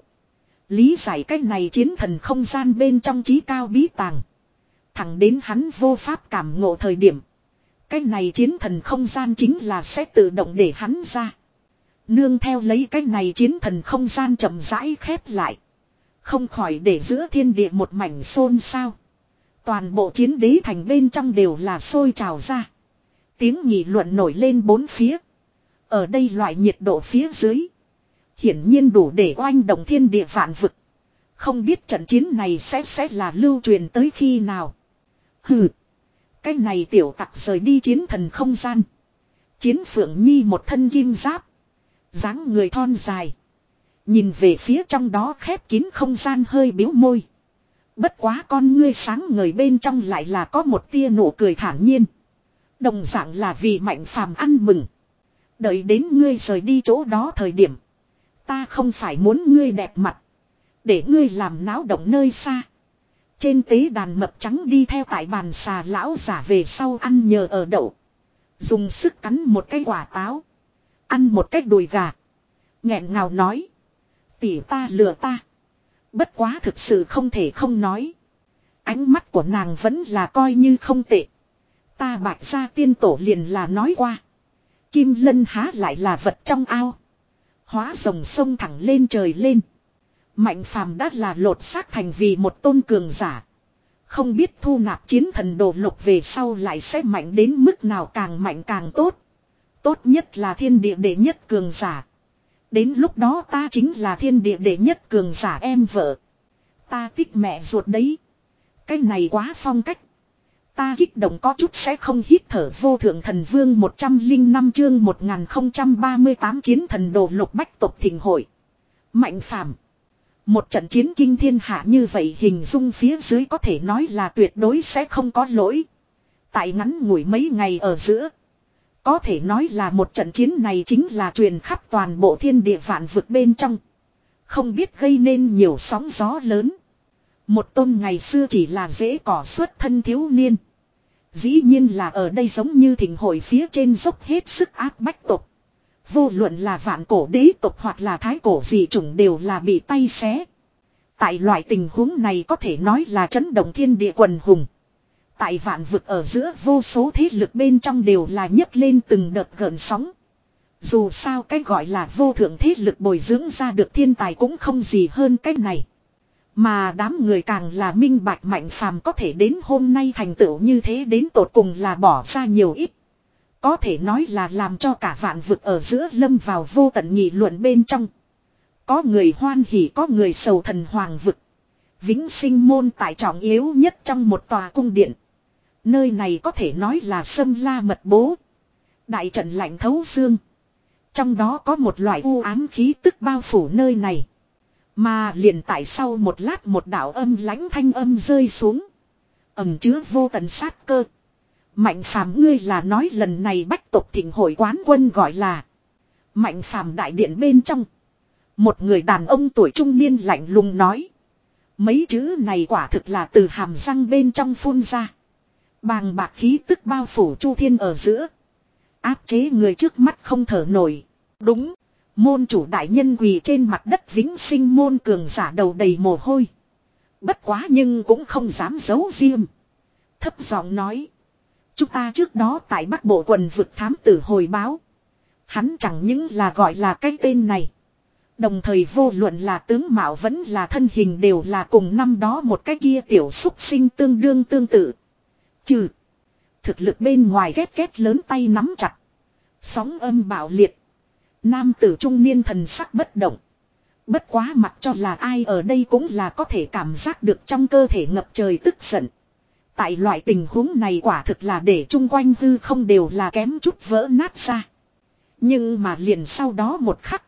Lý giải cách này chiến thần không gian bên trong trí cao bí tàng. Thẳng đến hắn vô pháp cảm ngộ thời điểm. Cái này chiến thần không gian chính là sẽ tự động để hắn ra. Nương theo lấy cái này chiến thần không gian chậm rãi khép lại. Không khỏi để giữa thiên địa một mảnh xôn xao. Toàn bộ chiến đế thành bên trong đều là sôi trào ra. Tiếng nghị luận nổi lên bốn phía. Ở đây loại nhiệt độ phía dưới. Hiển nhiên đủ để oanh động thiên địa vạn vực. Không biết trận chiến này sẽ sẽ là lưu truyền tới khi nào. Hừ. Cái này tiểu tặc rời đi chiến thần không gian. Chiến Phượng Nhi một thân kim giáp. Dáng người thon dài. Nhìn về phía trong đó khép kín không gian hơi biếu môi. Bất quá con ngươi sáng ngời bên trong lại là có một tia nụ cười thản nhiên. Đồng dạng là vì Mạnh Phàm ăn mừng. Đợi đến ngươi rời đi chỗ đó thời điểm. Ta không phải muốn ngươi đẹp mặt. Để ngươi làm náo động nơi xa. Trên tế đàn mập trắng đi theo tại bàn xà lão giả về sau ăn nhờ ở đậu. Dùng sức cắn một cái quả táo. Ăn một cái đùi gà. Nghẹn ngào nói. Tỉ ta lừa ta. Bất quá thực sự không thể không nói. Ánh mắt của nàng vẫn là coi như không tệ. Ta Bạch Gia tiên tổ liền là nói qua. Kim lân há lại là vật trong ao. Hóa rồng sông thẳng lên trời lên. Mạnh Phàm đã là lột xác thành vì một tôn cường giả. Không biết thu nạp chiến thần đồ lục về sau lại sẽ mạnh đến mức nào, càng mạnh càng tốt. Tốt nhất là thiên địa đệ nhất cường giả. Đến lúc đó ta chính là thiên địa đệ nhất cường giả em vợ. Ta thích mẹ ruột đấy. Cái này quá phong cách. Ta kích động có chút sẽ không hít thở. Vô thượng thần vương một trăm linh năm chương một nghìn không trăm ba mươi tám chiến thần đồ lục bách tộc thịnh hội. Mạnh phàm. Một trận chiến kinh thiên hạ như vậy hình dung phía dưới có thể nói là tuyệt đối sẽ không có lỗi. Tại ngắn ngủi mấy ngày ở giữa. Có thể nói là một trận chiến này chính là truyền khắp toàn bộ thiên địa vạn vực bên trong. Không biết gây nên nhiều sóng gió lớn. Một tôn ngày xưa chỉ là dễ cỏ xuất thân thiếu niên. Dĩ nhiên là ở đây giống như thỉnh hội phía trên dốc hết sức áp bách tộc. Vô luận là vạn cổ đế tộc hoặc là thái cổ dị chủng đều là bị tay xé. Tại loại tình huống này có thể nói là chấn động thiên địa quần hùng. Tại vạn vực ở giữa vô số thế lực bên trong đều là nhấc lên từng đợt gợn sóng. Dù sao cái gọi là vô thượng thế lực bồi dưỡng ra được thiên tài cũng không gì hơn cái này. Mà đám người càng là minh bạch Mạnh phàm có thể đến hôm nay thành tựu như thế đến tột cùng là bỏ ra nhiều ít. Có thể nói là làm cho cả vạn vực ở giữa lâm vào vô tận nghị luận bên trong. Có người hoan hỉ có người sầu thần hoàng vực. Vĩnh sinh môn tại trọng yếu nhất trong một tòa cung điện. Nơi này có thể nói là sâm la mật bố. Đại trận lạnh thấu xương. Trong đó có một loại u ám khí tức bao phủ nơi này. Mà liền tại sau một lát một đạo âm lãnh thanh âm rơi xuống. Ẩm chứa vô tận sát cơ. Mạnh phàm ngươi là nói lần này bách tộc thịnh hội quán quân gọi là. Mạnh phàm đại điện bên trong. Một người đàn ông tuổi trung niên lạnh lùng nói. Mấy chữ này quả thực là từ hàm răng bên trong phun ra. Bàng bạc khí tức bao phủ chu thiên ở giữa. Áp chế người trước mắt không thở nổi. Đúng. Môn chủ đại nhân quỳ trên mặt đất vĩnh sinh môn cường giả đầu đầy mồ hôi. Bất quá nhưng cũng không dám giấu riêng. Thấp giọng nói. Chúng ta trước đó tại Bắc Bộ quần vực thám tử hồi báo. Hắn chẳng những là gọi là cái tên này. Đồng thời vô luận là tướng mạo vẫn là thân hình đều là cùng năm đó một cái kia tiểu xúc sinh tương đương tương tự. Trừ. Thực lực bên ngoài ghét ghét lớn tay nắm chặt. Sóng âm bạo liệt. Nam tử trung niên thần sắc bất động. Bất quá mặc cho là ai ở đây cũng là có thể cảm giác được trong cơ thể ngập trời tức giận. Tại loại tình huống này quả thực là để chung quanh hư không đều là kém chút vỡ nát ra. Nhưng mà liền sau đó một khắc.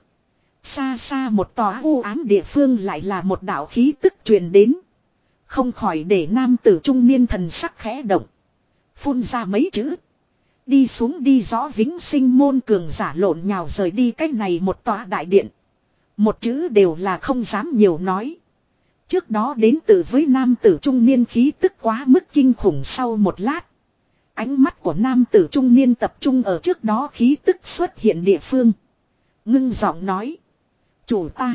Xa xa một tòa u ám địa phương lại là một đạo khí tức truyền đến. Không khỏi để nam tử trung niên thần sắc khẽ động. Phun ra mấy chữ. Đi xuống đi rõ vĩnh sinh môn cường giả lộn nhào rời đi cách này một tòa đại điện. Một chữ đều là không dám nhiều nói. Trước đó đến từ với nam tử trung niên khí tức quá mức kinh khủng sau một lát. Ánh mắt của nam tử trung niên tập trung ở trước đó khí tức xuất hiện địa phương. Ngưng giọng nói. Chủ ta.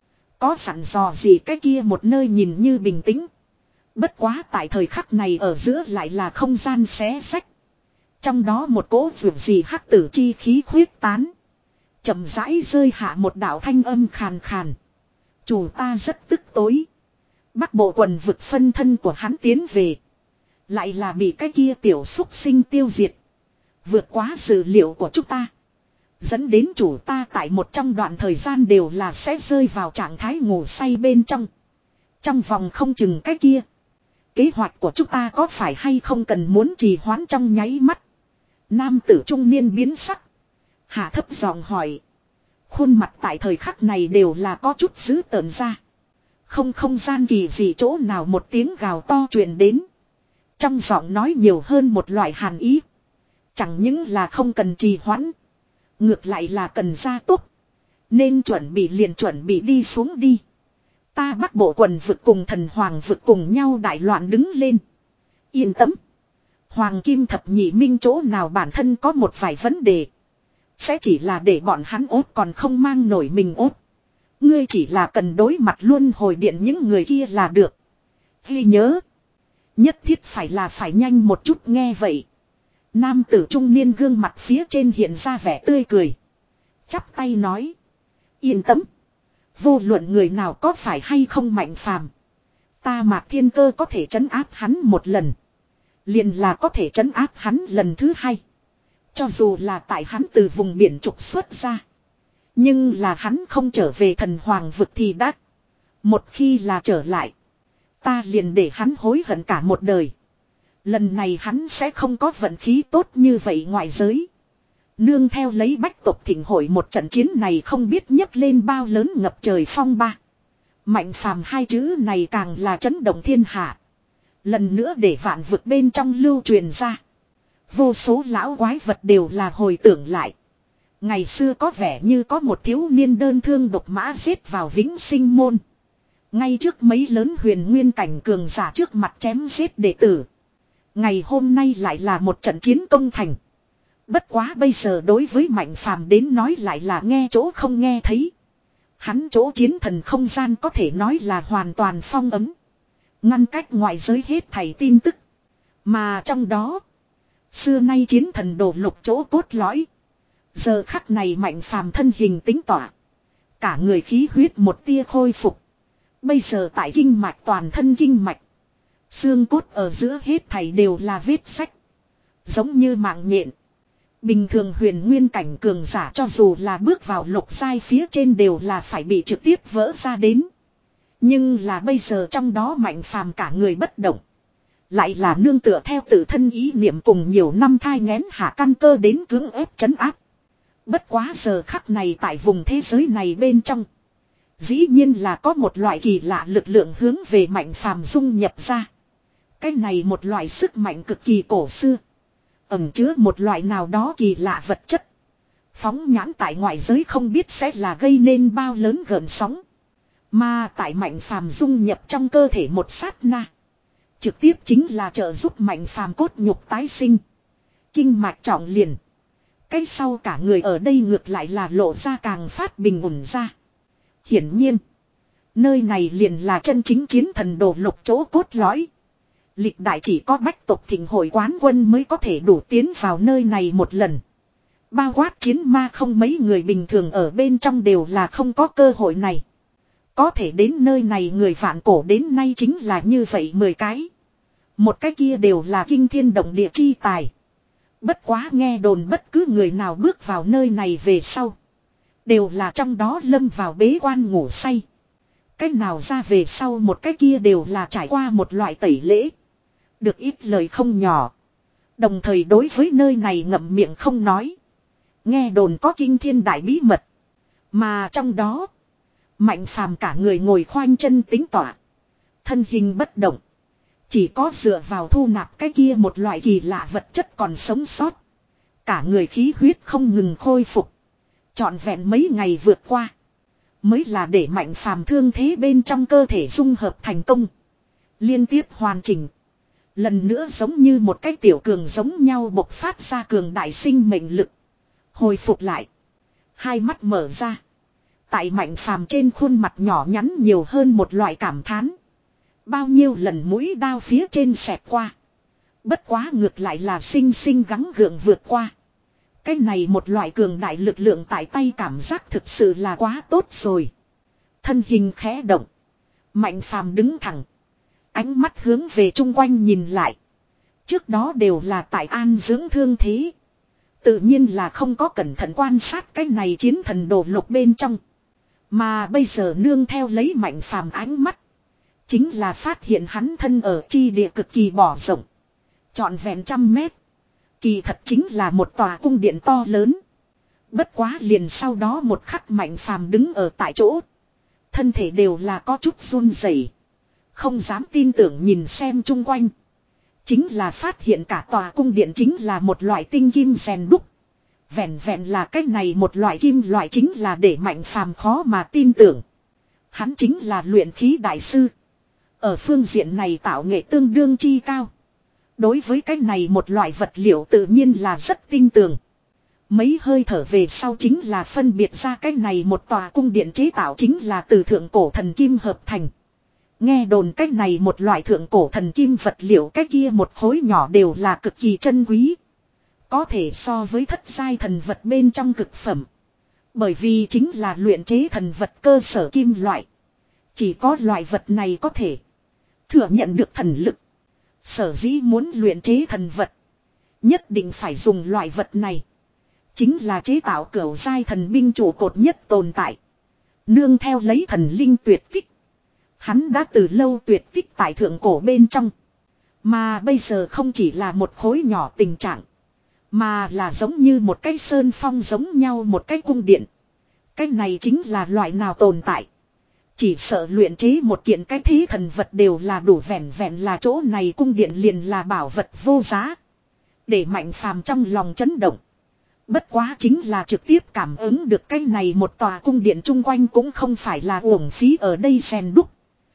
Có sẵn dò gì cái kia một nơi nhìn như bình tĩnh. Bất quá tại thời khắc này ở giữa lại là không gian xé sách. Trong đó một cỗ vượt gì hắc tử chi khí khuyết tán. Chậm rãi rơi hạ một đạo thanh âm khàn khàn. Chủ ta rất tức tối. Bắc bộ quần vực phân thân của hắn tiến về. Lại là bị cái kia tiểu xúc sinh tiêu diệt. Vượt quá dự liệu của chúng ta. Dẫn đến chủ ta tại một trong đoạn thời gian đều là sẽ rơi vào trạng thái ngủ say bên trong. Trong vòng không chừng cái kia. Kế hoạch của chúng ta có phải hay không cần muốn trì hoãn trong nháy mắt. Nam tử trung niên biến sắc. Hạ thấp giọng hỏi. Khuôn mặt tại thời khắc này đều là có chút dữ tợn ra. Không không gian kỳ gì chỗ nào một tiếng gào to truyền đến. Trong giọng nói nhiều hơn một loại hàn ý. Chẳng những là không cần trì hoãn. Ngược lại là cần gia tốc. Nên chuẩn bị liền chuẩn bị đi xuống đi. Ta Bắc bộ quần vực cùng thần hoàng vực cùng nhau đại loạn đứng lên. Yên tâm. Hoàng kim thập nhị minh chỗ nào bản thân có một vài vấn đề. Sẽ chỉ là để bọn hắn ốt còn không mang nổi mình ốt. Ngươi chỉ là cần đối mặt luôn hồi điện những người kia là được. Ghi nhớ. Nhất thiết phải là phải nhanh một chút nghe vậy. Nam tử trung niên gương mặt phía trên hiện ra vẻ tươi cười. Chắp tay nói. Yên tâm. Vô luận người nào có phải hay không Mạnh phàm. Ta Mạc Thiên Cơ có thể trấn áp hắn một lần. Liền là có thể trấn áp hắn lần thứ hai. Cho dù là tại hắn từ vùng biển trục xuất ra. Nhưng là hắn không trở về thần hoàng vực thì đã. Một khi là trở lại. Ta liền để hắn hối hận cả một đời. Lần này hắn sẽ không có vận khí tốt như vậy ngoại giới. Nương theo lấy bách tộc thịnh hội một trận chiến này không biết nhấc lên bao lớn ngập trời phong ba. Mạnh phàm hai chữ này càng là chấn động thiên hạ. Lần nữa để vạn vực bên trong lưu truyền ra. Vô số lão quái vật đều là hồi tưởng lại. Ngày xưa có vẻ như có một thiếu niên đơn thương độc mã giết vào vĩnh sinh môn. Ngay trước mấy lớn huyền nguyên cảnh cường giả trước mặt chém giết đệ tử. Ngày hôm nay lại là một trận chiến công thành. Bất quá bây giờ đối với Mạnh Phàm đến nói lại là nghe chỗ không nghe thấy. Hắn chỗ chiến thần không gian có thể nói là hoàn toàn phong ấm. Ngăn cách ngoại giới hết thảy tin tức. Mà trong đó, xưa nay chiến thần đổ lục chỗ cốt lõi. Giờ khắc này Mạnh Phàm thân hình tính tỏa. Cả người khí huyết một tia khôi phục. Bây giờ tại kinh mạch toàn thân kinh mạch. Xương cốt ở giữa hết thảy đều là vết sách. Giống như mạng nhện. Bình thường huyền nguyên cảnh cường giả cho dù là bước vào lục giai phía trên đều là phải bị trực tiếp vỡ ra đến. Nhưng là bây giờ trong đó Mạnh Phàm cả người bất động. Lại là nương tựa theo tự thân ý niệm cùng nhiều năm thai nghén hạ căn cơ đến cưỡng ép trấn áp. Bất quá giờ khắc này tại vùng thế giới này bên trong. Dĩ nhiên là có một loại kỳ lạ lực lượng hướng về Mạnh Phàm dung nhập ra. Cái này một loại sức mạnh cực kỳ cổ xưa. Ẩn chứa một loại nào đó kỳ lạ vật chất. Phóng nhãn tại ngoại giới không biết sẽ là gây nên bao lớn gợn sóng. Mà tại Mạnh Phàm dung nhập trong cơ thể một sát na. Trực tiếp chính là trợ giúp Mạnh Phàm cốt nhục tái sinh. Kinh mạch trọng liền. Cái sau cả người ở đây ngược lại là lộ ra càng phát bình ổn ra. Hiển nhiên. Nơi này liền là chân chính chiến thần đồ lục chỗ cốt lõi. Lịch đại chỉ có bách tộc thịnh hội quán quân mới có thể đủ tiến vào nơi này một lần. Bao quát chiến ma không mấy người bình thường ở bên trong đều là không có cơ hội này. Có thể đến nơi này người vạn cổ đến nay chính là như vậy mười cái. Một cái kia đều là kinh thiên động địa chi tài. Bất quá nghe đồn bất cứ người nào bước vào nơi này về sau. Đều là trong đó lâm vào bế quan ngủ say. Cái nào ra về sau một cái kia đều là trải qua một loại tẩy lễ. Được ít lời không nhỏ. Đồng thời đối với nơi này ngậm miệng không nói. Nghe đồn có kinh thiên đại bí mật. Mà trong đó. Mạnh Phàm cả người ngồi khoanh chân tính tỏa. Thân hình bất động. Chỉ có dựa vào thu nạp cái kia một loại kỳ lạ vật chất còn sống sót. Cả người khí huyết không ngừng khôi phục. Trọn vẹn mấy ngày vượt qua. Mới là để Mạnh Phàm thương thế bên trong cơ thể dung hợp thành công. Liên tiếp hoàn chỉnh. Lần nữa giống như một cái tiểu cường giống nhau bộc phát ra cường đại sinh mệnh lực. Hồi phục lại. Hai mắt mở ra. Tại Mạnh Phàm trên khuôn mặt nhỏ nhắn nhiều hơn một loại cảm thán. Bao nhiêu lần mũi đao phía trên xẹt qua. Bất quá ngược lại là sinh sinh gắng gượng vượt qua. Cái này một loại cường đại lực lượng tại tay cảm giác thực sự là quá tốt rồi. Thân hình khẽ động. Mạnh Phàm đứng thẳng. Ánh mắt hướng về chung quanh nhìn lại. Trước đó đều là tại an dưỡng thương thế. Tự nhiên là không có cẩn thận quan sát cái này chiến thần đồ lục bên trong. Mà bây giờ nương theo lấy Mạnh Phàm ánh mắt. Chính là phát hiện hắn thân ở chi địa cực kỳ bỏ rộng. Trọn vẹn trăm mét. Kỳ thật chính là một tòa cung điện to lớn. Bất quá liền sau đó một khắc Mạnh Phàm đứng ở tại chỗ. Thân thể đều là có chút run rẩy, không dám tin tưởng nhìn xem chung quanh. Chính là phát hiện cả tòa cung điện chính là một loại tinh kim rèn đúc. Vẹn vẹn là cái này một loại kim loại chính là để Mạnh Phàm khó mà tin tưởng. Hắn chính là luyện khí đại sư. Ở phương diện này tạo nghệ tương đương chi cao. Đối với cái này một loại vật liệu tự nhiên là rất tinh tường. Mấy hơi thở về sau chính là phân biệt ra cái này một tòa cung điện chế tạo chính là từ thượng cổ thần kim hợp thành. Nghe đồn cái này một loại thượng cổ thần kim vật liệu cái kia một khối nhỏ đều là cực kỳ chân quý. Có thể so với thất giai thần vật bên trong cực phẩm. Bởi vì chính là luyện chế thần vật cơ sở kim loại. Chỉ có loại vật này có thể thừa nhận được thần lực. Sở dĩ muốn luyện chế thần vật. Nhất định phải dùng loại vật này. Chính là chế tạo cửu giai thần binh trụ cột nhất tồn tại. Nương theo lấy thần linh tuyệt tích. Hắn đã từ lâu tuyệt tích tại thượng cổ bên trong. Mà bây giờ không chỉ là một khối nhỏ tình trạng. Mà là giống như một cái sơn phong giống nhau một cái cung điện. Cái này chính là loại nào tồn tại. Chỉ sợ luyện chế một kiện cái thế thần vật đều là đủ, vẹn vẹn là chỗ này cung điện liền là bảo vật vô giá. Để Mạnh Phàm trong lòng chấn động. Bất quá chính là trực tiếp cảm ứng được cái này một tòa cung điện chung quanh cũng không phải là uổng phí ở đây rèn đúc.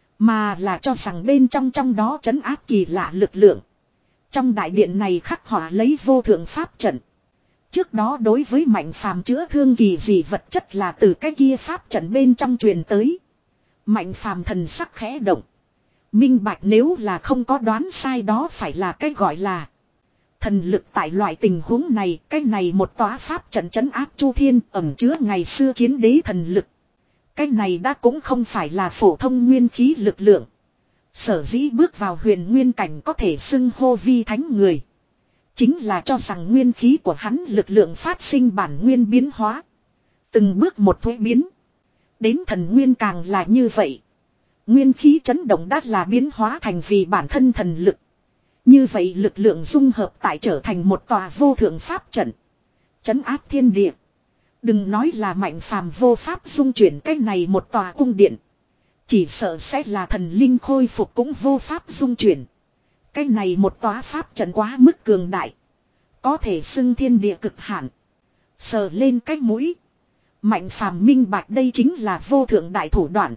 Mà là cho rằng bên trong trong đó trấn áp kỳ lạ lực lượng. Trong đại điện này khắc họa lấy vô thượng pháp trận. Trước đó đối với Mạnh Phàm chữa thương kỳ dị vật chất là từ cái kia pháp trận bên trong truyền tới. Mạnh Phàm thần sắc khẽ động. Minh bạch nếu là không có đoán sai đó phải là cái gọi là thần lực. Tại loại tình huống này, cái này một tòa pháp trận trấn áp Chu Thiên ẩn chứa ngày xưa chiến đế thần lực. Cái này đã cũng không phải là phổ thông nguyên khí lực lượng. Sở dĩ bước vào huyền nguyên cảnh có thể xưng hô vi thánh người. Chính là cho rằng nguyên khí của hắn lực lượng phát sinh bản nguyên biến hóa. Từng bước một thuế biến. Đến thần nguyên càng là như vậy. Nguyên khí chấn động đã là biến hóa thành vì bản thân thần lực. Như vậy lực lượng dung hợp tại trở thành một tòa vô thượng pháp trận. Chấn áp thiên địa. Đừng nói là Mạnh Phàm vô pháp dung chuyển cái này một tòa cung điện. Chỉ sợ sẽ là thần linh khôi phục cũng vô pháp dung chuyển. Cái này một tòa pháp trận quá mức cường đại. Có thể xưng thiên địa cực hạn. Sờ lên cái mũi. Mạnh Phàm minh bạch đây chính là vô thượng đại thủ đoạn.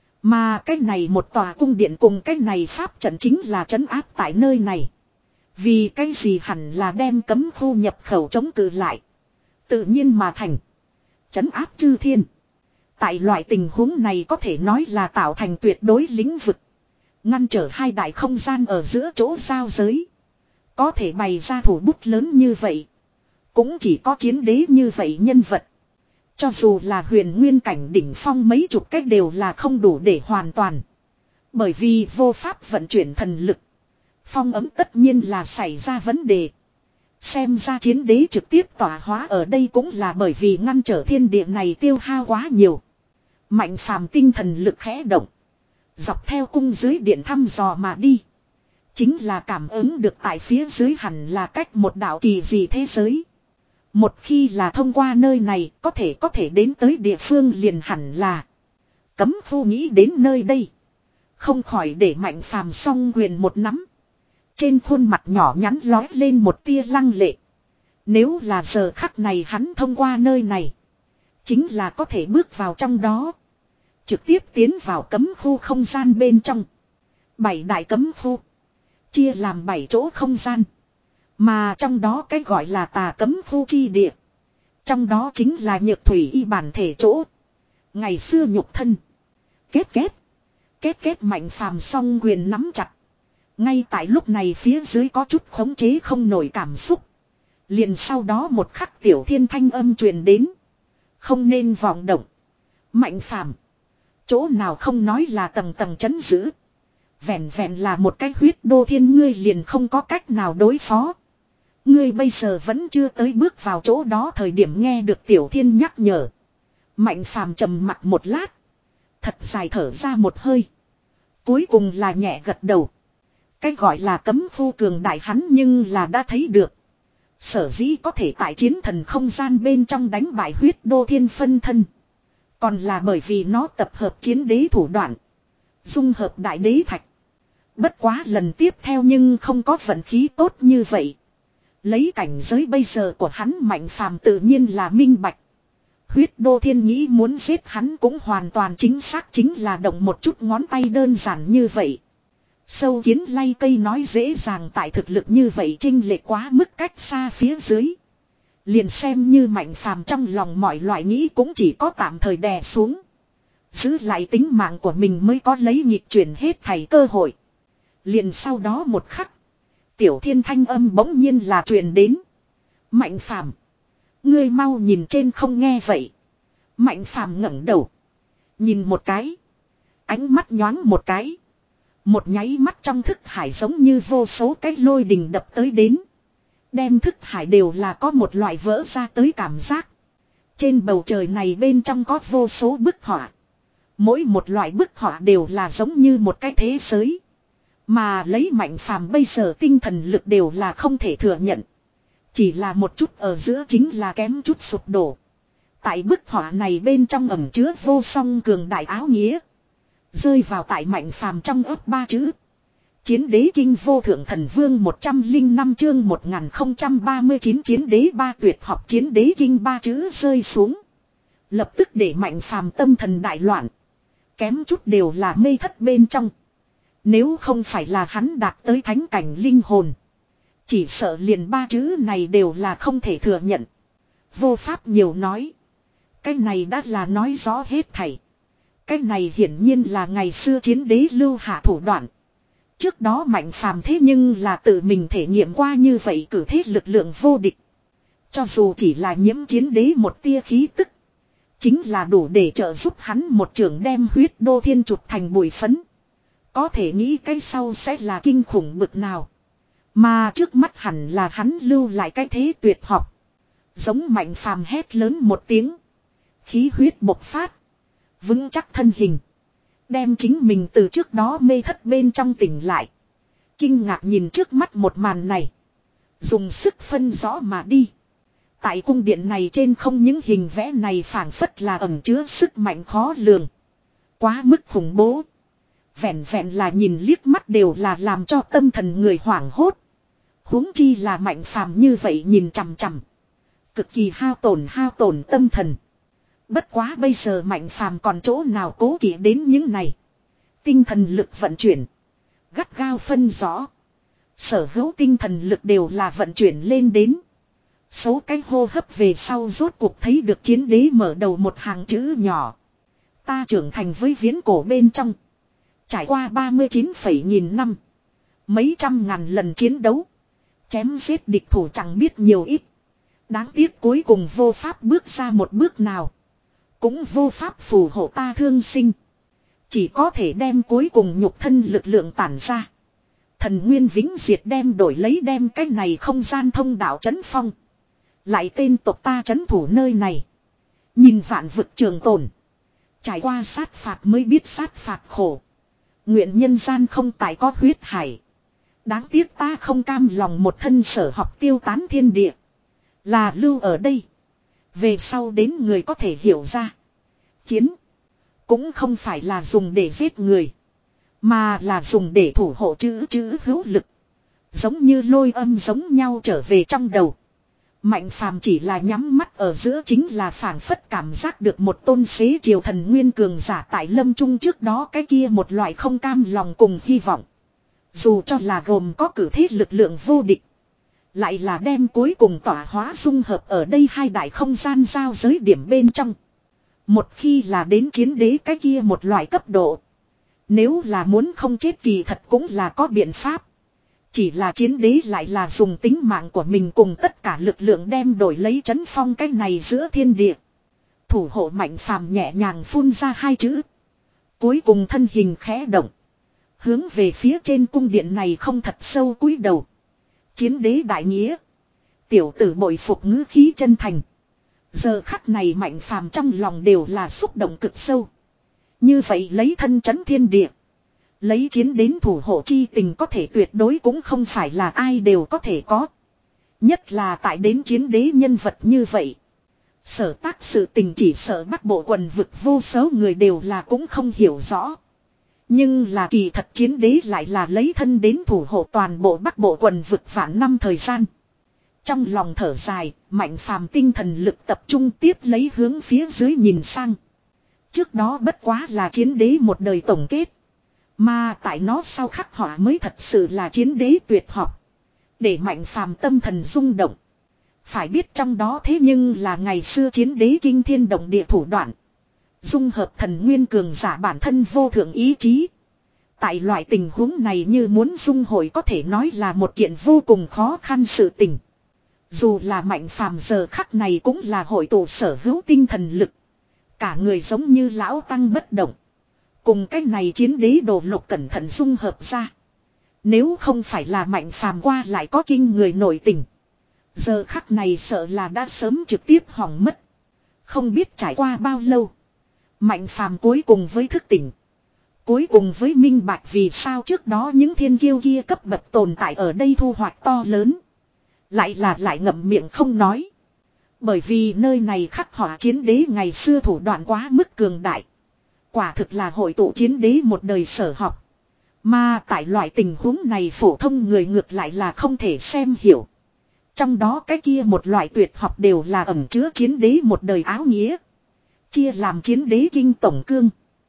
Mà cái này một tòa cung điện cùng cái này pháp trận chính là trấn áp tại nơi này. Vì cái gì hẳn là đem cấm khu nhập khẩu chống cự lại. Tự nhiên mà thành. Trấn áp chư thiên. Tại loại tình huống này có thể nói là tạo thành tuyệt đối lĩnh vực. Ngăn trở hai đại không gian ở giữa chỗ giao giới. Có thể bày ra thủ bút lớn như vậy. Cũng chỉ có chiến đế như vậy nhân vật. Cho dù là huyền nguyên cảnh đỉnh phong mấy chục cách đều là không đủ để hoàn toàn. Bởi vì vô pháp vận chuyển thần lực. Phong ấm tất nhiên là xảy ra vấn đề. Xem ra chiến đế trực tiếp tỏa hóa ở đây cũng là bởi vì ngăn trở thiên địa này tiêu hao quá nhiều. Mạnh Phàm tinh thần lực khẽ động. Dọc theo cung dưới điện thăm dò mà đi. Chính là cảm ứng được tại phía dưới hẳn là cách một đạo kỳ dị thế giới. Một khi là thông qua nơi này có thể có thể đến tới địa phương liền hẳn là. Cấm khu nghĩ đến nơi đây. Không khỏi để Mạnh Phàm song quyền một nắm. Trên khuôn mặt nhỏ nhắn lói lên một tia lăng lệ. Nếu là giờ khắc này hắn thông qua nơi này. Chính là có thể bước vào trong đó. Trực tiếp tiến vào cấm khu không gian bên trong. Bảy đại cấm khu. Chia làm bảy chỗ không gian. Mà trong đó cái gọi là tà cấm khu chi địa. Trong đó chính là nhược thủy y bản thể chỗ. Ngày xưa nhục thân. Kết kết. Kết kết Mạnh Phàm song quyền nắm chặt. Ngay tại lúc này phía dưới có chút khống chế không nổi cảm xúc. Liền sau đó một khắc tiểu thiên thanh âm truyền đến. Không nên vọng động. Mạnh Phàm. Chỗ nào không nói là tầng tầng chấn giữ. Vẹn vẹn là một cái huyết đô thiên ngươi liền không có cách nào đối phó. Ngươi bây giờ vẫn chưa tới bước vào chỗ đó thời điểm nghe được tiểu thiên nhắc nhở. Mạnh Phàm trầm mặt một lát. Thật dài thở ra một hơi. Cuối cùng là nhẹ gật đầu. Cái gọi là cấm khu cường đại hắn nhưng là đã thấy được. Sở dĩ có thể tại chiến thần không gian bên trong đánh bại huyết đô thiên phân thân. Còn là bởi vì nó tập hợp chiến đế thủ đoạn. Dung hợp đại đế thạch. Bất quá lần tiếp theo nhưng không có vận khí tốt như vậy. Lấy cảnh giới bây giờ của hắn Mạnh Phàm tự nhiên là minh bạch. Huyết đô thiên nghĩ muốn giết hắn cũng hoàn toàn chính xác chính là động một chút ngón tay đơn giản như vậy. Sâu kiến lay cây nói dễ dàng tại thực lực như vậy chênh lệch quá mức cách xa phía dưới. Liền xem như Mạnh Phàm trong lòng mọi loại nghĩ cũng chỉ có tạm thời đè xuống. Giữ lại tính mạng của mình mới có lấy nhịp chuyển hết thảy cơ hội. Liền sau đó một khắc. Tiểu thiên thanh âm bỗng nhiên là truyền đến. Mạnh Phàm, ngươi mau nhìn trên không nghe vậy. Mạnh Phàm ngẩng đầu. Nhìn một cái. Ánh mắt nhoáng một cái. Một nháy mắt trong thức hải giống như vô số cái lôi đình đập tới đến. Đem thức hải đều là có một loại vỡ ra tới cảm giác. Trên bầu trời này bên trong có vô số bức họa. Mỗi một loại bức họa đều là giống như một cái thế giới. Mà lấy Mạnh Phàm bây giờ tinh thần lực đều là không thể thừa nhận. Chỉ là một chút ở giữa chính là kém chút sụp đổ. Tại bức họa này bên trong ẩn chứa vô song cường đại áo nghĩa. Rơi vào tại Mạnh Phàm trong ấp ba chữ. Chiến đế kinh vô thượng thần vương một trăm linh năm chương một nghìn không trăm ba mươi chín chiến đế ba tuyệt học chiến đế kinh ba chữ rơi xuống. Lập tức để Mạnh Phàm tâm thần đại loạn. Kém chút đều là mê thất bên trong. Nếu không phải là hắn đạt tới thánh cảnh linh hồn. Chỉ sợ liền ba chữ này đều là không thể thừa nhận. Vô pháp nhiều nói. Cái này đã là nói rõ hết thảy. Cái này hiển nhiên là ngày xưa chiến đế lưu hạ thủ đoạn. Trước đó Mạnh Phàm thế nhưng là tự mình thể nghiệm qua như vậy cử thế lực lượng vô địch. Cho dù chỉ là nhiễm chiến đế một tia khí tức. Chính là đủ để trợ giúp hắn một trường đem huyết đô thiên chụp thành bụi phấn. Có thể nghĩ cái sau sẽ là kinh khủng bực nào. Mà trước mắt hẳn là hắn lưu lại cái thế tuyệt học. Giống Mạnh Phàm hét lớn một tiếng. Khí huyết bộc phát. Vững chắc thân hình. Đem chính mình từ trước đó mê thất bên trong tỉnh lại. Kinh ngạc nhìn trước mắt một màn này. Dùng sức phân rõ mà đi. Tại cung điện này trên không những hình vẽ này phảng phất là ẩn chứa sức mạnh khó lường. Quá mức khủng bố. Vẹn vẹn là nhìn liếc mắt đều là làm cho tâm thần người hoảng hốt. Huống chi là Mạnh Phàm như vậy nhìn chằm chằm. Cực kỳ hao tổn hao tổn tâm thần. Bất quá bây giờ Mạnh Phàm còn chỗ nào cố kỵ đến những này. Tinh thần lực vận chuyển. Gắt gao phân rõ. Sở hữu tinh thần lực đều là vận chuyển lên đến. Số cái hô hấp về sau rốt cuộc thấy được chiến đế mở đầu một hàng chữ nhỏ. Ta trưởng thành với viễn cổ bên trong. Trải qua ba mươi chín phẩy nghìn năm. Mấy trăm ngàn lần chiến đấu. Chém giết địch thủ chẳng biết nhiều ít. Đáng tiếc cuối cùng vô pháp bước ra một bước nào. Cũng vô pháp phù hộ ta thương sinh. Chỉ có thể đem cuối cùng nhục thân lực lượng tản ra. Thần nguyên vĩnh diệt đem đổi lấy đem cái này không gian thông đạo trấn phong. Lại tên tộc ta trấn thủ nơi này. Nhìn vạn vực trường tồn. Trải qua sát phạt mới biết sát phạt khổ. Nguyện nhân gian không tại có huyết hải. Đáng tiếc ta không cam lòng một thân sở học tiêu tán thiên địa. Là lưu ở đây. Về sau đến người có thể hiểu ra. Chiến. Cũng không phải là dùng để giết người. Mà là dùng để thủ hộ chữ chữ hữu lực. Giống như lôi âm giống nhau trở về trong đầu. Mạnh Phàm chỉ là nhắm mắt ở giữa chính là phảng phất cảm giác được một tôn xế triều thần nguyên cường giả tại lâm trung trước đó cái kia một loại không cam lòng cùng hy vọng. Dù cho là gồm có cử thế lực lượng vô địch. Lại là đem cuối cùng tỏa hóa dung hợp ở đây hai đại không gian giao giới điểm bên trong. Một khi là đến chiến đế cái kia một loại cấp độ. Nếu là muốn không chết kỳ thật cũng là có biện pháp. Chỉ là chiến đế lại là dùng tính mạng của mình cùng tất cả lực lượng đem đổi lấy trấn phong cái này giữa thiên địa. Thủ hộ Mạnh Phàm nhẹ nhàng phun ra hai chữ. Cuối cùng thân hình khẽ động. Hướng về phía trên cung điện này không thật sâu cúi đầu. Chiến đế đại nghĩa. Tiểu tử bội phục ngữ khí chân thành. Giờ khắc này Mạnh Phàm trong lòng đều là xúc động cực sâu. Như vậy lấy thân trấn thiên địa. Lấy chiến đến thủ hộ chi tình có thể tuyệt đối cũng không phải là ai đều có thể có. Nhất là tại đến chiến đế nhân vật như vậy. Sở tác sự tình chỉ sợ Bắc Bộ quần vực vô số người đều là cũng không hiểu rõ. Nhưng là kỳ thật chiến đế lại là lấy thân đến thủ hộ toàn bộ Bắc Bộ quần vực vạn năm thời gian. Trong lòng thở dài, Mạnh Phàm tinh thần lực tập trung tiếp lấy hướng phía dưới nhìn sang. Trước đó bất quá là chiến đế một đời tổng kết. Mà tại nó sau khắc họa mới thật sự là chiến đế tuyệt học. Để Mạnh Phàm tâm thần rung động. Phải biết trong đó thế nhưng là ngày xưa chiến đế kinh thiên động địa thủ đoạn. Dung hợp thần nguyên cường giả bản thân vô thượng ý chí. Tại loại tình huống này như muốn dung hội có thể nói là một kiện vô cùng khó khăn sự tình. Dù là Mạnh Phàm giờ khắc này cũng là hội tụ sở hữu tinh thần lực. Cả người giống như lão tăng bất động. Cùng cách này chiến đế đồ lục cẩn thận dung hợp ra. Nếu không phải là Mạnh Phàm qua lại có kinh người nổi tình. Giờ khắc này sợ là đã sớm trực tiếp hỏng mất. Không biết trải qua bao lâu. Mạnh Phàm cuối cùng với thức tỉnh. Cuối cùng với minh bạch vì sao trước đó những thiên kiêu kia cấp bậc tồn tại ở đây thu hoạch to lớn. Lại là lại ngậm miệng không nói. Bởi vì nơi này khắc họa chiến đế ngày xưa thủ đoạn quá mức cường đại. Quả thực là hội tụ chiến đế một đời sở học. Mà tại loại tình huống này phổ thông người ngược lại là không thể xem hiểu. Trong đó cái kia một loại tuyệt học đều là ẩn chứa chiến đế một đời áo nghĩa. Chia làm chiến đế kinh tổng cương,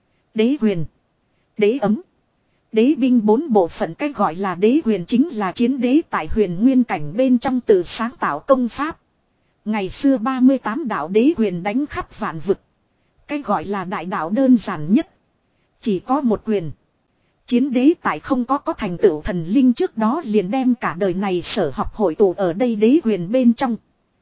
đế huyền, đế ấm, đế binh bốn bộ phận. Cái gọi là đế huyền chính là chiến đế tại huyền nguyên cảnh bên trong tự sáng tạo công pháp. Ngày xưa ba mươi tám đạo đế huyền đánh khắp vạn vực. Cái gọi là đại đạo đơn giản nhất, chỉ có một quyền. Chiến đế tại không có có thành tựu thần linh trước đó liền đem cả đời này sở học hội tụ ở đây đế huyền bên trong.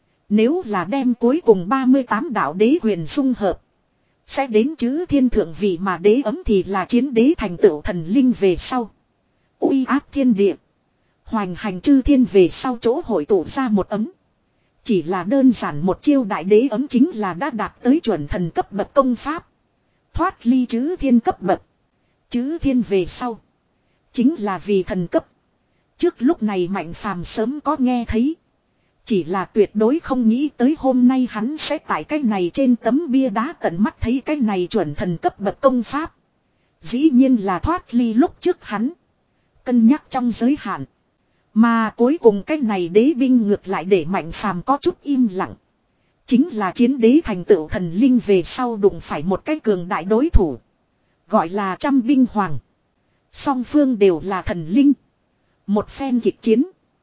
Nếu là đem cuối cùng ba mươi tám đạo đế huyền dung hợp, sẽ đến chữ thiên thượng vị, mà đế ấm thì là chiến đế thành tựu thần linh về sau. Uy áp thiên địa, hoành hành chư thiên về sau chỗ hội tụ ra một ấm. Chỉ là đơn giản một chiêu đại đế ấm chính là đã đạt tới chuẩn thần cấp bậc công pháp. Thoát ly chữ thiên cấp bậc. Chữ thiên về sau, chính là vì thần cấp. Trước lúc này Mạnh Phàm sớm có nghe thấy. Chỉ là tuyệt đối không nghĩ tới hôm nay hắn sẽ tại cái này trên tấm bia đá tận mắt thấy cái này chuẩn thần cấp bậc công pháp. Dĩ nhiên là thoát ly lúc trước hắn cân nhắc trong giới hạn. Mà cuối cùng cái này đế binh ngược lại để Mạnh Phàm có chút im lặng. Chính là chiến đế thành tựu thần linh về sau đụng phải một cái cường đại đối thủ. Gọi là trăm binh hoàng. Song phương đều là thần linh. Một phen kịch chiến.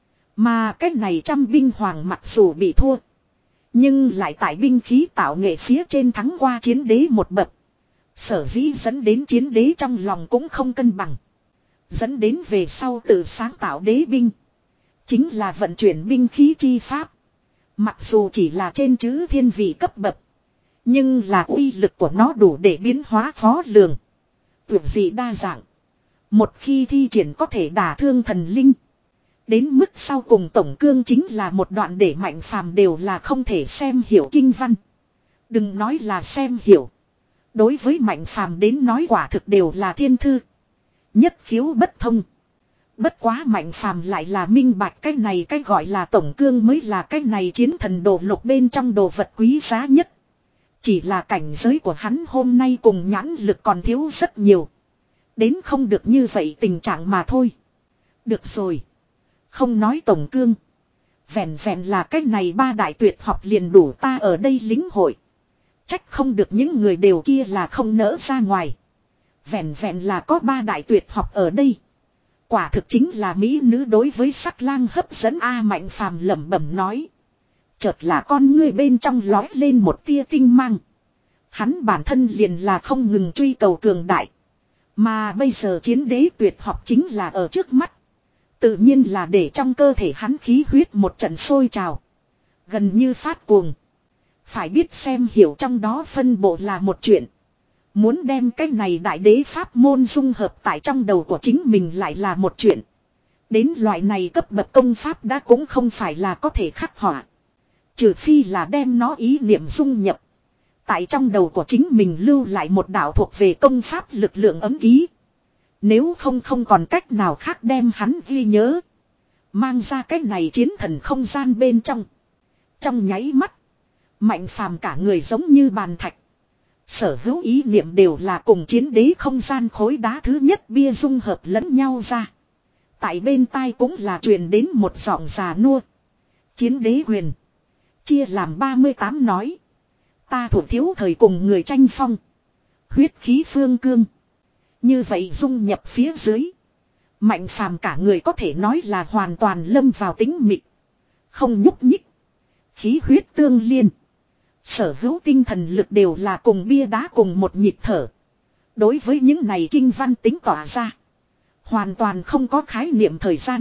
Mà cái này trăm binh hoàng mặc dù bị thua, nhưng lại tại binh khí tạo nghệ phía trên thắng qua chiến đế một bậc. Sở dĩ dẫn đến chiến đế trong lòng cũng không cân bằng. Dẫn đến về sau tự sáng tạo đế binh. Chính là vận chuyển binh khí chi pháp. Mặc dù chỉ là trên chữ thiên vị cấp bậc, nhưng là uy lực của nó đủ để biến hóa khó lường. Tuyệt dị đa dạng. Một khi thi triển có thể đả thương thần linh. Đến mức sau cùng tổng cương chính là một đoạn để Mạnh Phàm đều là không thể xem hiểu kinh văn. Đừng nói là xem hiểu. Đối với Mạnh Phàm đến nói quả thực đều là thiên thư. Nhất khiếu bất thông. Bất quá Mạnh Phàm lại là minh bạch cái này cái gọi là tổng cương mới là cái này chiến thần đồ lục bên trong đồ vật quý giá nhất. Chỉ là cảnh giới của hắn hôm nay cùng nhãn lực còn thiếu rất nhiều. Đến không được như vậy tình trạng mà thôi. Được rồi. Không nói tổng cương. Vẹn vẹn là cái này ba đại tuyệt học liền đủ ta ở đây lính hội. Trách không được những người đều kia là không nỡ ra ngoài. Vẹn vẹn là có ba đại tuyệt học ở đây. Quả thực chính là mỹ nữ đối với sắc lang hấp dẫn A. Mạnh Phàm lẩm bẩm nói. Chợt là con ngươi bên trong lói lên một tia tinh mang. Hắn bản thân liền là không ngừng truy cầu cường đại. Mà bây giờ chiến đế tuyệt học chính là ở trước mắt. Tự nhiên là để trong cơ thể hắn khí huyết một trận sôi trào. Gần như phát cuồng. Phải biết xem hiểu trong đó phân bộ là một chuyện. Muốn đem cái này đại đế pháp môn dung hợp tại trong đầu của chính mình lại là một chuyện. Đến loại này cấp bậc công pháp đã cũng không phải là có thể khắc họa. Trừ phi là đem nó ý niệm dung nhập. Tại trong đầu của chính mình lưu lại một đạo thuộc về công pháp lực lượng ấm ký. Nếu không không còn cách nào khác đem hắn ghi nhớ. Mang ra cái này chiến thần không gian bên trong. Trong nháy mắt. Mạnh Phàm cả người giống như bàn thạch. Sở hữu ý niệm đều là cùng chiến đế không gian khối đá thứ nhất bia dung hợp lẫn nhau ra. Tại bên tai cũng là truyền đến một giọng già nua. Chiến đế huyền. Chia làm ba mươi tám nói. Ta thủ thiếu thời cùng người tranh phong. Huyết khí phương cương. Như vậy dung nhập phía dưới. Mạnh Phàm cả người có thể nói là hoàn toàn lâm vào tĩnh mịch. Không nhúc nhích. Khí huyết tương liên. Sở hữu tinh thần lực đều là cùng bia đá cùng một nhịp thở. Đối với những này kinh văn tính tỏa ra. Hoàn toàn không có khái niệm thời gian.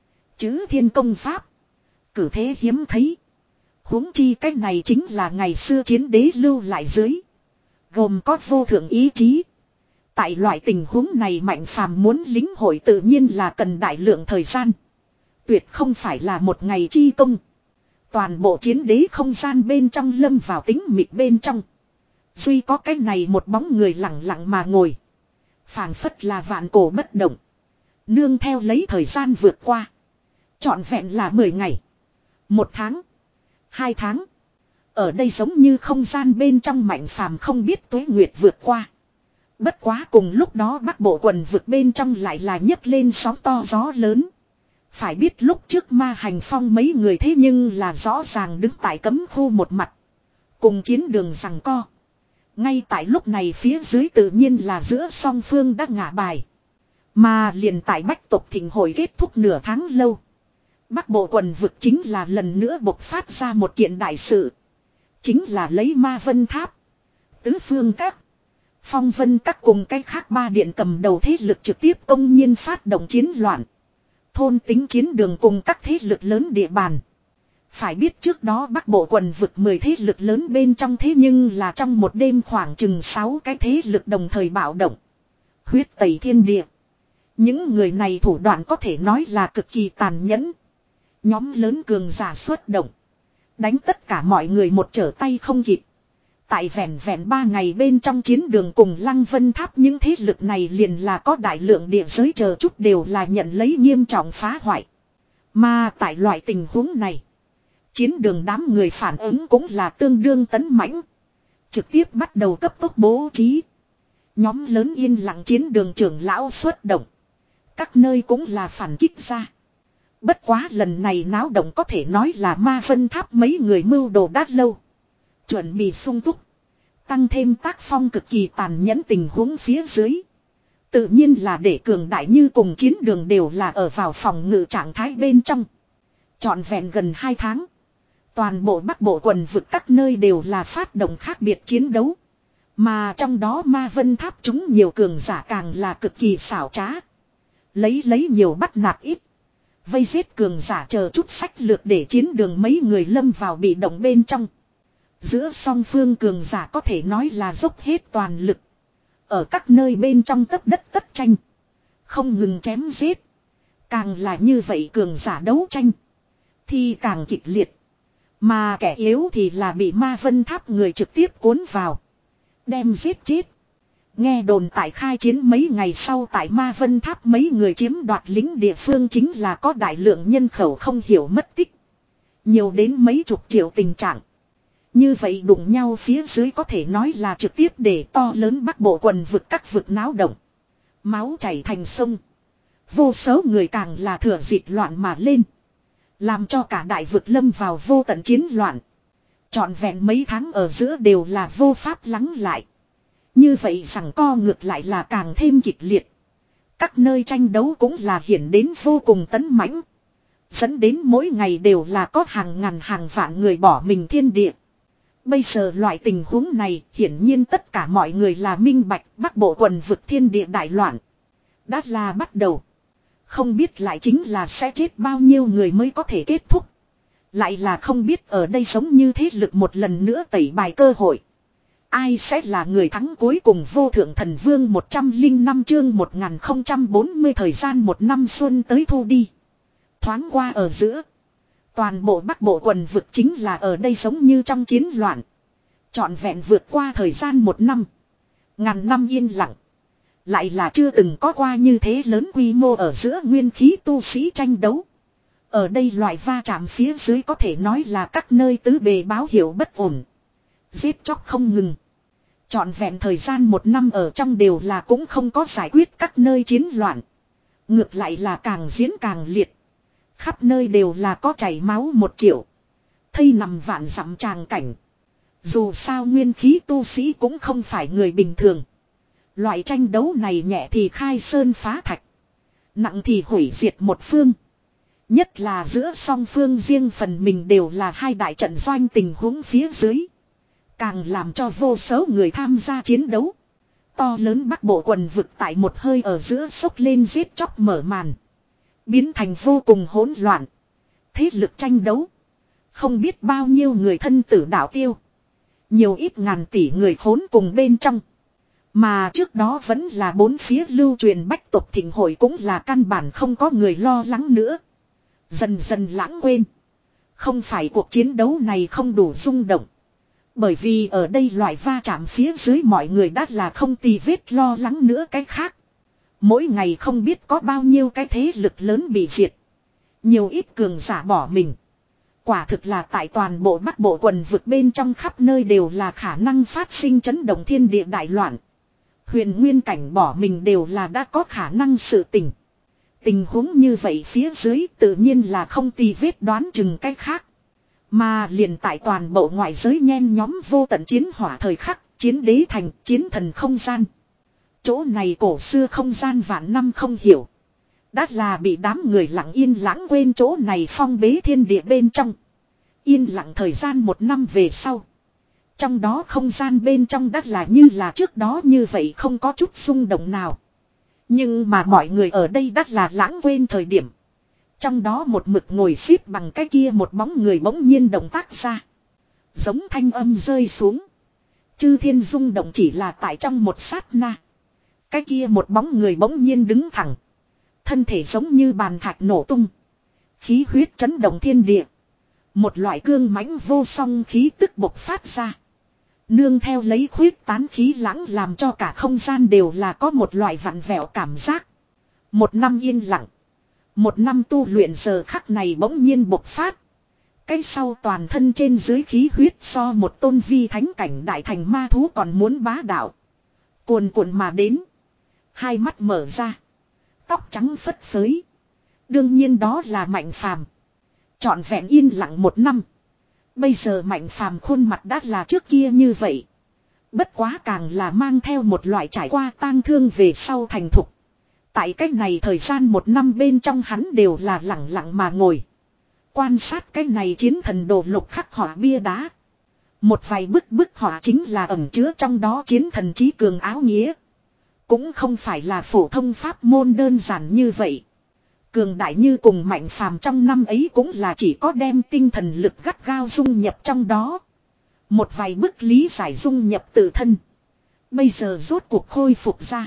Chứ thiên công pháp. Cử thế hiếm thấy. Huống chi cách này chính là ngày xưa chiến đế lưu lại dưới. Gồm có vô thượng ý chí. Tại loại tình huống này Mạnh Phàm muốn lính hội tự nhiên là cần đại lượng thời gian. Tuyệt không phải là một ngày chi công. Toàn bộ chiến đế không gian bên trong lâm vào tính mịt bên trong. Duy có cái này một bóng người lặng lặng mà ngồi. Phảng phất là vạn cổ bất động. Nương theo lấy thời gian vượt qua. Trọn vẹn là mười ngày. Một tháng. Hai tháng. Ở đây giống như không gian bên trong Mạnh Phàm không biết tuế nguyệt vượt qua. Bất quá cùng lúc đó Bắc Bộ quần vực bên trong lại là nhấc lên sóng to gió lớn. Phải biết lúc trước Ma Hành Phong mấy người thế nhưng là rõ ràng đứng tại cấm khu một mặt. Cùng chiến đường giằng co. Ngay tại lúc này phía dưới tự nhiên là giữa song phương đã ngả bài. Mà liền tại Bách tộc thịnh hội kết thúc nửa tháng lâu. Bắc Bộ quần vực chính là lần nữa bộc phát ra một kiện đại sự. Chính là lấy Ma Vân Tháp, Tứ Phương Các, Phong Vân Các cùng cách khác ba điện cầm đầu thế lực trực tiếp công nhiên phát động chiến loạn. Thôn tính chiến đường cùng các thế lực lớn địa bàn. Phải biết trước đó Bắc Bộ quần vực mười thế lực lớn bên trong thế nhưng là trong một đêm khoảng chừng sáu cái thế lực đồng thời bạo động. Huyết tẩy thiên địa. Những người này thủ đoạn có thể nói là cực kỳ tàn nhẫn. Nhóm lớn cường giả xuất động. Đánh tất cả mọi người một trở tay không kịp. Tại vẹn vẹn ba ngày bên trong chiến đường cùng Lăng Vân Tháp những thế lực này liền là có đại lượng địa giới chờ chút đều là nhận lấy nghiêm trọng phá hoại. Mà tại loại tình huống này, chiến đường đám người phản ứng cũng là tương đương tấn mãnh. Trực tiếp bắt đầu cấp tốc bố trí. Nhóm lớn yên lặng chiến đường trưởng lão xuất động. Các nơi cũng là phản kích ra. Bất quá lần này náo động có thể nói là Ma Vân Tháp mấy người mưu đồ đã lâu. Chuẩn bị sung túc. Tăng thêm tác phong cực kỳ tàn nhẫn tình huống phía dưới. Tự nhiên là để cường đại như cùng chiến đường đều là ở vào phòng ngự trạng thái bên trong. Trọn vẹn gần hai tháng. Toàn bộ Bắc Bộ quần vực các nơi đều là phát động khác biệt chiến đấu. Mà trong đó Ma Vân Tháp chúng nhiều cường giả càng là cực kỳ xảo trá. Lấy lấy nhiều bắt nạt ít. Vây giết cường giả chờ chút sách lược để chiến đường mấy người lâm vào bị động bên trong. Giữa song phương cường giả có thể nói là dốc hết toàn lực. Ở các nơi bên trong tất đất tất tranh. Không ngừng chém giết. Càng là như vậy cường giả đấu tranh. Thì càng kịch liệt. Mà kẻ yếu thì là bị Ma Vân Tháp người trực tiếp cuốn vào. Đem giết chết. Nghe đồn tại khai chiến mấy ngày sau tại Ma Vân Tháp mấy người chiếm đoạt lính địa phương chính là có đại lượng nhân khẩu không hiểu mất tích. Nhiều đến mấy chục triệu tình trạng. Như vậy đụng nhau phía dưới có thể nói là trực tiếp để to lớn Bắc Bộ quần vực các vực náo động. Máu chảy thành sông. Vô số người càng là thừa dịp loạn mà lên. Làm cho cả đại vực lâm vào vô tận chiến loạn. Trọn vẹn mấy tháng ở giữa đều là vô pháp lắng lại. Như vậy rằng co ngược lại là càng thêm kịch liệt. Các nơi tranh đấu cũng là hiển đến vô cùng tấn mãnh. Dẫn đến mỗi ngày đều là có hàng ngàn hàng vạn người bỏ mình thiên địa. Bây giờ loại tình huống này hiển nhiên tất cả mọi người là minh bạch Bắc Bộ quần vực thiên địa đại loạn. Đã là bắt đầu. Không biết lại chính là sẽ chết bao nhiêu người mới có thể kết thúc. Lại là không biết ở đây giống như thế lực một lần nữa tẩy bài cơ hội. Ai sẽ là người thắng cuối cùng vô thượng thần vương một trăm lẻ năm chương một nghìn không trăm bốn mươi thời gian một năm xuân tới thu đi. Thoáng qua ở giữa. Toàn bộ Bắc Bộ quần vực chính là ở đây giống như trong chiến loạn. Trọn vẹn vượt qua thời gian một năm. Ngàn năm yên lặng. Lại là chưa từng có qua như thế lớn quy mô ở giữa nguyên khí tu sĩ tranh đấu. Ở đây loại va chạm phía dưới có thể nói là các nơi tứ bề báo hiệu bất ổn. Giết chóc không ngừng. Trọn vẹn thời gian một năm ở trong đều là cũng không có giải quyết các nơi chiến loạn. Ngược lại là càng diễn càng liệt. Khắp nơi đều là có chảy máu một triệu. Thây nằm vạn dặm tràng cảnh. Dù sao nguyên khí tu sĩ cũng không phải người bình thường. Loại tranh đấu này nhẹ thì khai sơn phá thạch. Nặng thì hủy diệt một phương. Nhất là giữa song phương riêng phần mình đều là hai đại trận doanh tình huống phía dưới. Càng làm cho vô số người tham gia chiến đấu. To lớn Bắc Bộ quần vực tại một hơi ở giữa sốc lên giết chóc mở màn. Biến thành vô cùng hỗn loạn. Thế lực tranh đấu. Không biết bao nhiêu người thân tử đạo tiêu. Nhiều ít ngàn tỷ người khốn cùng bên trong. Mà trước đó vẫn là bốn phía lưu truyền bách tộc thịnh hội cũng là căn bản không có người lo lắng nữa. Dần dần lãng quên. Không phải cuộc chiến đấu này không đủ rung động. Bởi vì ở đây loại va chạm phía dưới mọi người đã là không tì vết lo lắng nữa cái khác. Mỗi ngày không biết có bao nhiêu cái thế lực lớn bị diệt. Nhiều ít cường giả bỏ mình. Quả thực là tại toàn bộ Bắc Bộ quần vực bên trong khắp nơi đều là khả năng phát sinh chấn động thiên địa đại loạn. Huyền nguyên cảnh bỏ mình đều là đã có khả năng sự tình. Tình huống như vậy phía dưới tự nhiên là không tì vết đoán chừng cách khác. Mà liền tại toàn bộ ngoại giới nhen nhóm vô tận chiến hỏa thời khắc, chiến đế thành, chiến thần không gian. Chỗ này cổ xưa không gian vạn năm không hiểu. Đã là bị đám người lặng yên lãng quên chỗ này phong bế thiên địa bên trong. Yên lặng thời gian một năm về sau. Trong đó không gian bên trong đắt là như là trước đó như vậy không có chút xung động nào. Nhưng mà mọi người ở đây đắt là lãng quên thời điểm. Trong đó một mực ngồi xếp bằng cái kia một bóng người bỗng nhiên động tác ra. Giống thanh âm rơi xuống. Chư thiên rung động chỉ là tại trong một sát na. Cái kia một bóng người bỗng nhiên đứng thẳng. Thân thể giống như bàn thạch nổ tung. Khí huyết chấn động thiên địa. Một loại cương mãnh vô song khí tức bộc phát ra. Nương theo lấy khuyết tán khí lãng làm cho cả không gian đều là có một loại vặn vẹo cảm giác. Một năm yên lặng. Một năm tu luyện giờ khắc này bỗng nhiên bộc phát. Cái sau toàn thân trên dưới khí huyết so một tôn vi thánh cảnh đại thành ma thú còn muốn bá đạo. Cuồn cuộn mà đến. Hai mắt mở ra. Tóc trắng phất phới. Đương nhiên đó là Mạnh Phàm. Trọn vẹn yên lặng một năm. Bây giờ Mạnh Phàm khuôn mặt đã là trước kia như vậy. Bất quá càng là mang theo một loại trải qua tang thương về sau thành thục. Tại cách này thời gian một năm bên trong hắn đều là lặng lặng mà ngồi. Quan sát cái này chiến thần đồ lục khắc họa bia đá. Một vài bức bức họa chính là ẩn chứa trong đó chiến thần chí cường áo nghĩa. Cũng không phải là phổ thông pháp môn đơn giản như vậy. Cường đại như cùng Mạnh Phàm trong năm ấy cũng là chỉ có đem tinh thần lực gắt gao dung nhập trong đó. Một vài bức lý giải dung nhập tự thân. Bây giờ rốt cuộc khôi phục ra.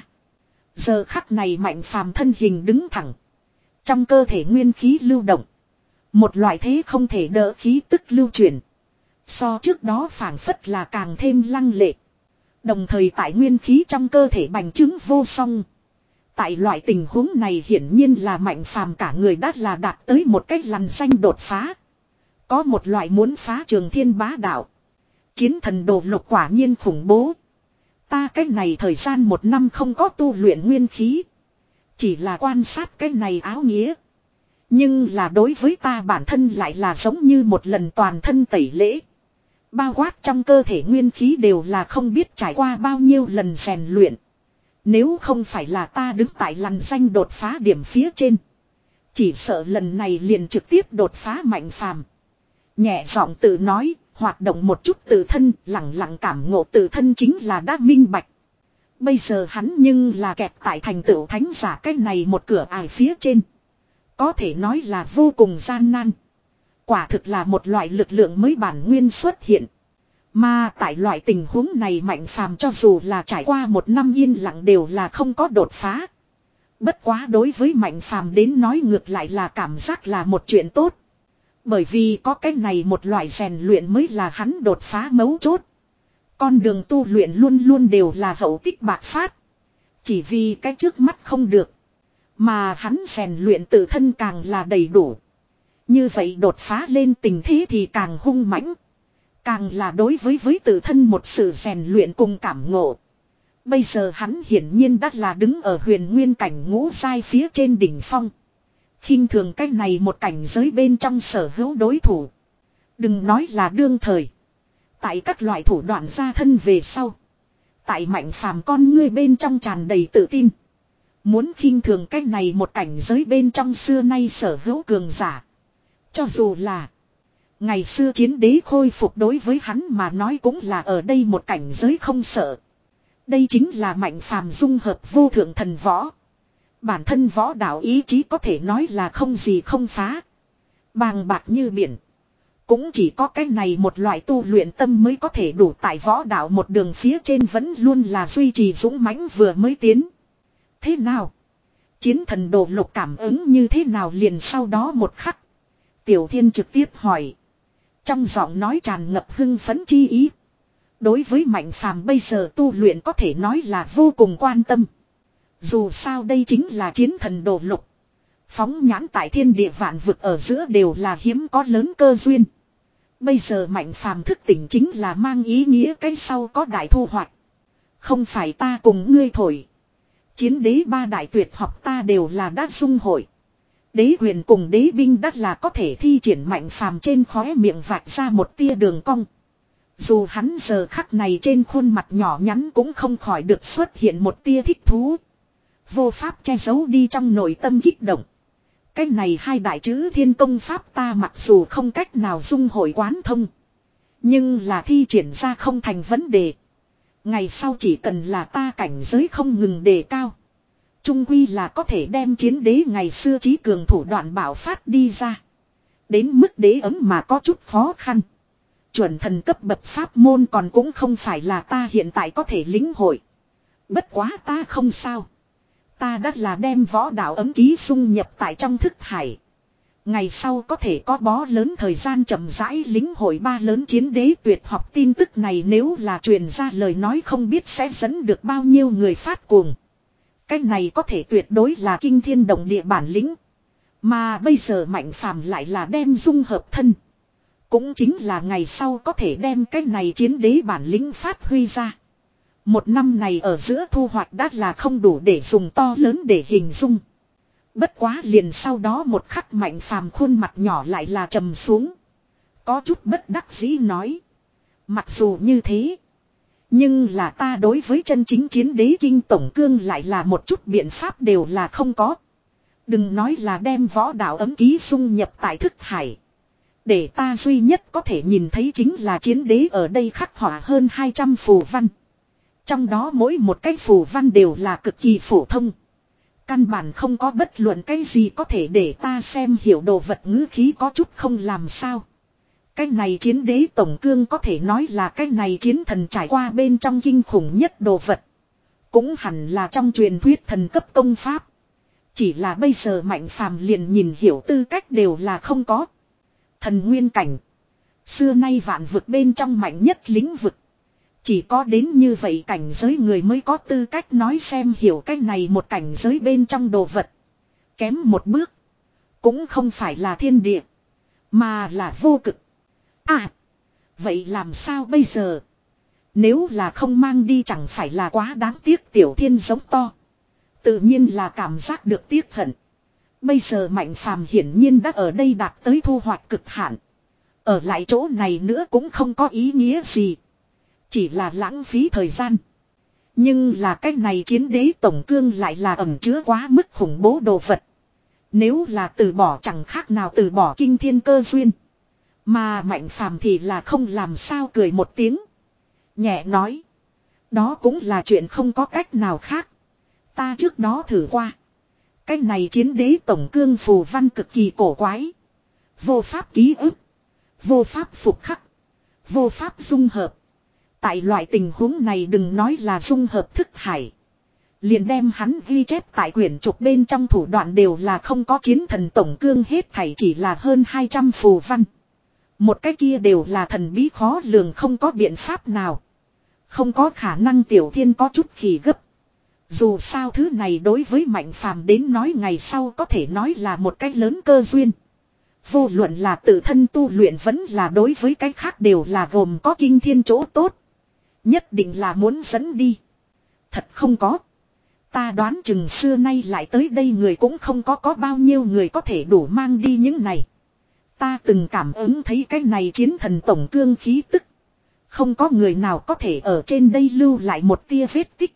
Giờ khắc này Mạnh Phàm thân hình đứng thẳng. Trong cơ thể nguyên khí lưu động. Một loại thế không thể đỡ khí tức lưu chuyển. So trước đó phảng phất là càng thêm lăng lệ. Đồng thời tại nguyên khí trong cơ thể bành trướng vô song. Tại loại tình huống này hiển nhiên là Mạnh Phàm cả người đã là đạt tới một cách lằn xanh đột phá. Có một loại muốn phá trường thiên bá đạo. Chiến thần đồ lục quả nhiên khủng bố. Ta cách này thời gian một năm không có tu luyện nguyên khí. Chỉ là quan sát cái này áo nghĩa. Nhưng là đối với ta bản thân lại là giống như một lần toàn thân tẩy lễ. Bao quát trong cơ thể nguyên khí đều là không biết trải qua bao nhiêu lần rèn luyện. Nếu không phải là ta đứng tại lằn danh đột phá điểm phía trên. Chỉ sợ lần này liền trực tiếp đột phá Mạnh Phàm. Nhẹ giọng tự nói, hoạt động một chút tự thân, lặng lặng cảm ngộ tự thân chính là đã minh bạch. Bây giờ hắn nhưng là kẹt tại thành tựu thánh giả cái này một cửa ải phía trên. Có thể nói là vô cùng gian nan. Quả thực là một loại lực lượng mới bản nguyên xuất hiện. Mà tại loại tình huống này Mạnh Phàm cho dù là trải qua một năm yên lặng đều là không có đột phá. Bất quá đối với Mạnh Phàm đến nói ngược lại là cảm giác là một chuyện tốt. Bởi vì có cái này một loại rèn luyện mới là hắn đột phá mấu chốt. Con đường tu luyện luôn luôn đều là hậu tích bạc phát. Chỉ vì cái trước mắt không được. Mà hắn rèn luyện tự thân càng là đầy đủ. Như vậy đột phá lên tình thế thì càng hung mãnh. Càng là đối với với tự thân một sự rèn luyện cùng cảm ngộ. Bây giờ hắn hiển nhiên đã là đứng ở huyền nguyên cảnh ngũ giai phía trên đỉnh phong. Khinh thường cái này một cảnh giới bên trong sở hữu đối thủ. Đừng nói là đương thời. Tại các loại thủ đoạn gia thân về sau. Tại Mạnh Phàm con ngươi bên trong tràn đầy tự tin. Muốn khinh thường cái này một cảnh giới bên trong xưa nay sở hữu cường giả. Cho dù là ngày xưa chiến đế khôi phục đối với hắn mà nói cũng là ở đây một cảnh giới không sợ. Đây chính là Mạnh Phàm dung hợp vô thượng thần võ. Bản thân võ đạo ý chí có thể nói là không gì không phá. Bàng bạc như biển. Cũng chỉ có cái này một loại tu luyện tâm mới có thể đủ tại võ đạo một đường phía trên vẫn luôn là duy trì dũng mãnh vừa mới tiến. Thế nào? Chiến thần đồ lục cảm ứng như thế nào liền sau đó một khắc. Tiểu Thiên trực tiếp hỏi. Trong giọng nói tràn ngập hưng phấn chi ý. Đối với Mạnh Phàm bây giờ tu luyện có thể nói là vô cùng quan tâm. Dù sao đây chính là chiến thần đồ lục. Phóng nhãn tại thiên địa vạn vực ở giữa đều là hiếm có lớn cơ duyên. Bây giờ Mạnh Phàm thức tỉnh chính là mang ý nghĩa cái sau có đại thu hoạch. Không phải ta cùng ngươi thổi. Chiến đế ba đại tuyệt học ta đều là đã dung hội. Đế huyền cùng đế binh đắt là có thể thi triển Mạnh Phàm trên khóe miệng vạch ra một tia đường cong. Dù hắn giờ khắc này trên khuôn mặt nhỏ nhắn cũng không khỏi được xuất hiện một tia thích thú. Vô pháp che giấu đi trong nội tâm kích động. Cái này hai đại chữ thiên công pháp ta mặc dù không cách nào dung hội quán thông. Nhưng là thi triển ra không thành vấn đề. Ngày sau chỉ cần là ta cảnh giới không ngừng đề cao. Trung quy là có thể đem chiến đế ngày xưa trí cường thủ đoạn bảo phát đi ra. Đến mức đế ấm mà có chút khó khăn. Chuẩn thần cấp bậc pháp môn còn cũng không phải là ta hiện tại có thể lĩnh hội. Bất quá ta không sao. Ta đã là đem võ đạo ấm ký dung nhập tại trong thức hải. Ngày sau có thể có bó lớn thời gian chậm rãi lĩnh hội ba lớn chiến đế tuyệt học tin tức này nếu là truyền ra lời nói không biết sẽ dẫn được bao nhiêu người phát cuồng. Cái này có thể tuyệt đối là kinh thiên động địa bản lĩnh. Mà bây giờ Mạnh Phàm lại là đem dung hợp thân. Cũng chính là ngày sau có thể đem cái này chiến đế bản lĩnh phát huy ra. Một năm này ở giữa thu hoạch đã là không đủ để dùng to lớn để hình dung. Bất quá liền sau đó một khắc Mạnh Phàm khuôn mặt nhỏ lại là trầm xuống. Có chút bất đắc dĩ nói. Mặc dù như thế. Nhưng là ta đối với chân chính chiến đế kinh tổng cương lại là một chút biện pháp đều là không có. Đừng nói là đem võ đạo ấm ký dung nhập tại thức hải. Để ta duy nhất có thể nhìn thấy chính là chiến đế ở đây khắc họa hơn hai trăm phù văn. Trong đó mỗi một cái phù văn đều là cực kỳ phổ thông. Căn bản không có bất luận cái gì có thể để ta xem hiểu đồ vật ngữ khí có chút không làm sao. Cái này chiến đế tổng cương có thể nói là cái này chiến thần trải qua bên trong kinh khủng nhất đồ vật. Cũng hẳn là trong truyền thuyết thần cấp công pháp. Chỉ là bây giờ Mạnh Phàm liền nhìn hiểu tư cách đều là không có. Thần nguyên cảnh. Xưa nay vạn vực bên trong mạnh nhất lĩnh vực. Chỉ có đến như vậy cảnh giới người mới có tư cách nói xem hiểu cái này một cảnh giới bên trong đồ vật. Kém một bước. Cũng không phải là thiên địa. Mà là vô cực. À. Vậy làm sao bây giờ? Nếu là không mang đi chẳng phải là quá đáng tiếc Tiểu Thiên giống to. Tự nhiên là cảm giác được tiếc hận. Bây giờ Mạnh Phàm hiển nhiên đã ở đây đạt tới thu hoạch cực hạn. Ở lại chỗ này nữa cũng không có ý nghĩa gì. Chỉ là lãng phí thời gian. Nhưng là cái này chiến đế tổng cương lại là ẩn chứa quá mức khủng bố đồ vật. Nếu là từ bỏ chẳng khác nào từ bỏ kinh thiên cơ duyên. Mà Mạnh Phàm thì là không làm sao cười một tiếng. Nhẹ nói. Đó cũng là chuyện không có cách nào khác. Ta trước đó thử qua. Cái này chiến đế tổng cương phù văn cực kỳ cổ quái. Vô pháp ký ức. Vô pháp phục khắc. Vô pháp dung hợp. Tại loại tình huống này đừng nói là dung hợp thức hải. Liền đem hắn ghi chép tại quyển trục bên trong thủ đoạn đều là không có chiến thần tổng cương hết thảy chỉ là hơn hai trăm phù văn. Một cái kia đều là thần bí khó lường không có biện pháp nào. Không có khả năng Tiểu Thiên có chút khỉ gấp. Dù sao thứ này đối với Mạnh Phàm đến nói ngày sau có thể nói là một cái lớn cơ duyên. Vô luận là tự thân tu luyện vẫn là đối với cái khác đều là gồm có kinh thiên chỗ tốt. Nhất định là muốn dẫn đi. Thật không có. Ta đoán chừng xưa nay lại tới đây người cũng không có có bao nhiêu người có thể đủ mang đi những này. Ta từng cảm ứng thấy cái này chiến thần tổng cương khí tức. Không có người nào có thể ở trên đây lưu lại một tia vết tích.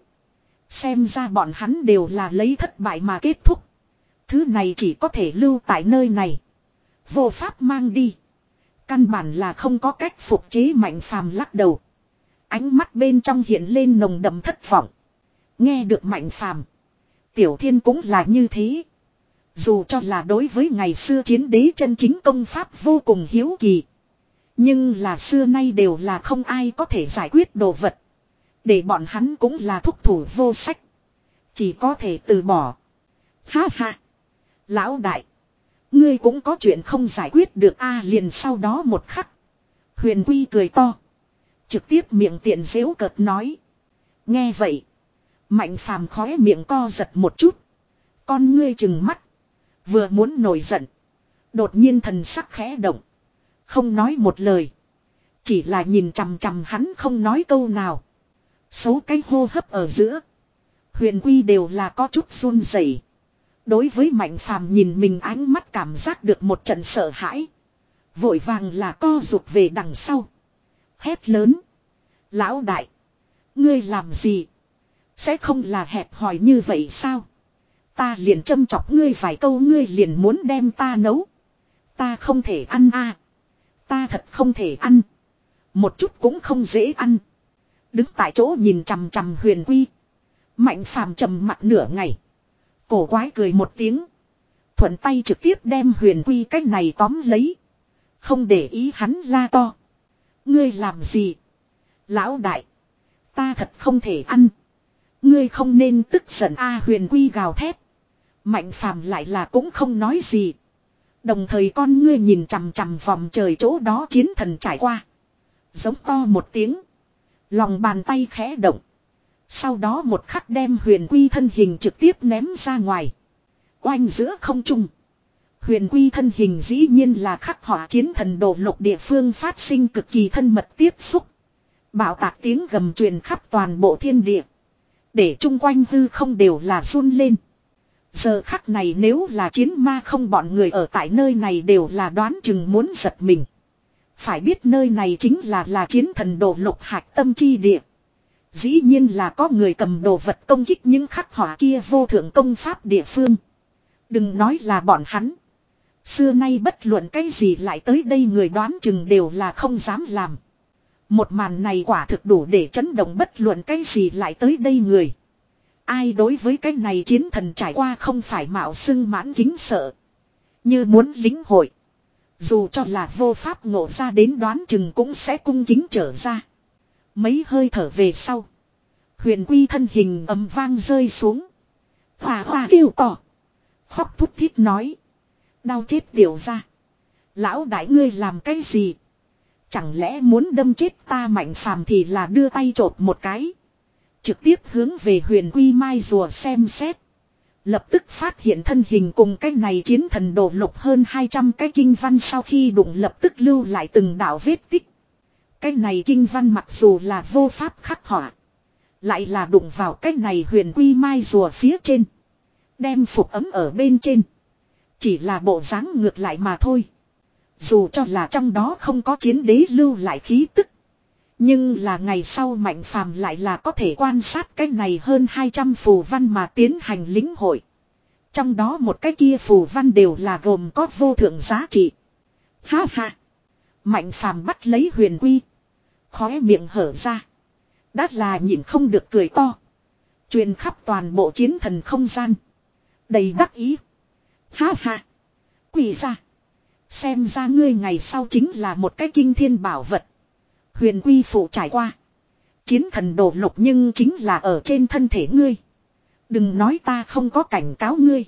Xem ra bọn hắn đều là lấy thất bại mà kết thúc. Thứ này chỉ có thể lưu tại nơi này. Vô pháp mang đi. Căn bản là không có cách phục chế Mạnh Phàm lắc đầu. Ánh mắt bên trong hiện lên nồng đậm thất vọng. Nghe được Mạnh Phàm, Tiểu Thiên cũng là như thế. Dù cho là đối với ngày xưa chiến đế chân chính công pháp vô cùng hiếu kỳ. Nhưng là xưa nay đều là không ai có thể giải quyết đồ vật. Để bọn hắn cũng là thúc thủ vô sách. Chỉ có thể từ bỏ. Ha ha. Lão đại. Ngươi cũng có chuyện không giải quyết được a liền sau đó một khắc. Huyền Quy cười to. Trực tiếp miệng tiện dễu cợt nói. Nghe vậy. Mạnh Phàm khóe miệng co giật một chút. Con ngươi chừng mắt. Vừa muốn nổi giận. Đột nhiên thần sắc khẽ động. Không nói một lời. Chỉ là nhìn chằm chằm hắn không nói câu nào. Số cái hô hấp ở giữa. Huyền Quy đều là có chút run rẩy. Đối với Mạnh Phàm nhìn mình ánh mắt cảm giác được một trận sợ hãi. Vội vàng là co rụt về đằng sau. Hét lớn. Lão đại. Ngươi làm gì? Sẽ không là hẹp hòi như vậy sao? Ta liền châm chọc ngươi vài câu ngươi liền muốn đem ta nấu. Ta không thể ăn a. À. Ta thật không thể ăn. Một chút cũng không dễ ăn. Đứng tại chỗ nhìn chằm chằm Huyền Quy. Mạnh Phàm trầm mặt nửa ngày. Cổ quái cười một tiếng. Thuận tay trực tiếp đem Huyền Quy cách này tóm lấy. Không để ý hắn la to. Ngươi làm gì? Lão đại. Ta thật không thể ăn. Ngươi không nên tức giận a. Huyền Quy gào thét. Mạnh Phàm lại là cũng không nói gì. Đồng thời con ngươi nhìn chằm chằm vòng trời chỗ đó chiến thần trải qua. Giống to một tiếng. Lòng bàn tay khẽ động. Sau đó một khắc đem Huyền Quy thân hình trực tiếp ném ra ngoài. Oanh giữa không trung. Huyền Quy thân hình dĩ nhiên là khắc họa chiến thần đồ lục địa phương phát sinh cực kỳ thân mật tiếp xúc. Bạo tạc tiếng gầm truyền khắp toàn bộ thiên địa. Để chung quanh hư không đều là run lên. Giờ khắc này nếu là chiến ma không bọn người ở tại nơi này đều là đoán chừng muốn giật mình. Phải biết nơi này chính là là chiến thần đồ lục hạch tâm chi địa. Dĩ nhiên là có người cầm đồ vật công kích những khắc họa kia vô thượng công pháp địa phương. Đừng nói là bọn hắn. Xưa nay bất luận cái gì lại tới đây người đoán chừng đều là không dám làm. Một màn này quả thực đủ để chấn động bất luận cái gì lại tới đây người. Ai đối với cái này chiến thần trải qua không phải mạo xưng mãn kính sợ. Như muốn lính hội. Dù cho là vô pháp ngộ ra đến đoán chừng cũng sẽ cung kính trở ra. Mấy hơi thở về sau. Huyền Quy thân hình ầm vang rơi xuống. Hòa hòa kêu to. Khóc thút thít nói. Đau chết tiểu ra. Lão đại ngươi làm cái gì? Chẳng lẽ muốn đâm chết ta? Mạnh Phàm thì là đưa tay chộp một cái. Trực tiếp hướng về Huyền Quy mai rùa xem xét. Lập tức phát hiện thân hình cùng cái này chiến thần đồ lục hơn hai trăm cái kinh văn sau khi đụng lập tức lưu lại từng đạo vết tích. Cái này kinh văn mặc dù là vô pháp khắc họa. Lại là đụng vào cái này Huyền Quy mai rùa phía trên. Đem phục ấm ở bên trên. Chỉ là bộ dáng ngược lại mà thôi. Dù cho là trong đó không có chiến đế lưu lại khí tức. Nhưng là ngày sau Mạnh Phàm lại là có thể quan sát cái này hơn hai trăm phù văn mà tiến hành lĩnh hội. Trong đó một cái kia phù văn đều là gồm có vô thượng giá trị. Ha ha. Mạnh Phàm bắt lấy Huyền Quy. Khóe miệng hở ra. Đã là nhịn không được cười to. Truyền khắp toàn bộ chiến thần không gian. Đầy đắc ý. Ha ha. Quỷ ra. Xem ra ngươi ngày sau chính là một cái kinh thiên bảo vật. Huyền Quy phụ trải qua. Chiến thần đồ lục nhưng chính là ở trên thân thể ngươi. Đừng nói ta không có cảnh cáo ngươi.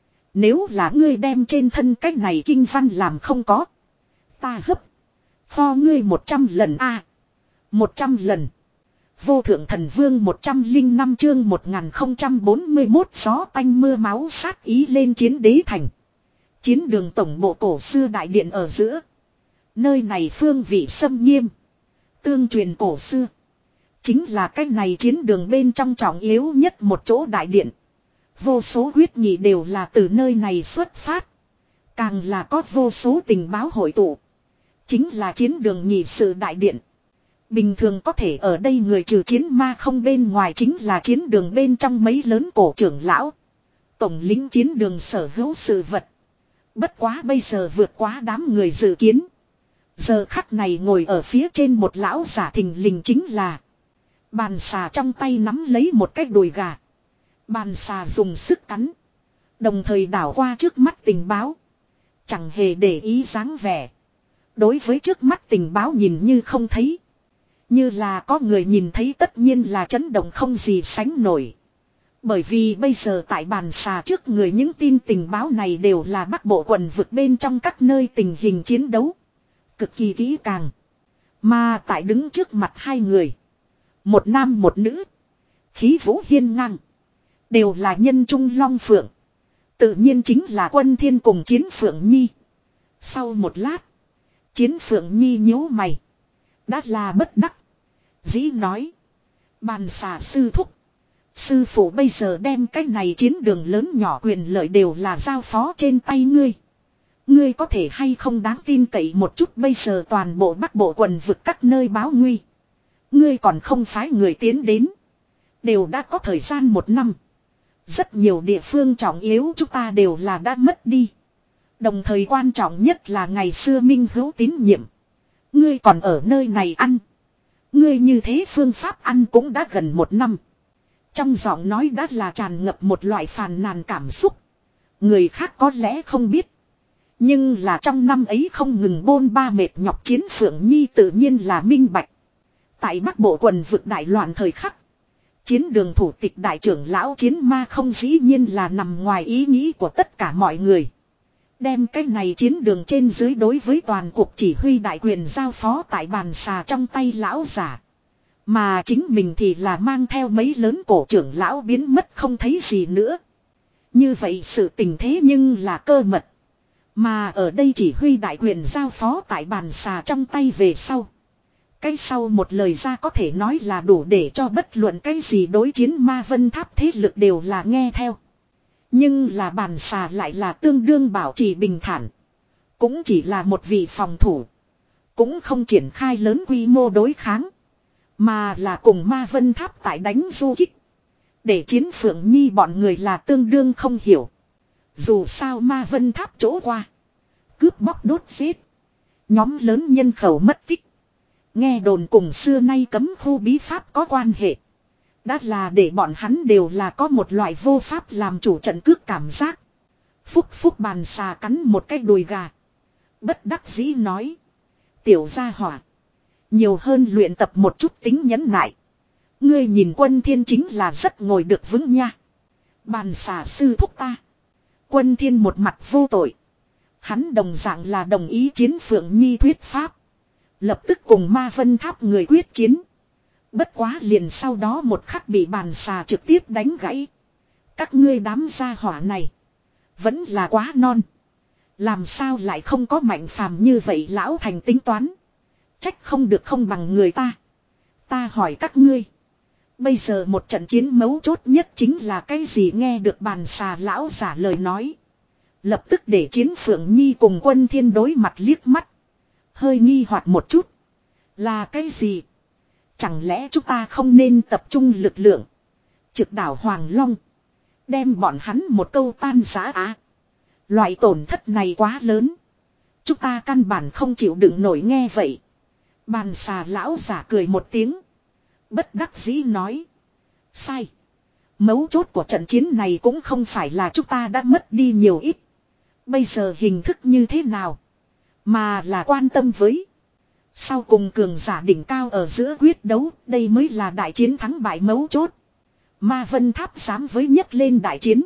Nếu là ngươi đem trên thân cách này kinh văn làm không có. Ta hấp. Pho ngươi một trăm lần a Một trăm lần. Vô thượng thần vương một trăm linh năm chương một nghìn không trăm bốn mươi mốt gió tanh mưa máu sát ý lên chiến đế thành. Chiến đường tổng bộ cổ xưa đại điện ở giữa. Nơi này phương vị xâm nghiêm. Tương truyền cổ xưa. Chính là cái này chiến đường bên trong trọng yếu nhất một chỗ đại điện. Vô số huyết nghị đều là từ nơi này xuất phát. Càng là có vô số tình báo hội tụ. Chính là chiến đường nhị sự đại điện. Bình thường có thể ở đây người trừ chiến ma không bên ngoài chính là chiến đường bên trong mấy lớn cổ trưởng lão. Tổng lính chiến đường sở hữu sự vật. Bất quá bây giờ vượt quá đám người dự kiến. Giờ khắc này ngồi ở phía trên một lão giả thình lình chính là. Bàn xà trong tay nắm lấy một cái đùi gà. Bàn xà dùng sức cắn. Đồng thời đảo qua trước mắt tình báo. Chẳng hề để ý dáng vẻ. Đối với trước mắt tình báo nhìn như không thấy. Như là có người nhìn thấy tất nhiên là chấn động không gì sánh nổi. Bởi vì bây giờ tại bàn xà trước người những tin tình báo này đều là Bắc Bộ quần vực bên trong các nơi tình hình chiến đấu. Cực kỳ kỹ càng. Mà tại đứng trước mặt hai người. Một nam một nữ. Khí vũ hiên ngang. Đều là nhân trung long phượng. Tự nhiên chính là Quân Thiên cùng Chiến Phượng Nhi. Sau một lát. Chiến Phượng Nhi nhíu mày. Đã là bất đắc dĩ nói. Bàn xà sư thúc. Sư phụ bây giờ đem cái này chiến đường lớn nhỏ quyền lợi đều là giao phó trên tay ngươi. Ngươi có thể hay không đáng tin cậy một chút, bây giờ toàn bộ Bắc Bộ quần vực các nơi báo nguy. Ngươi còn không phái người tiến đến. Đều đã có thời gian một năm. Rất nhiều địa phương trọng yếu chúng ta đều là đã mất đi. Đồng thời quan trọng nhất là ngày xưa minh hữu tín nhiệm. Ngươi còn ở nơi này ăn. Ngươi như thế phương pháp ăn cũng đã gần một năm. Trong giọng nói đã là tràn ngập một loại phàn nàn cảm xúc. Người khác có lẽ không biết. Nhưng là trong năm ấy không ngừng bôn ba mệt nhọc Chiến Phượng Nhi tự nhiên là minh bạch. Tại Bắc Bộ quần vực đại loạn thời khắc. Chiến đường thủ tịch đại trưởng lão Chiến Ma không dĩ nhiên là nằm ngoài ý nghĩ của tất cả mọi người. Đem cái này chiến đường trên dưới đối với toàn cuộc chỉ huy đại quyền giao phó tại bàn xà trong tay lão giả. Mà chính mình thì là mang theo mấy lớn cổ trưởng lão biến mất không thấy gì nữa. Như vậy sự tình thế nhưng là cơ mật. Mà ở đây chỉ huy đại quyền giao phó tại bàn xà trong tay về sau. Cái sau một lời ra có thể nói là đủ để cho bất luận cái gì đối chiến Ma Vân Tháp thế lực đều là nghe theo. Nhưng là bàn xà lại là tương đương bảo trì bình thản. Cũng chỉ là một vị phòng thủ. Cũng không triển khai lớn quy mô đối kháng. Mà là cùng Ma Vân Tháp tại đánh du kích. Để Chiến Phượng Nhi bọn người là tương đương không hiểu. Dù sao Ma Vân Tháp chỗ qua. Cướp bóc đốt giết. Nhóm lớn nhân khẩu mất tích. Nghe đồn cùng xưa nay cấm khu bí pháp có quan hệ. Đã là để bọn hắn đều là có một loại vô pháp làm chủ trận cước cảm giác. Phúc phúc bàn xà cắn một cái đùi gà. Bất đắc dĩ nói. Tiểu gia hỏa. Nhiều hơn luyện tập một chút tính nhẫn nại. Ngươi nhìn Quân Thiên chính là rất ngồi được vững nha. Bàn xà sư thúc ta. Quân Thiên một mặt vô tội. Hắn đồng dạng là đồng ý Chiến Phượng Nhi thuyết pháp. Lập tức cùng Ma Vân Tháp người quyết chiến. Bất quá liền sau đó một khắc bị bàn xà trực tiếp đánh gãy. Các ngươi đám gia hỏa này. Vẫn là quá non. Làm sao lại không có mạnh phàm như vậy lão thành tính toán. Trách không được không bằng người ta. Ta hỏi các ngươi. Bây giờ một trận chiến mấu chốt nhất chính là cái gì, nghe được bàn xà lão giả lời nói. Lập tức để Chiến Phượng Nhi cùng Quân Thiên đối mặt liếc mắt. Hơi nghi hoặc một chút. Là cái gì? Chẳng lẽ chúng ta không nên tập trung lực lượng. Trực đảo Hoàng Long. Đem bọn hắn một câu tan rã á. Loại tổn thất này quá lớn. Chúng ta căn bản không chịu đựng nổi, nghe vậy. Bàn xà lão giả cười một tiếng. Bất đắc dĩ nói. Sai. Mấu chốt của trận chiến này cũng không phải là chúng ta đã mất đi nhiều ít. Bây giờ hình thức như thế nào. Mà là quan tâm với. Sau cùng cường giả đỉnh cao ở giữa quyết đấu. Đây mới là đại chiến thắng bại mấu chốt. Ma Vân Tháp dám với nhấc lên đại chiến.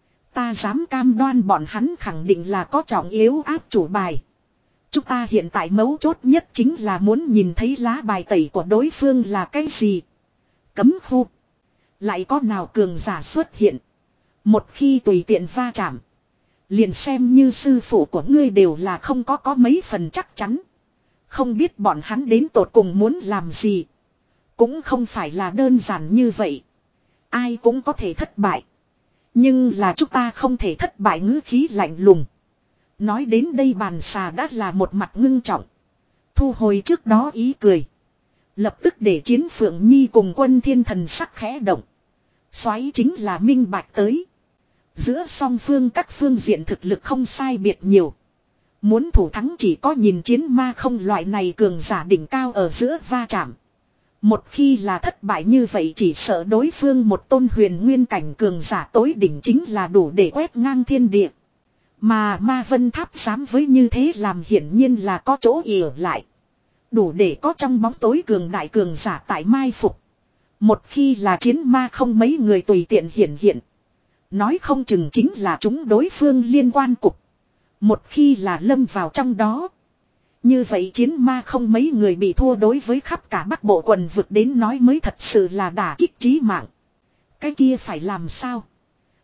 Ta dám cam đoan bọn hắn khẳng định là có trọng yếu áp chủ bài. Chúng ta hiện tại mấu chốt nhất chính là muốn nhìn thấy lá bài tẩy của đối phương là cái gì. Cấm khu. Lại có nào cường giả xuất hiện. Một khi tùy tiện va chạm. Liền xem như sư phụ của ngươi đều là không có có mấy phần chắc chắn. Không biết bọn hắn đến tột cùng muốn làm gì. Cũng không phải là đơn giản như vậy. Ai cũng có thể thất bại. Nhưng là chúng ta không thể thất bại, ngữ khí lạnh lùng. Nói đến đây bàn xà đã là một mặt ngưng trọng. Thu hồi trước đó ý cười. Lập tức để Chiến Phượng Nhi cùng Quân Thiên thần sắc khẽ động. Xoáy chính là minh bạch tới. Giữa song phương các phương diện thực lực không sai biệt nhiều. Muốn thủ thắng chỉ có nhìn chiến ma không loại này cường giả đỉnh cao ở giữa va chạm. Một khi là thất bại như vậy chỉ sợ đối phương một tôn huyền nguyên cảnh cường giả tối đỉnh chính là đủ để quét ngang thiên địa. Mà Ma Vân Tháp dám với như thế làm hiển nhiên là có chỗ ỉa lại. Đủ để có trong bóng tối cường đại cường giả tại mai phục. Một khi là chiến ma không mấy người tùy tiện hiển hiện. Nói không chừng chính là chúng đối phương liên quan cục. Một khi là lâm vào trong đó. Như vậy chiến ma không mấy người bị thua đối với khắp cả Bắc Bộ quần vực đến nói mới thật sự là đả kích chí mạng. Cái kia phải làm sao?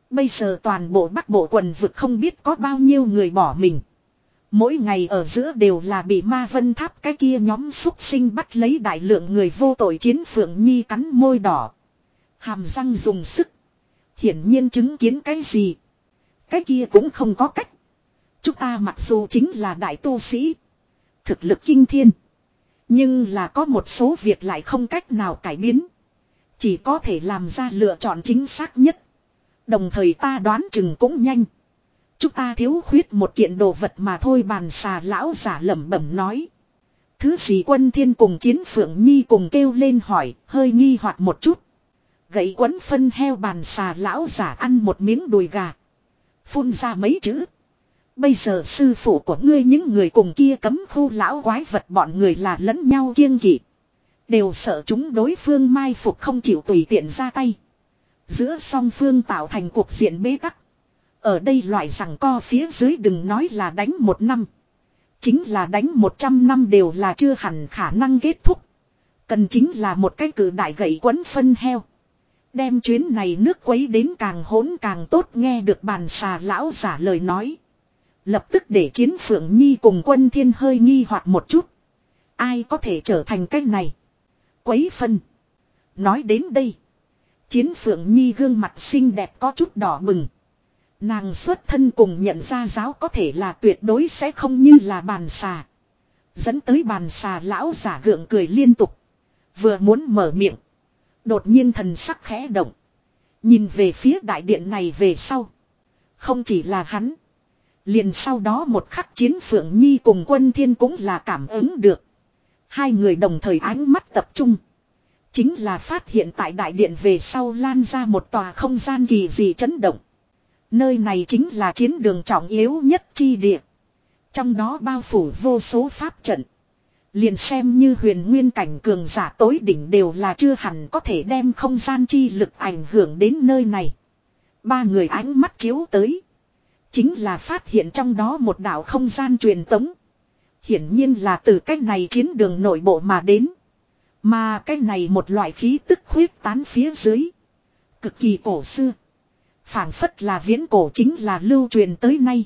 Bây giờ toàn bộ Bắc Bộ quần vực không biết có bao nhiêu người bỏ mình. Mỗi ngày ở giữa đều là bị Ma Vân Tháp cái kia nhóm xúc sinh bắt lấy đại lượng người vô tội. Chiến Phượng Nhi cắn môi đỏ, hàm răng dùng sức. Hiển nhiên chứng kiến cái gì. Cái kia cũng không có cách. Chúng ta mặc dù chính là đại tu sĩ, thực lực kinh thiên, nhưng là có một số việc lại không cách nào cải biến. Chỉ có thể làm ra lựa chọn chính xác nhất. Đồng thời ta đoán chừng cũng nhanh. Chúng ta thiếu khuyết một kiện đồ vật mà thôi. Bàn xà lão giả lẩm bẩm nói. Thứ gì? Quân Thiên cùng Chiến Phượng Nhi cùng kêu lên hỏi, hơi nghi hoặc một chút. Gậy quấn phân heo. Bàn xà lão giả ăn một miếng đùi gà, phun ra mấy chữ. Bây giờ sư phụ của ngươi những người cùng kia cấm khu lão quái vật bọn người là lẫn nhau kiêng kỵ. Đều sợ chúng đối phương mai phục không chịu tùy tiện ra tay. Giữa song phương tạo thành cuộc diện bế tắc. Ở đây loại rằng co phía dưới đừng nói là đánh một năm. Chính là đánh một trăm năm đều là chưa hẳn khả năng kết thúc. Cần chính là một cái cử đại gậy quấn phân heo. Đem chuyến này nước quấy đến càng hỗn càng tốt. Nghe được bàn xà lão giả lời nói, lập tức để Chiến Phượng Nhi cùng Quân Thiên hơi nghi hoặc một chút. Ai có thể trở thành cái này quấy phân? Nói đến đây, Chiến Phượng Nhi gương mặt xinh đẹp có chút đỏ bừng. Nàng xuất thân cùng nhận ra giáo có thể là tuyệt đối sẽ không như là bàn xà. Dẫn tới bàn xà lão giả gượng cười liên tục. Vừa muốn mở miệng, đột nhiên thần sắc khẽ động. Nhìn về phía đại điện này về sau. Không chỉ là hắn, liền sau đó một khắc Chiến Phượng Nhi cùng Quân Thiên cũng là cảm ứng được. Hai người đồng thời ánh mắt tập trung. Chính là phát hiện tại đại điện về sau lan ra một tòa không gian kỳ dị chấn động. Nơi này chính là chiến đường trọng yếu nhất chi địa. Trong đó bao phủ vô số pháp trận. Liền xem như huyền nguyên cảnh cường giả tối đỉnh đều là chưa hẳn có thể đem không gian chi lực ảnh hưởng đến nơi này. Ba người ánh mắt chiếu tới, chính là phát hiện trong đó một đạo không gian truyền tống. Hiển nhiên là từ cách này chiến đường nội bộ mà đến. Mà cái này một loại khí tức khuyết tán phía dưới, cực kỳ cổ xưa, phảng phất là viễn cổ, chính là lưu truyền tới nay.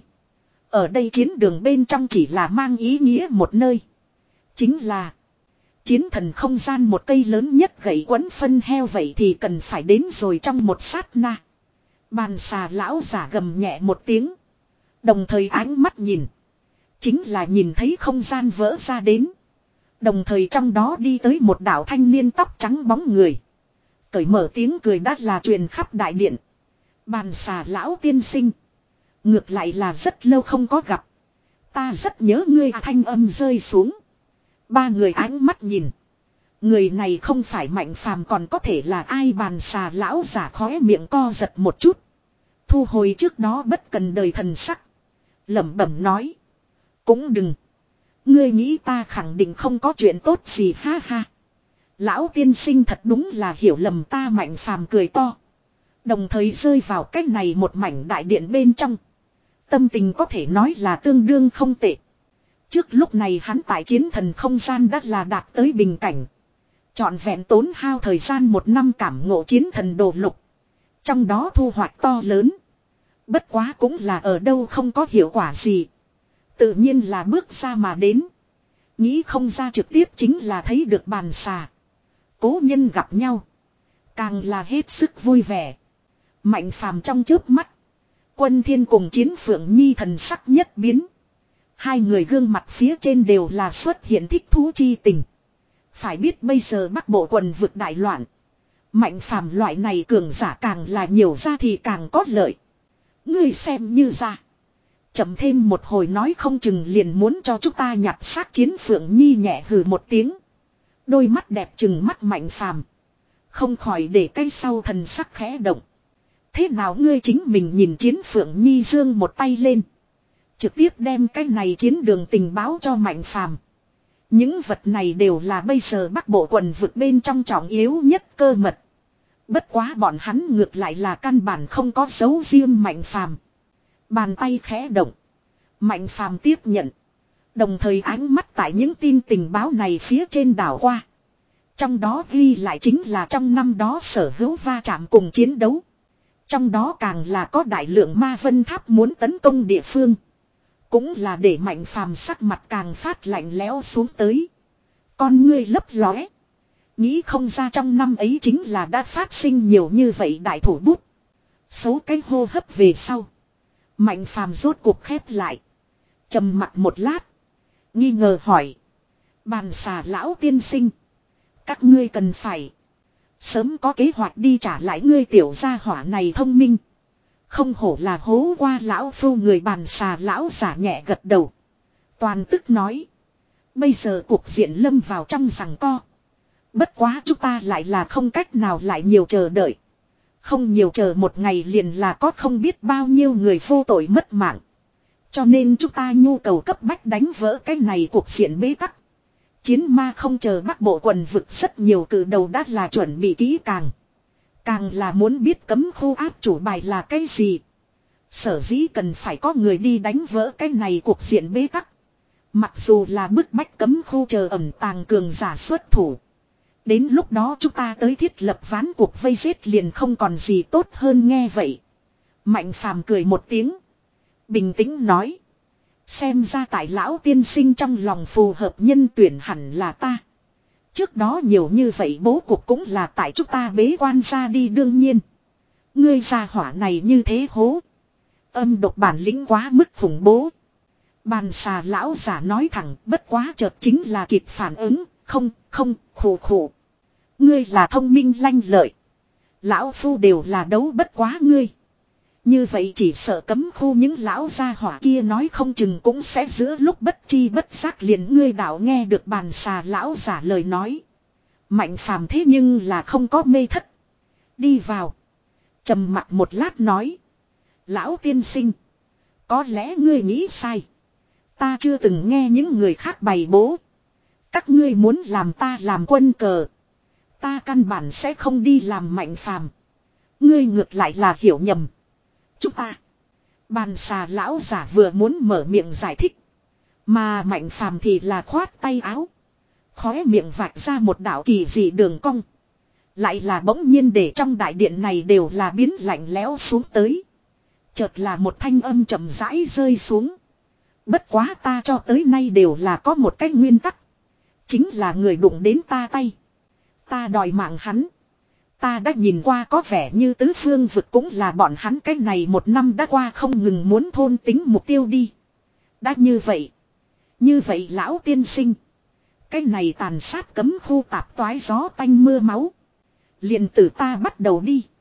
Ở đây chiến đường bên trong chỉ là mang ý nghĩa một nơi, chính là chiến thần không gian. Một cây lớn nhất gậy quấn phân heo vậy thì cần phải đến rồi trong một sát na. Bàn xà lão giả gầm nhẹ một tiếng, đồng thời ánh mắt nhìn, chính là nhìn thấy không gian vỡ ra đến. Đồng thời trong đó đi tới một đạo thanh niên tóc trắng bóng người. Cởi mở tiếng cười đắt là truyền khắp đại điện. Bàn xà lão tiên sinh, ngược lại là rất lâu không có gặp. Ta rất nhớ ngươi. Thanh âm rơi xuống, ba người ánh mắt nhìn. Người này không phải Mạnh Phàm còn có thể là ai? Bàn xà lão giả khóe miệng co giật một chút, thu hồi trước đó bất cần đời thần sắc, lẩm bẩm nói. Cũng đừng. Ngươi nghĩ ta khẳng định không có chuyện tốt gì ha ha. Lão tiên sinh thật đúng là hiểu lầm ta. Mạnh Phàm cười to, đồng thời rơi vào cách này một mảnh đại điện bên trong. Tâm tình có thể nói là tương đương không tệ. Trước lúc này hắn tại chiến thần không gian đã là đạt tới bình cảnh. Trọn vẹn tốn hao thời gian một năm cảm ngộ chiến thần đồ lục. Trong đó thu hoạch to lớn. Bất quá cũng là ở đâu không có hiệu quả gì. Tự nhiên là bước ra mà đến. Nghĩ không ra trực tiếp chính là thấy được bàn xà. Cố nhân gặp nhau, càng là hết sức vui vẻ. Mạnh Phàm trong chớp mắt, Quân Thiên cùng Chiến Phượng Nhi thần sắc nhất biến. Hai người gương mặt phía trên đều là xuất hiện thích thú chi tình. Phải biết bây giờ Bắc Bộ quần vực đại loạn, Mạnh Phàm loại này cường giả càng là nhiều ra thì càng có lợi. Ngươi xem như ra, chậm thêm một hồi nói không chừng liền muốn cho chúng ta nhặt xác. Chiến Phượng Nhi nhẹ hừ một tiếng, đôi mắt đẹp chừng mắt Mạnh Phàm, không khỏi để cái sau thần sắc khẽ động. Thế nào ngươi chính mình nhìn? Chiến Phượng Nhi giương một tay lên, trực tiếp đem cái này chiến đường tình báo cho Mạnh Phàm. Những vật này đều là bây giờ Bắc Bộ quần vực bên trong trọng yếu nhất cơ mật. Bất quá bọn hắn ngược lại là căn bản không có dấu riêng Mạnh Phàm. Bàn tay khẽ động, Mạnh Phàm tiếp nhận, đồng thời ánh mắt tại những tin tình báo này phía trên đảo qua. Trong đó ghi lại chính là trong năm đó sở hữu va chạm cùng chiến đấu. Trong đó càng là có đại lượng ma vân tháp muốn tấn công địa phương. Cũng là để Mạnh Phàm sắc mặt càng phát lạnh lẽo xuống tới. Con ngươi lấp lóe. Nghĩ không ra trong năm ấy chính là đã phát sinh nhiều như vậy đại thủ bút. Số cái hô hấp về sau. Mạnh Phàm rốt cuộc khép lại. Trầm mặc một lát. Nghi ngờ hỏi. Bàn xà lão tiên sinh. Các ngươi cần phải. Sớm có kế hoạch đi trả lại ngươi tiểu gia hỏa này thông minh. Không hổ là hố qua lão phu người bàn xà lão giả nhẹ gật đầu. Toàn tức nói. Bây giờ cuộc diện lâm vào trong giằng co. Bất quá chúng ta lại là không cách nào lại nhiều chờ đợi. Không nhiều chờ một ngày liền là có không biết bao nhiêu người vô tội mất mạng. Cho nên chúng ta nhu cầu cấp bách đánh vỡ cái này cuộc diện bế tắc. Chiến ma không chờ Bắc Bộ quần vực rất nhiều cử đầu đã là chuẩn bị kỹ càng. Càng là muốn biết cấm khu áp chủ bài là cái gì. Sở dĩ cần phải có người đi đánh vỡ cái này cuộc diện bế tắc. Mặc dù là bức bách cấm khu chờ ẩn tàng cường giả xuất thủ. Đến lúc đó chúng ta tới thiết lập ván cuộc vây giết liền không còn gì tốt hơn nghe vậy. Mạnh Phàm cười một tiếng. Bình tĩnh nói. Xem ra tại lão tiên sinh trong lòng phù hợp nhân tuyển hẳn là ta. Trước đó nhiều như vậy bố cục cũng là tại chúng ta bế quan ra đi đương nhiên. Ngươi gia hỏa này như thế hố. Âm độc bản lĩnh quá mức khủng bố. Bàn xà lão giả nói thẳng bất quá chợt chính là kịp phản ứng. Không, không, khổ khổ. Ngươi là thông minh lanh lợi. Lão phu đều là đấu bất quá ngươi. Như vậy chỉ sợ cấm khu những lão gia hỏa kia nói không chừng cũng sẽ giữa lúc bất chi bất giác liền ngươi đạo nghe được bàn xà lão giả lời nói. Mạnh Phàm thế nhưng là không có mê thất. Đi vào. Trầm mặc một lát nói. Lão tiên sinh. Có lẽ ngươi nghĩ sai. Ta chưa từng nghe những người khác bày bố. Các ngươi muốn làm ta làm quân cờ. Ta căn bản sẽ không đi làm Mạnh Phàm. Ngươi ngược lại là hiểu nhầm. Chúng ta. Bàn xà lão giả vừa muốn mở miệng giải thích. Mà Mạnh Phàm thì là khoát tay áo. Khóe miệng vạch ra một đạo kỳ dị đường cong. Lại là bỗng nhiên để trong đại điện này đều là biến lạnh lẽo xuống tới. Chợt là một thanh âm chậm rãi rơi xuống. Bất quá ta cho tới nay đều là có một cái nguyên tắc. Chính là người đụng đến ta tay. Ta đòi mạng hắn. Ta đã nhìn qua có vẻ như tứ phương vực cũng là bọn hắn cái này một năm đã qua không ngừng muốn thôn tính mục tiêu đi. Đã như vậy. Như vậy lão tiên sinh. Cái này tàn sát cấm khu tạp toái gió tanh mưa máu. Liền từ ta bắt đầu đi.